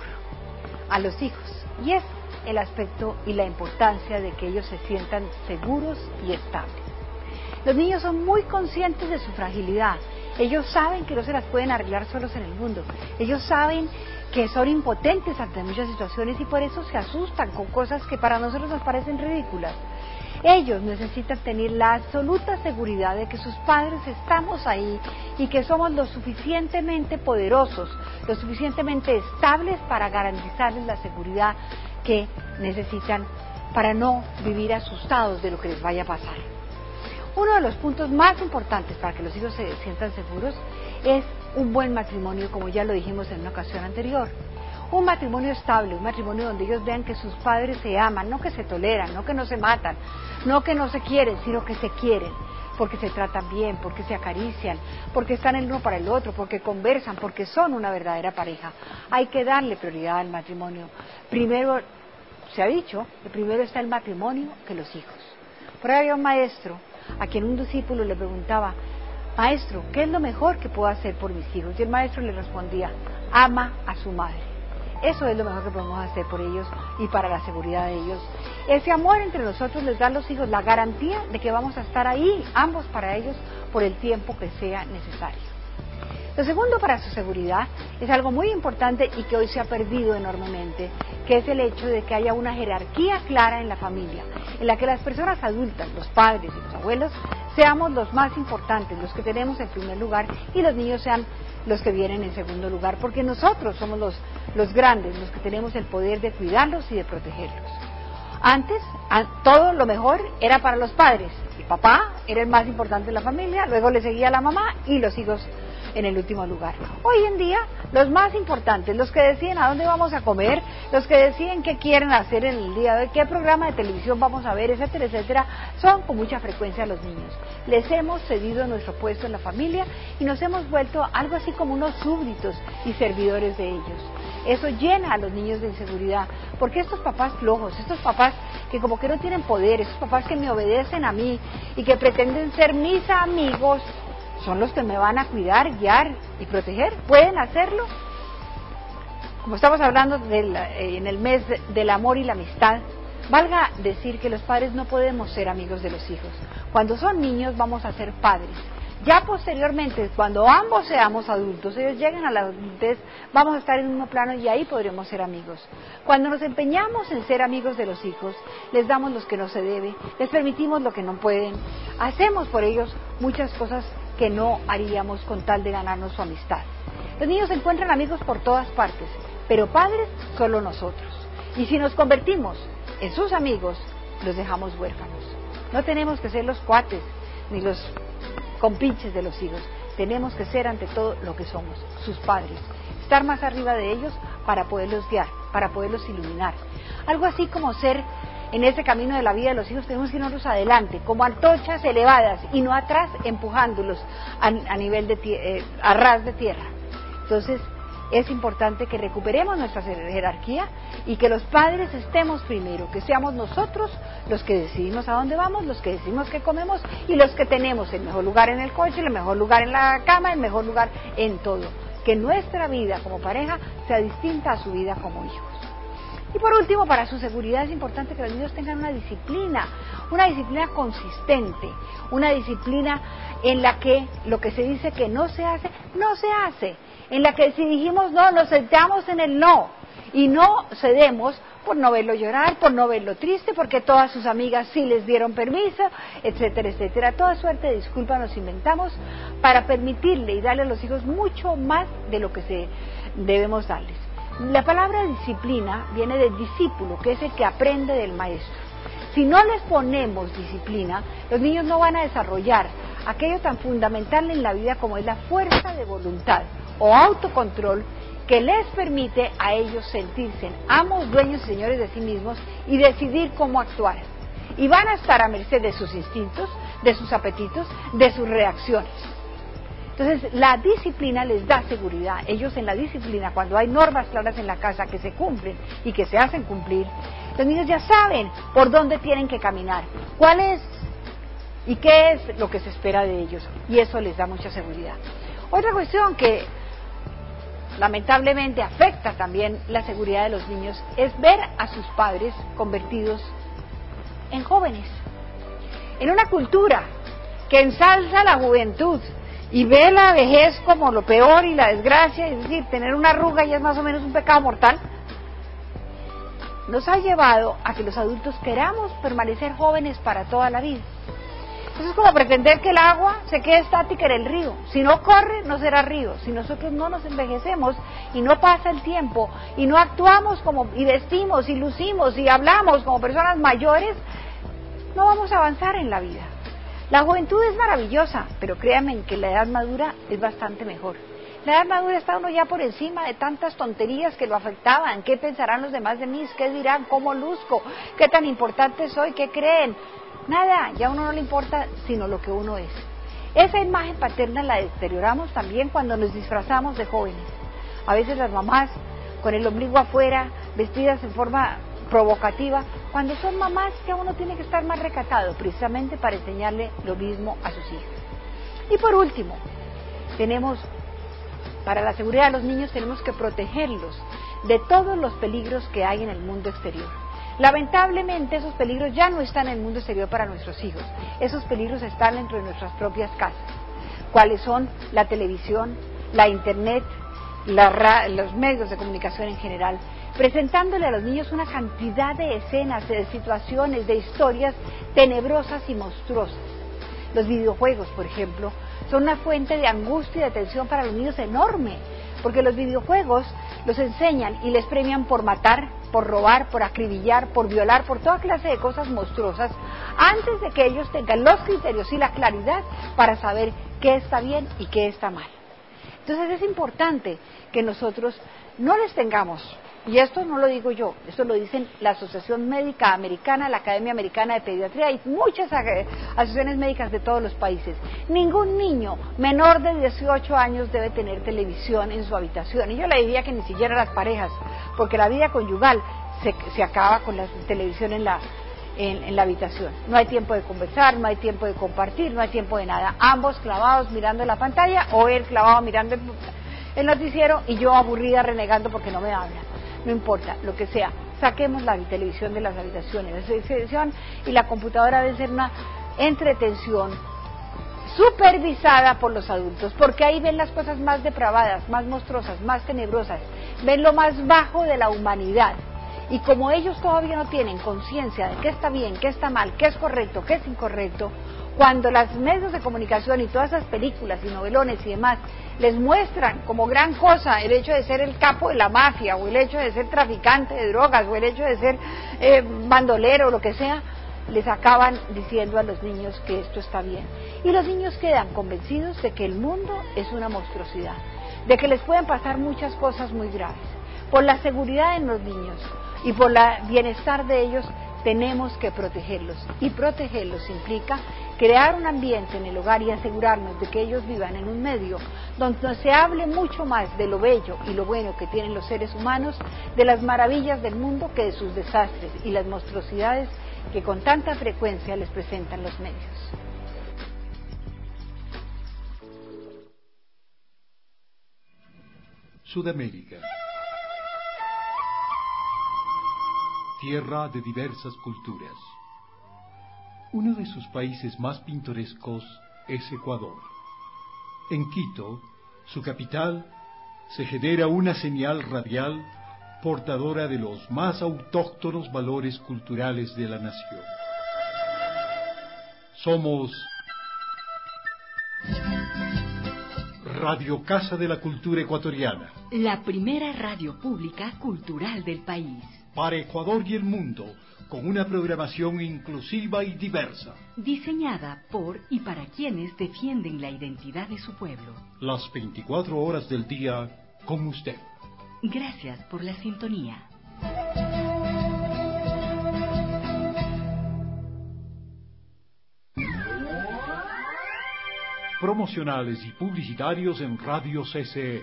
a los hijos, y es el aspecto y la importancia de que ellos se sientan seguros y estables. Los niños son muy conscientes de su fragilidad. Ellos saben que no se las pueden arreglar solos en el mundo. Ellos saben que son impotentes ante muchas situaciones y por eso se asustan con cosas que para nosotros nos parecen ridículas. Ellos necesitan tener la absoluta seguridad de que sus padres estamos ahí y que somos lo suficientemente poderosos, lo suficientemente estables para garantizarles la seguridad que necesitan para no vivir asustados de lo que les vaya a pasar. Uno de los puntos más importantes para que los hijos se sientan seguros es un buen matrimonio, como ya lo dijimos en una ocasión anterior. Un matrimonio estable, un matrimonio donde ellos vean que sus padres se aman, no que se toleran, no que no se matan, no que no se quieren, sino que se quieren, porque se tratan bien, porque se acarician, porque están el uno para el otro, porque conversan, porque son una verdadera pareja. Hay que darle prioridad al matrimonio. Primero, se ha dicho, que primero está el matrimonio que los hijos. Por ahí había un maestro a quien un discípulo le preguntaba: maestro, ¿qué es lo mejor que puedo hacer por mis hijos? Y el maestro le respondía: ama a su madre. Eso es lo mejor que podemos hacer por ellos y para la seguridad de ellos. Ese amor entre nosotros les da a los hijos la garantía de que vamos a estar ahí, ambos para ellos, por el tiempo que sea necesario. Lo segundo para su seguridad es algo muy importante y que hoy se ha perdido enormemente, que es el hecho de que haya una jerarquía clara en la familia, en la que las personas adultas, los padres y los abuelos, seamos los más importantes, los que tenemos en primer lugar, y los niños sean los que vienen en segundo lugar, porque nosotros somos los, los grandes, los que tenemos el poder de cuidarlos y de protegerlos. Antes, a, todo lo mejor era para los padres. El papá era el más importante de la familia, luego le seguía la mamá y los hijos en el último lugar. Hoy en día, los más importantes, los que deciden a dónde vamos a comer, los que deciden qué quieren hacer en el día de hoy, qué programa de televisión vamos a ver, etcétera, etcétera, son con mucha frecuencia los niños. Les hemos cedido nuestro puesto en la familia y nos hemos vuelto algo así como unos súbditos y servidores de ellos. Eso llena a los niños de inseguridad, porque estos papás flojos, estos papás que como que no tienen poder, estos papás que me obedecen a mí y que pretenden ser mis amigos, son los que me van a cuidar, guiar y proteger. ¿Pueden hacerlo? Como estamos hablando del, eh, en el mes de, del amor y la amistad, Valga decir que los padres no podemos ser amigos de los hijos. Cuando son niños vamos a ser padres. Ya posteriormente, cuando ambos seamos adultos, ellos lleguen a la adultez, vamos a estar en un mismo plano y ahí podremos ser amigos. Cuando nos empeñamos en ser amigos de los hijos, les damos lo que no se debe, les permitimos lo que no pueden, hacemos por ellos muchas cosas que no haríamos con tal de ganarnos su amistad. Los niños encuentran amigos por todas partes, pero padres solo nosotros. Y si nos convertimos en sus amigos, los dejamos huérfanos. No tenemos que ser los cuates, ni los compinches de los hijos. Tenemos que ser ante todo lo que somos, sus padres. Estar más arriba de ellos para poderlos guiar, para poderlos iluminar. Algo así como ser en ese camino de la vida de los hijos, tenemos que irnos adelante, como antorchas elevadas, y no atrás empujándolos a, a nivel de eh, a ras de tierra. Entonces, es importante que recuperemos nuestra jerarquía y que los padres estemos primero, que seamos nosotros los que decidimos a dónde vamos, los que decidimos qué comemos y los que tenemos el mejor lugar en el coche, el mejor lugar en la cama, el mejor lugar en todo. Que nuestra vida como pareja sea distinta a su vida como hijos. Y por último, para su seguridad es importante que los niños tengan una disciplina, una disciplina consistente, una disciplina en la que lo que se dice que no se hace, no se hace, en la que si dijimos no, nos sentamos en el no y no cedemos por no verlo llorar, por no verlo triste, porque todas sus amigas sí les dieron permiso, etcétera, etcétera. Toda suerte de disculpas nos inventamos para permitirle y darle a los hijos mucho más de lo que se debemos darles. La palabra disciplina viene del discípulo, que es el que aprende del maestro. Si no les ponemos disciplina, los niños no van a desarrollar aquello tan fundamental en la vida como es la fuerza de voluntad o autocontrol que les permite a ellos sentirse amos, dueños y señores de sí mismos y decidir cómo actuar. Y van a estar a merced de sus instintos, de sus apetitos, de sus reacciones. Entonces, la disciplina les da seguridad. Ellos en la disciplina, cuando hay normas claras en la casa que se cumplen y que se hacen cumplir, los niños ya saben por dónde tienen que caminar, cuál es y qué es lo que se espera de ellos. Y eso les da mucha seguridad. Otra cuestión que lamentablemente afecta también la seguridad de los niños es ver a sus padres convertidos en jóvenes. En una cultura que ensalza la juventud y ve la vejez como lo peor y la desgracia, es decir, tener una arruga ya es más o menos un pecado mortal, nos ha llevado a que los adultos queramos permanecer jóvenes para toda la vida. Eso es como pretender que el agua se quede estática en el río. Si no corre, no será río. Si nosotros no nos envejecemos y no pasa el tiempo y no actuamos como y vestimos y lucimos y hablamos como personas mayores, no vamos a avanzar en la vida. La juventud es maravillosa, pero créanme que la edad madura es bastante mejor. La edad madura está uno ya por encima de tantas tonterías que lo afectaban. ¿Qué pensarán los demás de mí? ¿Qué dirán? ¿Cómo luzco? ¿Qué tan importante soy? ¿Qué creen? Nada, ya a uno no le importa sino lo que uno es. Esa imagen paterna la deterioramos también cuando nos disfrazamos de jóvenes. A veces las mamás con el ombligo afuera, vestidas en forma provocativa, cuando son mamás ya uno tiene que estar más recatado, precisamente para enseñarle lo mismo a sus hijos. Y por último, tenemos, para la seguridad de los niños tenemos que protegerlos de todos los peligros que hay en el mundo exterior. Lamentablemente esos peligros ya no están en el mundo exterior para nuestros hijos, esos peligros están dentro de nuestras propias casas. ¿Cuáles son? La televisión, la internet, la ra- los medios de comunicación en general, presentándole a los niños una cantidad de escenas, de situaciones, de historias tenebrosas y monstruosas. Los videojuegos, por ejemplo, son una fuente de angustia y de tensión para los niños enorme, porque los videojuegos los enseñan y les premian por matar, por robar, por acribillar, por violar, por toda clase de cosas monstruosas, antes de que ellos tengan los criterios y la claridad para saber qué está bien y qué está mal. Entonces es importante que nosotros no les tengamos, y esto no lo digo yo, esto lo dicen la Asociación Médica Americana, la Academia Americana de Pediatría y muchas asociaciones médicas de todos los países. Ningún niño menor de dieciocho años debe tener televisión en su habitación. Y yo le diría que ni siquiera las parejas, porque la vida conyugal se, se acaba con la televisión en la, en, en la habitación. No hay tiempo de conversar, no hay tiempo de compartir, no hay tiempo de nada. Ambos clavados mirando la pantalla o él clavado mirando el, el noticiero y yo aburrida renegando porque no me hablan. No importa, lo que sea, saquemos la televisión de las habitaciones. La televisión y la computadora debe ser una entretención supervisada por los adultos, porque ahí ven las cosas más depravadas, más monstruosas, más tenebrosas, ven lo más bajo de la humanidad. Y como ellos todavía no tienen conciencia de qué está bien, qué está mal, qué es correcto, qué es incorrecto, cuando los medios de comunicación y todas esas películas y novelones y demás les muestran como gran cosa el hecho de ser el capo de la mafia, o el hecho de ser traficante de drogas, o el hecho de ser eh, bandolero o lo que sea, les acaban diciendo a los niños que esto está bien. Y los niños quedan convencidos de que el mundo es una monstruosidad, de que les pueden pasar muchas cosas muy graves. Por la seguridad de los niños y por el bienestar de ellos, tenemos que protegerlos. Y protegerlos implica crear un ambiente en el hogar y asegurarnos de que ellos vivan en un medio donde se hable mucho más de lo bello y lo bueno que tienen los seres humanos, de las maravillas del mundo, que de sus desastres y las monstruosidades que con tanta frecuencia les presentan los medios. Sudamérica, tierra de diversas culturas. Uno de sus países más pintorescos es Ecuador. En Quito, su capital, se genera una señal radial portadora de los más autóctonos valores culturales de la nación. Somos Radio Casa de la Cultura Ecuatoriana, la primera radio pública cultural del país. Para Ecuador y el mundo, con una programación inclusiva y diversa. Diseñada por y para quienes defienden la identidad de su pueblo. Las veinticuatro horas del día con usted. Gracias por la sintonía. Promocionales y publicitarios en Radio C C E.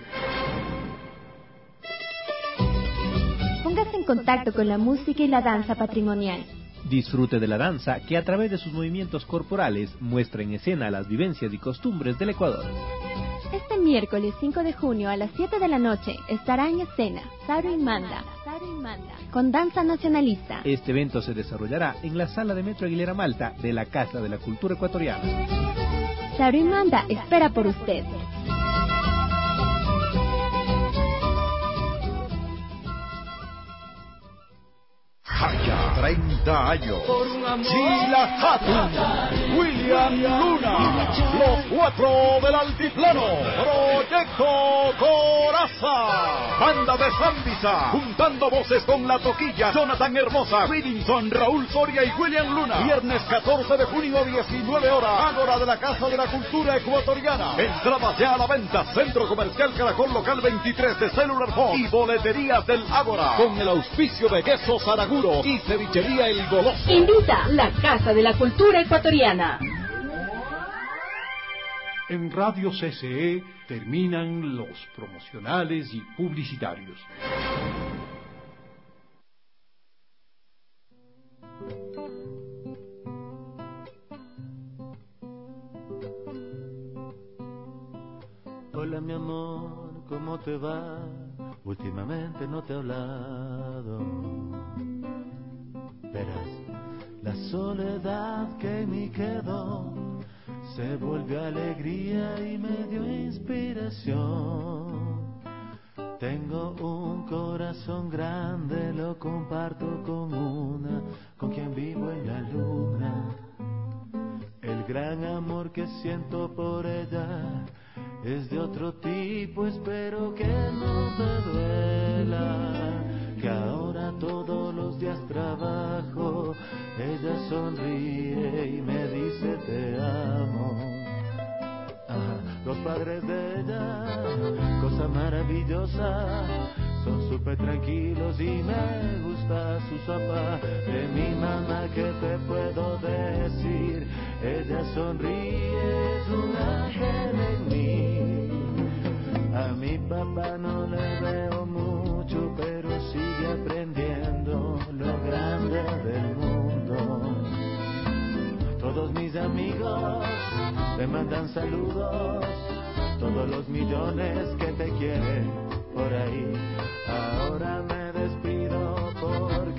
Póngase en contacto con la música y la danza patrimonial. Disfrute de la danza que a través de sus movimientos corporales muestra en escena las vivencias y costumbres del Ecuador. Este miércoles cinco de junio a las siete de la noche estará en escena Saru y Manda, con danza nacionalista. Este evento se desarrollará en la sala de Metro Aguilera Malta de la Casa de la Cultura Ecuatoriana. Saru y Manda espera por usted. Haya treinta años. Sheila Hatun, William Luna, los cuatro del altiplano, Proyecto Coraza, Banda de Zambisa, juntando voces con La Toquilla, Jonathan Hermosa, Whittington, Raúl Soria y William Luna. Viernes catorce de junio, diecinueve horas, Ágora de la Casa de la Cultura Ecuatoriana. Entradas ya a la venta, Centro Comercial Caracol Local veintitrés de Cellular Phone y boleterías del Ágora, con el auspicio de Quesos Araguro y Cevichería El Goloso. Invita la Casa de la Cultura Ecuatoriana. En Radio C C E terminan los promocionales y publicitarios. Hola mi amor, ¿cómo te va? Últimamente no te he hablado. Verás, la soledad que en mí quedó se volvió alegría y me dio inspiración. Tengo un corazón grande, lo comparto con una, con quien vivo en la luna. El gran amor que siento por ella es de otro tipo, espero que no te duela, que ahora todos los días trabajo, ella sonríe y me dice te amo. Ah, los padres de ella, cosa maravillosa, son súper tranquilos y me gusta su sopa. De mi mamá, ¿qué te puedo decir? Ella sonríe, es un ángel en mí. A mi papá no le veo mucho, pero sigue aprendiendo lo grande del mundo. Todos mis amigos te mandan saludos, todos los millones que te quieren por ahí. Ahora me despido porque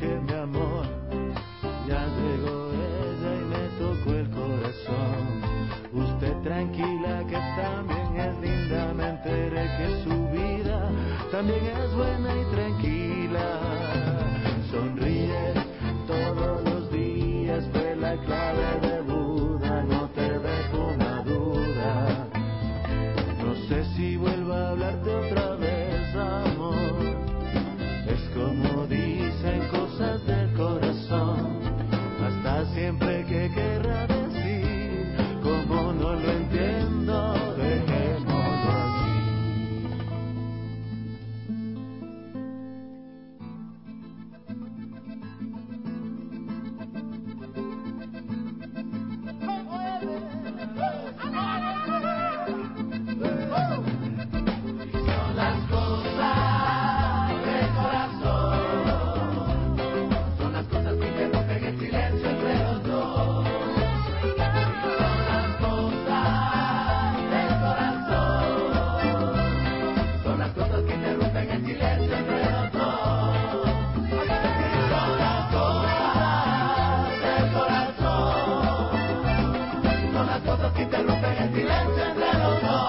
más llegó ella y me tocó el corazón. Usted tranquila que también es linda, me enteré que su vida también es buena y tranquila. Sonríe todos los días, fue la clave de Buda, no te dejo una duda. No sé si vuelvo a hablarte otra vez, amor. Es como dicen, cosas del corazón, hasta siempre que querrá decir, como no lo entiendo, dejémoslo así. Son las cosas del corazón, son las cosas que interrumpen el silencio entre los dos. Son las cosas del corazón, son las cosas que interrumpen el silencio entre los dos. Son las cosas del corazón, son las cosas que interrumpen el silencio entre los dos.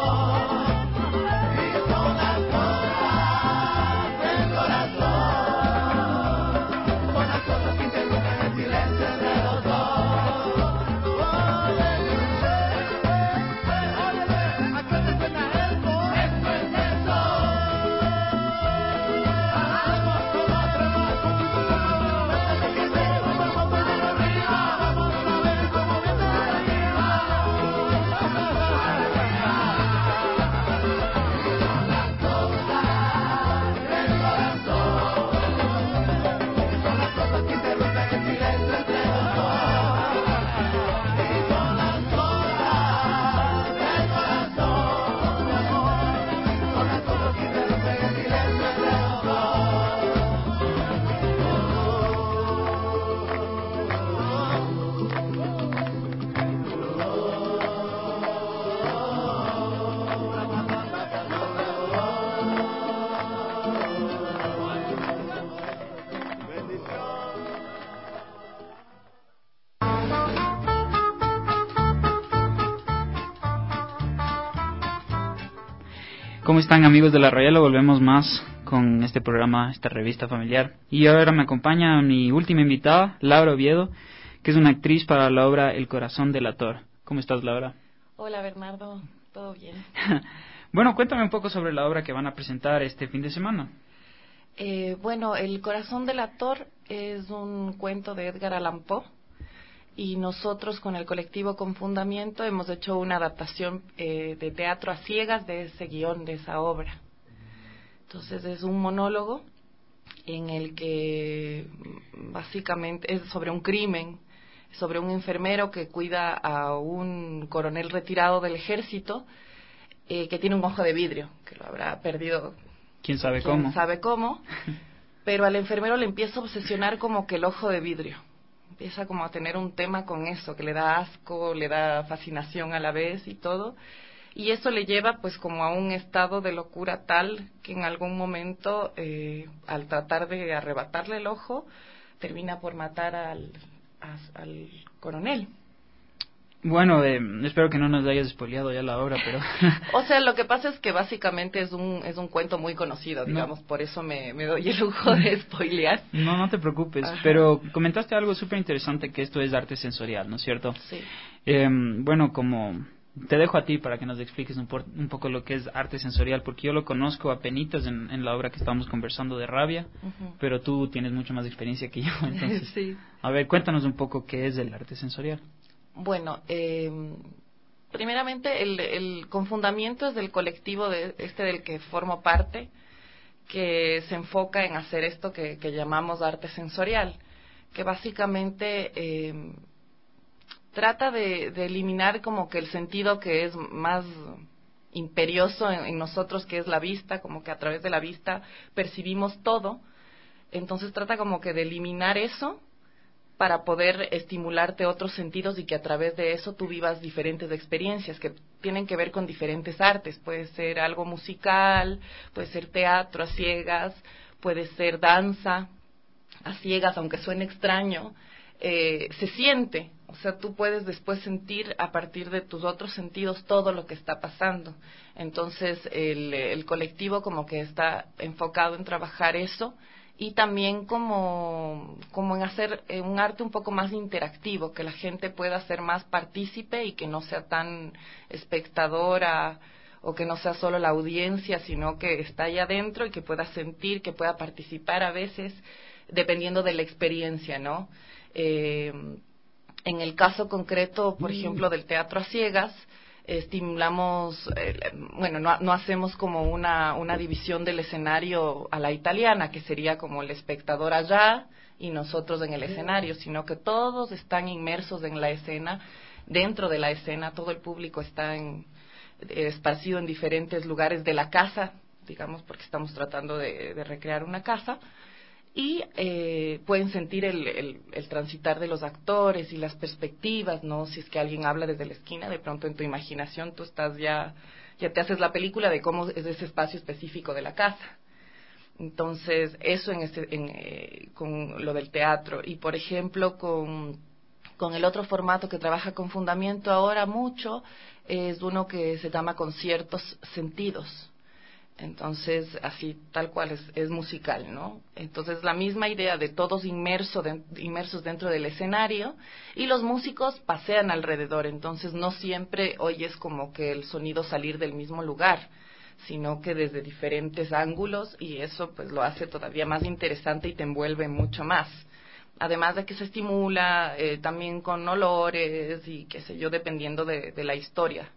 ¿Cómo están, amigos de La Royala? Volvemos más con este programa, esta revista familiar. Y ahora me acompaña mi última invitada, Laura Oviedo, que es una actriz para la obra El corazón delator. ¿Cómo estás, Laura? Hola, Bernardo. ¿Todo bien? Bueno, cuéntame un poco sobre la obra que van a presentar este fin de semana. Eh, bueno, El corazón delator es un cuento de Edgar Allan Poe. Y nosotros con el colectivo Confundamiento hemos hecho una adaptación eh, de teatro a ciegas de ese guión, de esa obra. Entonces es un monólogo en el que básicamente es sobre un crimen, sobre un enfermero que cuida a un coronel retirado del ejército eh, que tiene un ojo de vidrio, que lo habrá perdido. ¿Quién sabe ¿Quién cómo? sabe cómo? Pero al enfermero le empieza a obsesionar como que el ojo de vidrio. Empieza como a tener un tema con eso, que le da asco, le da fascinación a la vez y todo. Y eso le lleva pues como a un estado de locura tal que en algún momento, eh, al tratar de arrebatarle el ojo, termina por matar al, a, al coronel. Bueno, eh, espero que no nos hayas spoileado ya la obra, pero... O sea, lo que pasa es que básicamente es un es un cuento muy conocido, digamos, no. Por eso me, me doy el lujo de spoilear. No, no te preocupes, Ajá. Pero comentaste algo súper interesante, que esto es arte sensorial, ¿no es cierto? Sí. Eh, bueno, como te dejo a ti para que nos expliques un, por, un poco lo que es arte sensorial, porque yo lo conozco apenitas en, en la obra que estábamos conversando de Rabia, uh-huh. Pero tú tienes mucho más experiencia que yo, entonces... Sí. A ver, cuéntanos un poco qué es el arte sensorial. Bueno, eh, primeramente el, el Confundamiento es del colectivo de este del que formo parte, que se enfoca en hacer esto que, que llamamos arte sensorial, que básicamente eh, trata de, de eliminar como que el sentido que es más imperioso en, en nosotros, que es la vista, como que a través de la vista percibimos todo. Entonces trata como que de eliminar eso para poder estimularte otros sentidos y que a través de eso tú vivas diferentes experiencias que tienen que ver con diferentes artes. Puede ser algo musical, puede ser teatro a ciegas, puede ser danza a ciegas, aunque suene extraño. eh, se siente, o sea, tú puedes después sentir a partir de tus otros sentidos todo lo que está pasando. Entonces, el, el colectivo como que está enfocado en trabajar eso y también como, como en hacer eh, un arte un poco más interactivo, que la gente pueda ser más partícipe y que no sea tan espectadora o que no sea solo la audiencia, sino que está ahí adentro y que pueda sentir, que pueda participar a veces, dependiendo de la experiencia, ¿no? Eh, en el caso concreto, por ejemplo, del teatro a ciegas, estimulamos, eh, bueno, no, no hacemos como una, una división del escenario a la italiana, que sería como el espectador allá y nosotros en el escenario, sino que todos están inmersos en la escena, dentro de la escena, todo el público está en, eh, esparcido en diferentes lugares de la casa, digamos, porque estamos tratando de, de recrear una casa, y eh, pueden sentir el, el, el transitar de los actores y las perspectivas, ¿no? Si es que alguien habla desde la esquina, de pronto en tu imaginación tú estás ya, ya te haces la película de cómo es ese espacio específico de la casa. Entonces, eso en este, en, eh, con lo del teatro. Y, por ejemplo, con, con el otro formato que trabaja con Fundamento ahora mucho, es uno que se llama Conciertos Sentidos. Entonces, así, tal cual, es, es musical, ¿no? Entonces, la misma idea de todos inmerso de, inmersos dentro del escenario y los músicos pasean alrededor. Entonces, no siempre oyes como que el sonido salir del mismo lugar, sino que desde diferentes ángulos, y eso pues lo hace todavía más interesante y te envuelve mucho más. Además de que se estimula eh, también con olores y qué sé yo, dependiendo de, de la historia,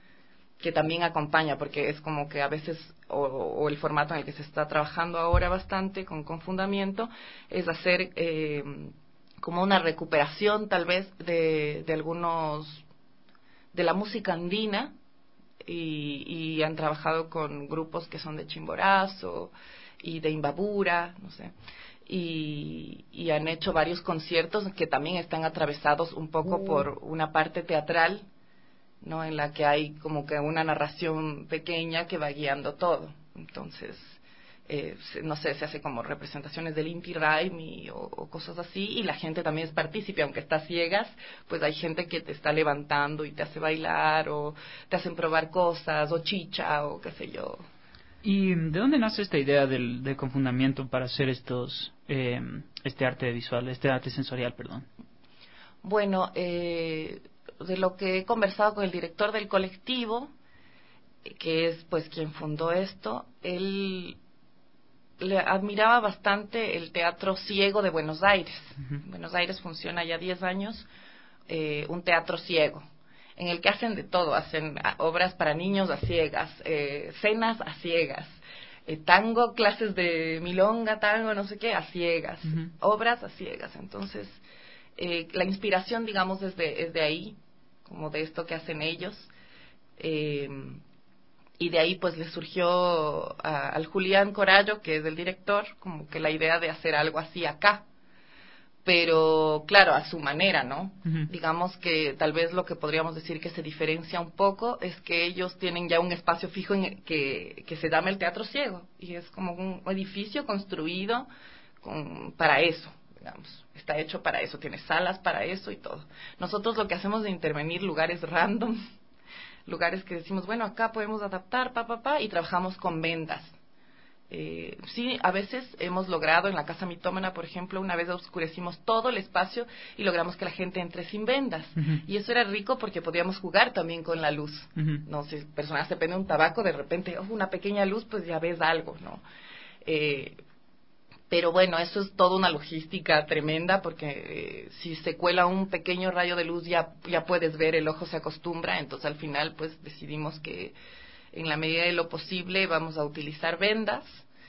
que también acompaña, porque es como que a veces, o, o el formato en el que se está trabajando ahora bastante con, con Fundamento, es hacer eh, como una recuperación tal vez de, de algunos, de la música andina, y, y han trabajado con grupos que son de Chimborazo y de Imbabura, no sé, y, y han hecho varios conciertos que también están atravesados un poco mm. por una parte teatral, ¿no? En la que hay como que una narración pequeña que va guiando todo. Entonces, eh, se, no sé, se hace como representaciones del Inti Raymi o, o cosas así, y la gente también es partícipe, aunque está ciegas, pues hay gente que te está levantando y te hace bailar, o te hacen probar cosas, o chicha, o qué sé yo. ¿Y de dónde nace esta idea del, del confundamiento para hacer estos, eh, este arte visual, este arte sensorial, perdón? Bueno, eh... de lo que he conversado con el director del colectivo, que es pues quien fundó esto, él le admiraba bastante el teatro ciego de Buenos Aires. Uh-huh. En Buenos Aires funciona ya diez años eh, un teatro ciego, en el que hacen de todo, hacen obras para niños a ciegas, eh, cenas a ciegas, eh, tango, clases de milonga, tango, no sé qué, a ciegas, uh-huh. obras a ciegas. Entonces, eh, la inspiración, digamos, es de, es de ahí, como de esto que hacen ellos, eh, y de ahí pues le surgió a, al Julián Corallo, que es el director, como que la idea de hacer algo así acá, pero claro, a su manera, ¿no? Uh-huh. Digamos que tal vez lo que podríamos decir que se diferencia un poco es que ellos tienen ya un espacio fijo en el que, que se llama el Teatro Ciego, y es como un edificio construido con, para eso. Digamos, está hecho para eso, tiene salas para eso y todo. Nosotros lo que hacemos es intervenir lugares random, lugares que decimos, bueno, acá podemos adaptar, pa, pa, pa, y trabajamos con vendas. Eh, sí, a veces hemos logrado, en la Casa Mitómana, por ejemplo, una vez oscurecimos todo el espacio y logramos que la gente entre sin vendas. Uh-huh. Y eso era rico porque podíamos jugar también con la luz. Uh-huh. No, si el personaje se prende un tabaco, de repente, oh, una pequeña luz, pues ya ves algo, ¿no? Eh, Pero bueno, eso es toda una logística tremenda, porque eh, si se cuela un pequeño rayo de luz ya, ya puedes ver, el ojo se acostumbra. Entonces al final pues decidimos que en la medida de lo posible vamos a utilizar vendas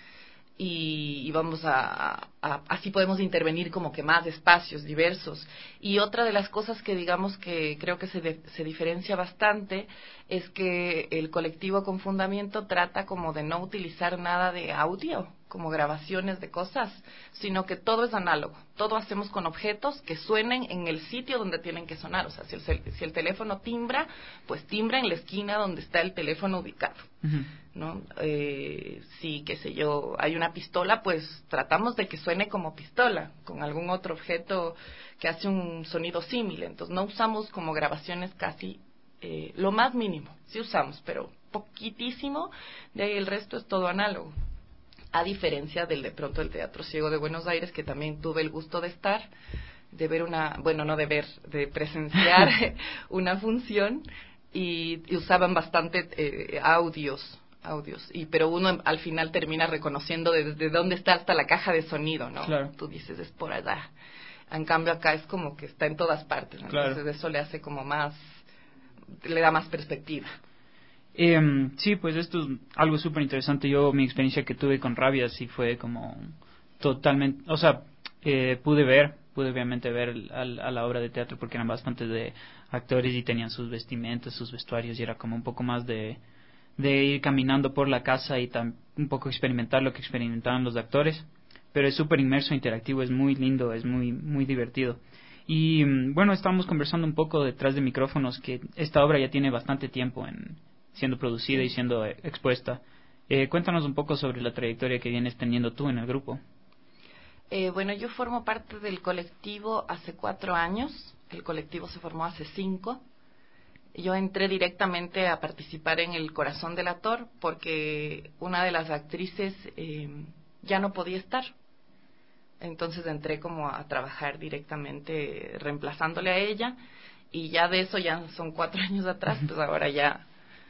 y, y vamos a, a, a, así podemos intervenir como que más espacios diversos. Y otra de las cosas que digamos que creo que se, de, se diferencia bastante es que el colectivo con Fundamento trata como de no utilizar nada de audio, como grabaciones de cosas, sino que todo es análogo, todo hacemos con objetos que suenen en el sitio donde tienen que sonar. O sea, si el, si el teléfono timbra, pues timbra en la esquina donde está el teléfono ubicado, uh-huh. ¿no? Eh, si, qué sé yo, hay una pistola, pues tratamos de que suene suene como pistola, con algún otro objeto que hace un sonido símil. Entonces no usamos como grabaciones casi, eh, lo más mínimo, sí usamos, pero poquitísimo, de ahí el resto es todo análogo. A diferencia del de pronto el Teatro Ciego de Buenos Aires, que también tuve el gusto de estar, de ver una, bueno, no de ver, de presenciar una función, y, y usaban bastante eh, audios, audios, y pero uno al final termina reconociendo desde de dónde está hasta la caja de sonido, ¿no? Claro. Tú dices, es por allá. En cambio acá es como que está en todas partes, ¿no? Claro. Entonces eso le hace como más, le da más perspectiva. Eh, sí, pues esto es algo súper interesante. Yo, mi experiencia que tuve con Rabia sí fue como totalmente, o sea, eh, pude ver, pude obviamente ver a, a la obra de teatro porque eran bastantes de actores y tenían sus vestimentas, sus vestuarios, y era como un poco más de, de ir caminando por la casa y tam, un poco experimentar lo que experimentaban los actores. Pero es súper inmerso, interactivo, es muy lindo, es muy, muy divertido. Y bueno, estábamos conversando un poco detrás de micrófonos que esta obra ya tiene bastante tiempo en siendo producida y siendo eh, expuesta. Eh, cuéntanos un poco sobre la trayectoria que vienes teniendo tú en el grupo. Eh, bueno, yo formo parte del colectivo hace cuatro años. El colectivo se formó hace cinco. Yo entré directamente a participar en El Corazón del Ator porque una de las actrices eh, ya no podía estar. Entonces entré como a trabajar directamente reemplazándole a ella, y ya de eso ya son cuatro años atrás, pues ahora ya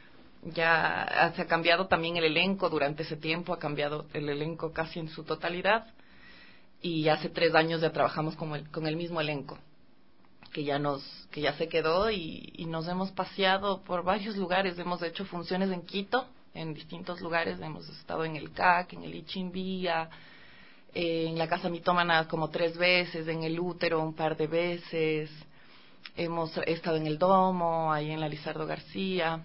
ya se ha cambiado también el elenco. Durante ese tiempo ha cambiado el elenco casi en su totalidad, y hace tres años ya trabajamos con el, con el mismo elenco que ya nos que ya se quedó, y, y nos hemos paseado por varios lugares. Hemos hecho funciones en Quito, en distintos lugares. Hemos estado en el C A C, en el Ichimbía, eh, en la Casa Mitómana como tres veces, en el Útero un par de veces. Hemos estado en el Domo, ahí en la Lizardo García,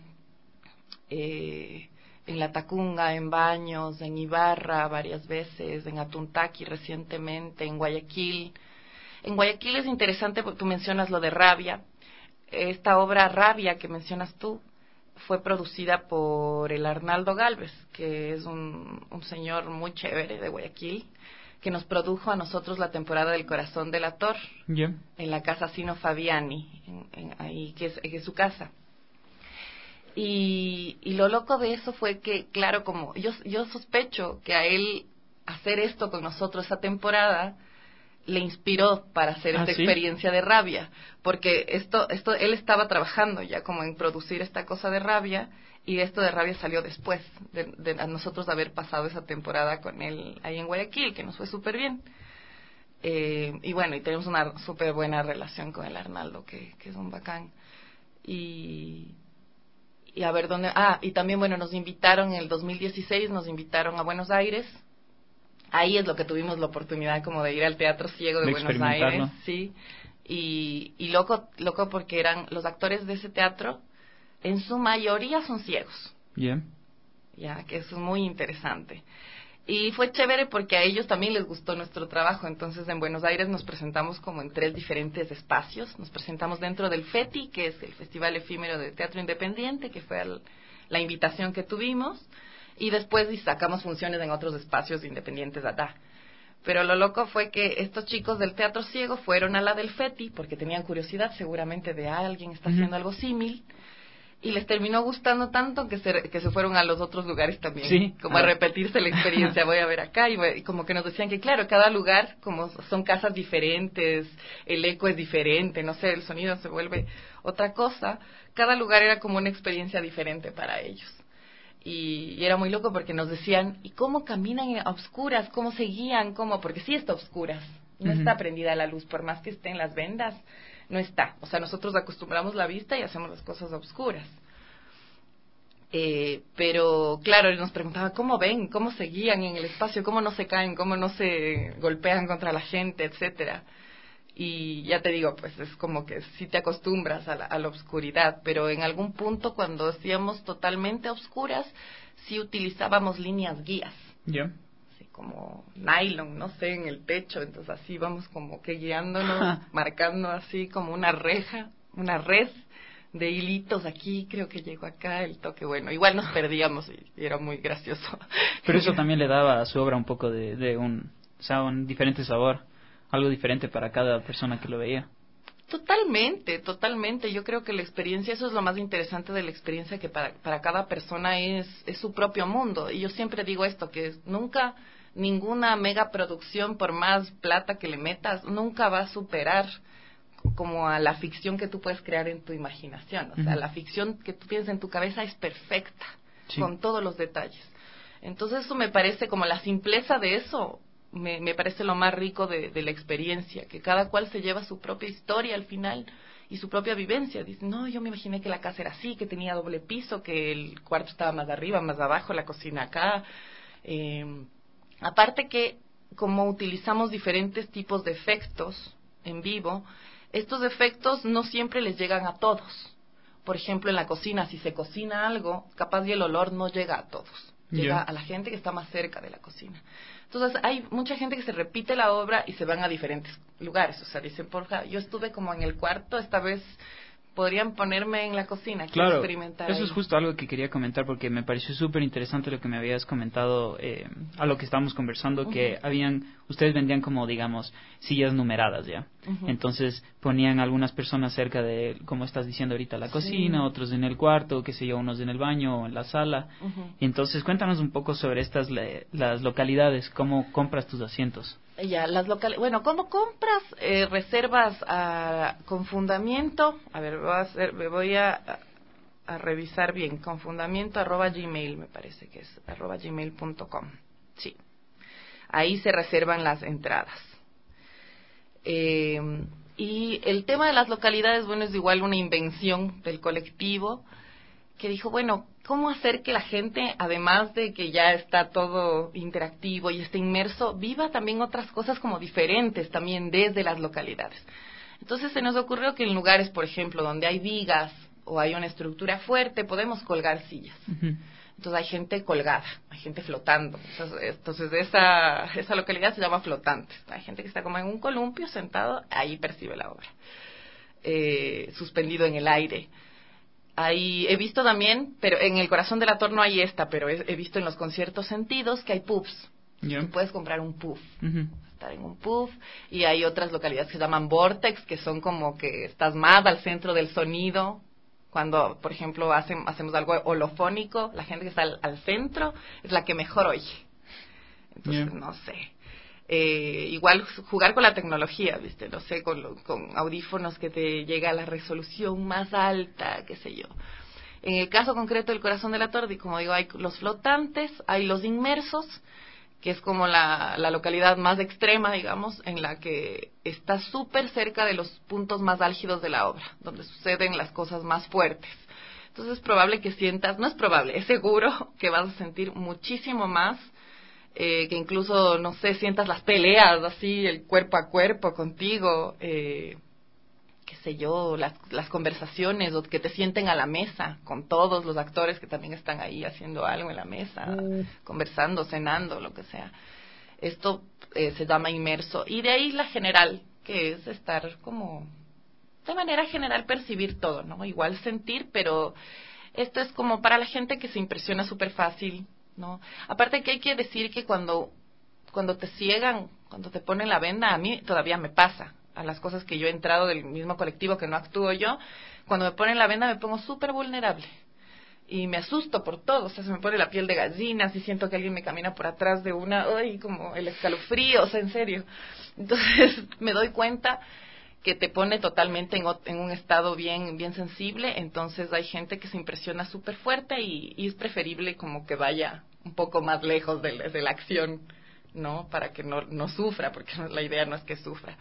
eh, en la Tacunga, en Baños, en Ibarra varias veces, en Atuntaqui recientemente, en Guayaquil. En Guayaquil es interesante porque tú mencionas lo de Rabia. Esta obra Rabia que mencionas tú fue producida por el Arnaldo Galvez, que es un, un señor muy chévere de Guayaquil, que nos produjo a nosotros la temporada del Corazón del Ator, yeah. en la casa Sino Fabiani, en, en, ahí que es, que es su casa. Y, y lo loco de eso fue que, claro, como yo, yo sospecho que a él hacer esto con nosotros esa temporada le inspiró para hacer esta ¿Ah, sí? experiencia de Rabia, porque esto, esto, él estaba trabajando ya como en producir esta cosa de Rabia, y esto de Rabia salió después de, de a nosotros haber pasado esa temporada con él ahí en Guayaquil, que nos fue súper bien. Eh, y bueno, y tenemos una súper buena relación con el Arnaldo, que, que es un bacán. Y, y a ver dónde... Ah, y también, bueno, nos invitaron en el dos mil dieciséis, nos invitaron a Buenos Aires. Ahí es lo que tuvimos la oportunidad como de ir al Teatro Ciego de, de Buenos Aires, sí. Y, y loco, loco porque eran los actores de ese teatro, en su mayoría son ciegos. Yeah. Ya, que eso es muy interesante. Y fue chévere porque a ellos también les gustó nuestro trabajo. Entonces en Buenos Aires nos presentamos como en tres diferentes espacios. Nos presentamos dentro del FETI, que es el Festival Efímero de Teatro Independiente, que fue al, la invitación que tuvimos. Y después sacamos funciones en otros espacios independientes acá. Pero lo loco fue que estos chicos del Teatro Ciego fueron a la del FETI porque tenían curiosidad seguramente de ah, alguien está haciendo algo símil, y les terminó gustando tanto que se, que se fueron a los otros lugares también, sí. como ah. a repetirse la experiencia. Voy a ver acá, y, y como que nos decían que claro, cada lugar, como son casas diferentes, el eco es diferente, no sé, el sonido se vuelve otra cosa, cada lugar era como una experiencia diferente para ellos. Y, y era muy loco porque nos decían, ¿y cómo caminan a oscuras? ¿Cómo se guían? ¿Cómo? Porque sí está a oscuras, no uh-huh. está prendida la luz, por más que estén las vendas, no está. O sea, nosotros acostumbramos la vista y hacemos las cosas a oscuras. Eh, pero, claro, nos preguntaba, ¿cómo ven? ¿Cómo se guían en el espacio? ¿Cómo no se caen? ¿Cómo no se golpean contra la gente? Etcétera. Y ya te digo, pues es como que sí te acostumbras a la, a la oscuridad, pero en algún punto cuando hacíamos totalmente a oscuras, sí utilizábamos líneas guías. Ya. Yeah. Así como nylon, no sé, en el techo, entonces así vamos como que guiándonos, marcando así como una reja, una red de hilitos aquí, creo que llegó acá el toque, bueno, igual nos perdíamos y, y era muy gracioso. Pero eso también le daba a su obra un poco de, de un o sea, un diferente sabor, algo diferente para cada persona que lo veía. Totalmente, totalmente. Yo creo que la experiencia, eso es lo más interesante de la experiencia, que para, para cada persona es, es su propio mundo. Y yo siempre digo esto, que nunca, ninguna mega producción, por más plata que le metas, nunca va a superar como a la ficción que tú puedes crear en tu imaginación. O sea, uh-huh. la ficción que tú tienes en tu cabeza es perfecta, sí. con todos los detalles. Entonces eso me parece como la simpleza de eso. Me, me parece lo más rico de, de la experiencia, que cada cual se lleva su propia historia al final y su propia vivencia. Dice, no, yo me imaginé que la casa era así, que tenía doble piso, que el cuarto estaba más arriba, más abajo, la cocina acá. Eh, aparte que como utilizamos diferentes tipos de efectos en vivo, estos efectos no siempre les llegan a todos. Por ejemplo, en la cocina, si se cocina algo, capaz y el olor no llega a todos. Llega yeah. a la gente que está más cerca de la cocina. Entonces, hay mucha gente que se repite la obra y se van a diferentes lugares. O sea, dicen, porfa, yo estuve como en el cuarto, esta vez podrían ponerme en la cocina. Quiero claro, experimentar eso ahí. Es justo algo que quería comentar, porque me pareció súper interesante lo que me habías comentado eh, a lo que estábamos conversando, uh-huh. que habían, ustedes vendían como, digamos, sillas numeradas, ¿ya? Uh-huh. Entonces, ponían algunas personas cerca de, como estás diciendo ahorita, la cocina, sí. otros en el cuarto, qué sé yo, unos en el baño o en la sala. Uh-huh. Entonces, cuéntanos un poco sobre estas, le, las localidades, cómo compras tus asientos. Ya, las locales, bueno, ¿cómo compras? Eh, reservas a, con fundamento, a ver, voy a, hacer, me voy a, a, a revisar bien, con fundamento arroba gmail, me parece que es, arroba gmail punto com, sí, ahí se reservan las entradas. Eh, y el tema de las localidades, bueno, es igual una invención del colectivo, que dijo, bueno, ¿cómo hacer que la gente, además de que ya está todo interactivo y está inmerso, viva también otras cosas como diferentes también desde las localidades? Entonces se nos ocurrió que en lugares, por ejemplo, donde hay vigas o hay una estructura fuerte, podemos colgar sillas. Uh-huh. Entonces hay gente colgada, hay gente flotando. Entonces esa, esa localidad se llama flotantes. Hay gente que está como en un columpio sentado, ahí percibe la obra, eh, suspendido en el aire. Ahí he visto también, pero en el Corazón del Ator no hay esta, pero he, he visto en los conciertos sentidos que hay pubs. Yeah. Tú puedes comprar un pub, uh-huh. estar en un pub, y hay otras localidades que se llaman vortex, que son como que estás más al centro del sonido. Cuando, por ejemplo, hacen, hacemos algo holofónico, la gente que está al, al centro es la que mejor oye. Entonces, yeah. no sé. Eh, igual jugar con la tecnología, ¿viste? No sé, con, lo, con audífonos que te llega a la resolución más alta, qué sé yo. En el caso concreto del Corazón del Ator, como digo, hay los flotantes, hay los inmersos, que es como la, la localidad más extrema, digamos, en la que está súper cerca de los puntos más álgidos de la obra, donde suceden las cosas más fuertes. Entonces es probable que sientas, no es probable, es seguro que vas a sentir muchísimo más, Eh, que incluso, no sé, sientas las peleas así, el cuerpo a cuerpo contigo, eh, qué sé yo, las, las conversaciones, o que te sienten a la mesa con todos los actores que también están ahí haciendo algo en la mesa, mm. conversando, cenando, lo que sea. Esto eh, se llama inmerso. Y de ahí la general, que es estar como, de manera general, percibir todo, ¿no? Igual sentir, pero esto es como para la gente que se impresiona súper fácil, ¿no? Aparte que hay que decir que cuando cuando te ciegan, cuando te ponen la venda, a mí todavía me pasa, a las cosas que yo he entrado del mismo colectivo que no actúo yo, cuando me ponen la venda me pongo súper vulnerable y me asusto por todo, o sea, se me pone la piel de gallina, si siento que alguien me camina por atrás de una, ay, como el escalofrío, o sea, en serio. Entonces me doy cuenta que te pone totalmente en, en un estado bien bien sensible, entonces hay gente que se impresiona súper fuerte y, y es preferible como que vaya un poco más lejos de, de la acción, ¿no? Para que no, no sufra, porque no, la idea no es que sufra.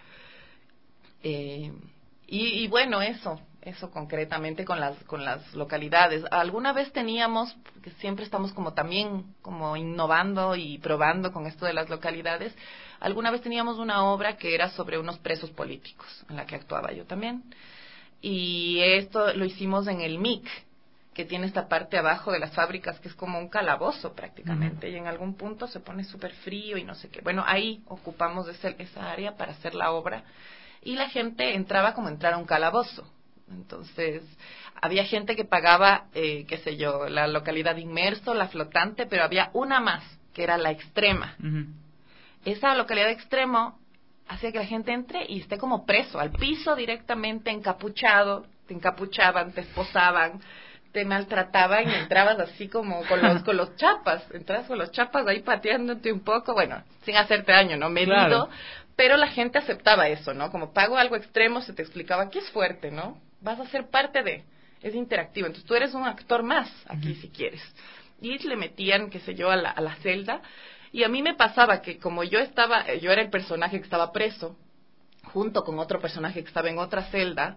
Eh, y, y bueno, eso, eso concretamente con las con las localidades. Alguna vez teníamos, porque siempre estamos como también como innovando y probando con esto de las localidades, alguna vez teníamos una obra que era sobre unos presos políticos, en la que actuaba yo también. Y esto lo hicimos en el M I C, que tiene esta parte abajo de las fábricas, que es como un calabozo prácticamente, uh-huh. y en algún punto se pone súper frío y no sé qué. Bueno, ahí ocupamos ese, esa área para hacer la obra, y la gente entraba como entrar a un calabozo. Entonces, había gente que pagaba, eh, qué sé yo, la localidad inmerso, la flotante, pero había una más, que era la extrema. Uh-huh. esa localidad de extremo hacía que la gente entre y esté como preso, al piso directamente, encapuchado, te encapuchaban, te esposaban, te maltrataban y entrabas así como con los con los chapas, entrabas con los chapas ahí pateándote un poco, bueno, sin hacerte daño, ¿no? Medido, claro. Pero la gente aceptaba eso, ¿no? Como pago algo extremo, se te explicaba, aquí es fuerte, ¿no? Vas a ser parte de, es interactivo, entonces tú eres un actor más aquí, uh-huh. si quieres. Y le metían, qué sé yo, a la, a la celda, y a mí me pasaba que como yo estaba, yo era el personaje que estaba preso, junto con otro personaje que estaba en otra celda,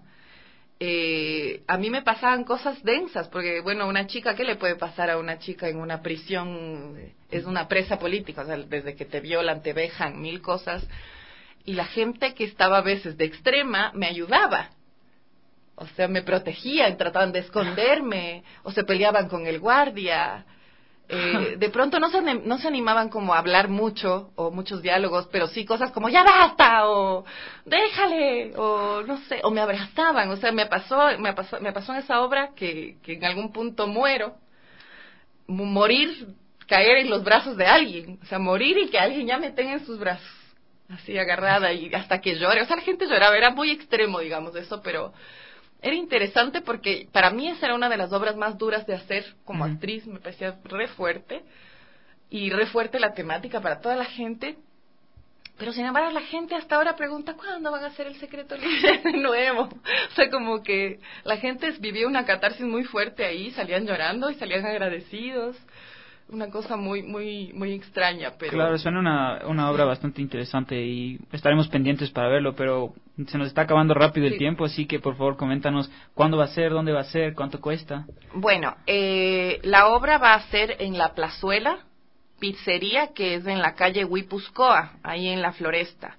eh, a mí me pasaban cosas densas, porque bueno, una chica, ¿qué le puede pasar a una chica en una prisión? Es una presa política, o sea, desde que te violan, te vejan, mil cosas, y la gente que estaba a veces de extrema me ayudaba, o sea, me protegían, trataban de esconderme, o se peleaban con el guardia. Eh, de pronto no se, no se animaban como a hablar mucho, o muchos diálogos, pero sí cosas como, ¡ya basta! O ¡déjale! O no sé, o me abrazaban, o sea, me pasó, me pasó, me pasó en esa obra que, que en algún punto muero, morir, caer en los brazos de alguien, o sea, morir y que alguien ya me tenga en sus brazos, así agarrada, y hasta que llore, o sea, la gente lloraba, era muy extremo, digamos, eso, pero era interesante porque para mí esa era una de las obras más duras de hacer como uh-huh. actriz, me parecía re fuerte, y re fuerte la temática para toda la gente, pero sin embargo la gente hasta ahora pregunta, ¿cuándo van a hacer El Secreto Libre de nuevo? O sea, como que la gente vivió una catarsis muy fuerte ahí, salían llorando y salían agradecidos, una cosa muy muy muy extraña, pero claro, suena una una obra bastante interesante y estaremos pendientes para verlo, pero se nos está acabando rápido el sí. tiempo, así que por favor coméntanos cuándo va a ser, dónde va a ser, cuánto cuesta. Bueno, eh, la obra va a ser en la Plazuela Pizzería, que es en la calle Huipuscoa, ahí en la Floresta.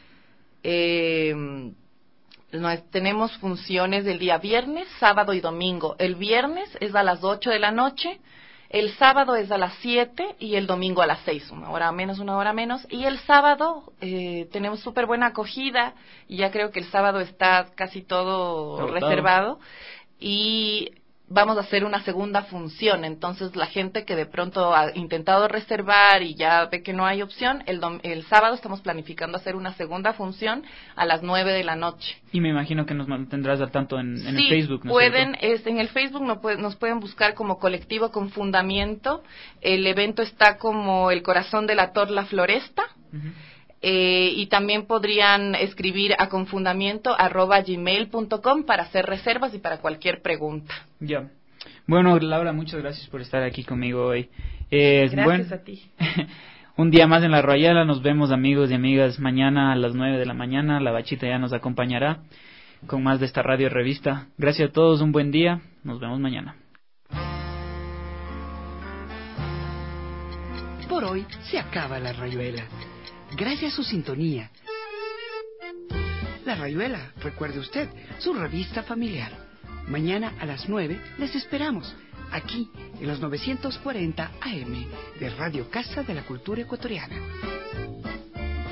Eh, nos, tenemos funciones el día viernes, sábado y domingo. El viernes es a las ocho de la noche. El sábado es a las siete y el domingo a las seis, una hora menos, una hora menos. Y el sábado eh, tenemos súper buena acogida y ya creo que el sábado está casi todo Cortado. reservado. Y vamos a hacer una segunda función, entonces la gente que de pronto ha intentado reservar y ya ve que no hay opción, el, dom- el sábado estamos planificando hacer una segunda función a las nueve de la noche. Y me imagino que nos mantendrás al tanto en, en sí, el Facebook, ¿no es pueden, cierto? es, en el Facebook no puede, nos pueden buscar como Colectivo con Fundamento, el evento está como El Corazón del Actor La Floresta, uh-huh. Eh, y también podrían escribir a confundamiento arroba gmail punto com para hacer reservas y para cualquier pregunta. Ya. Bueno, Laura, muchas gracias por estar aquí conmigo hoy. Eh, gracias bueno, a ti. Un día más en La Royala, nos vemos amigos y amigas mañana a las nueve de la mañana, la Bachita ya nos acompañará con más de esta radio revista. Gracias a todos, un buen día, nos vemos mañana. Por hoy se acaba La Rayuela. Gracias a su sintonía. La Rayuela, recuerde usted, su revista familiar. Mañana a las nueve les esperamos, aquí en los novecientos cuarenta A M de Radio Casa de la Cultura Ecuatoriana.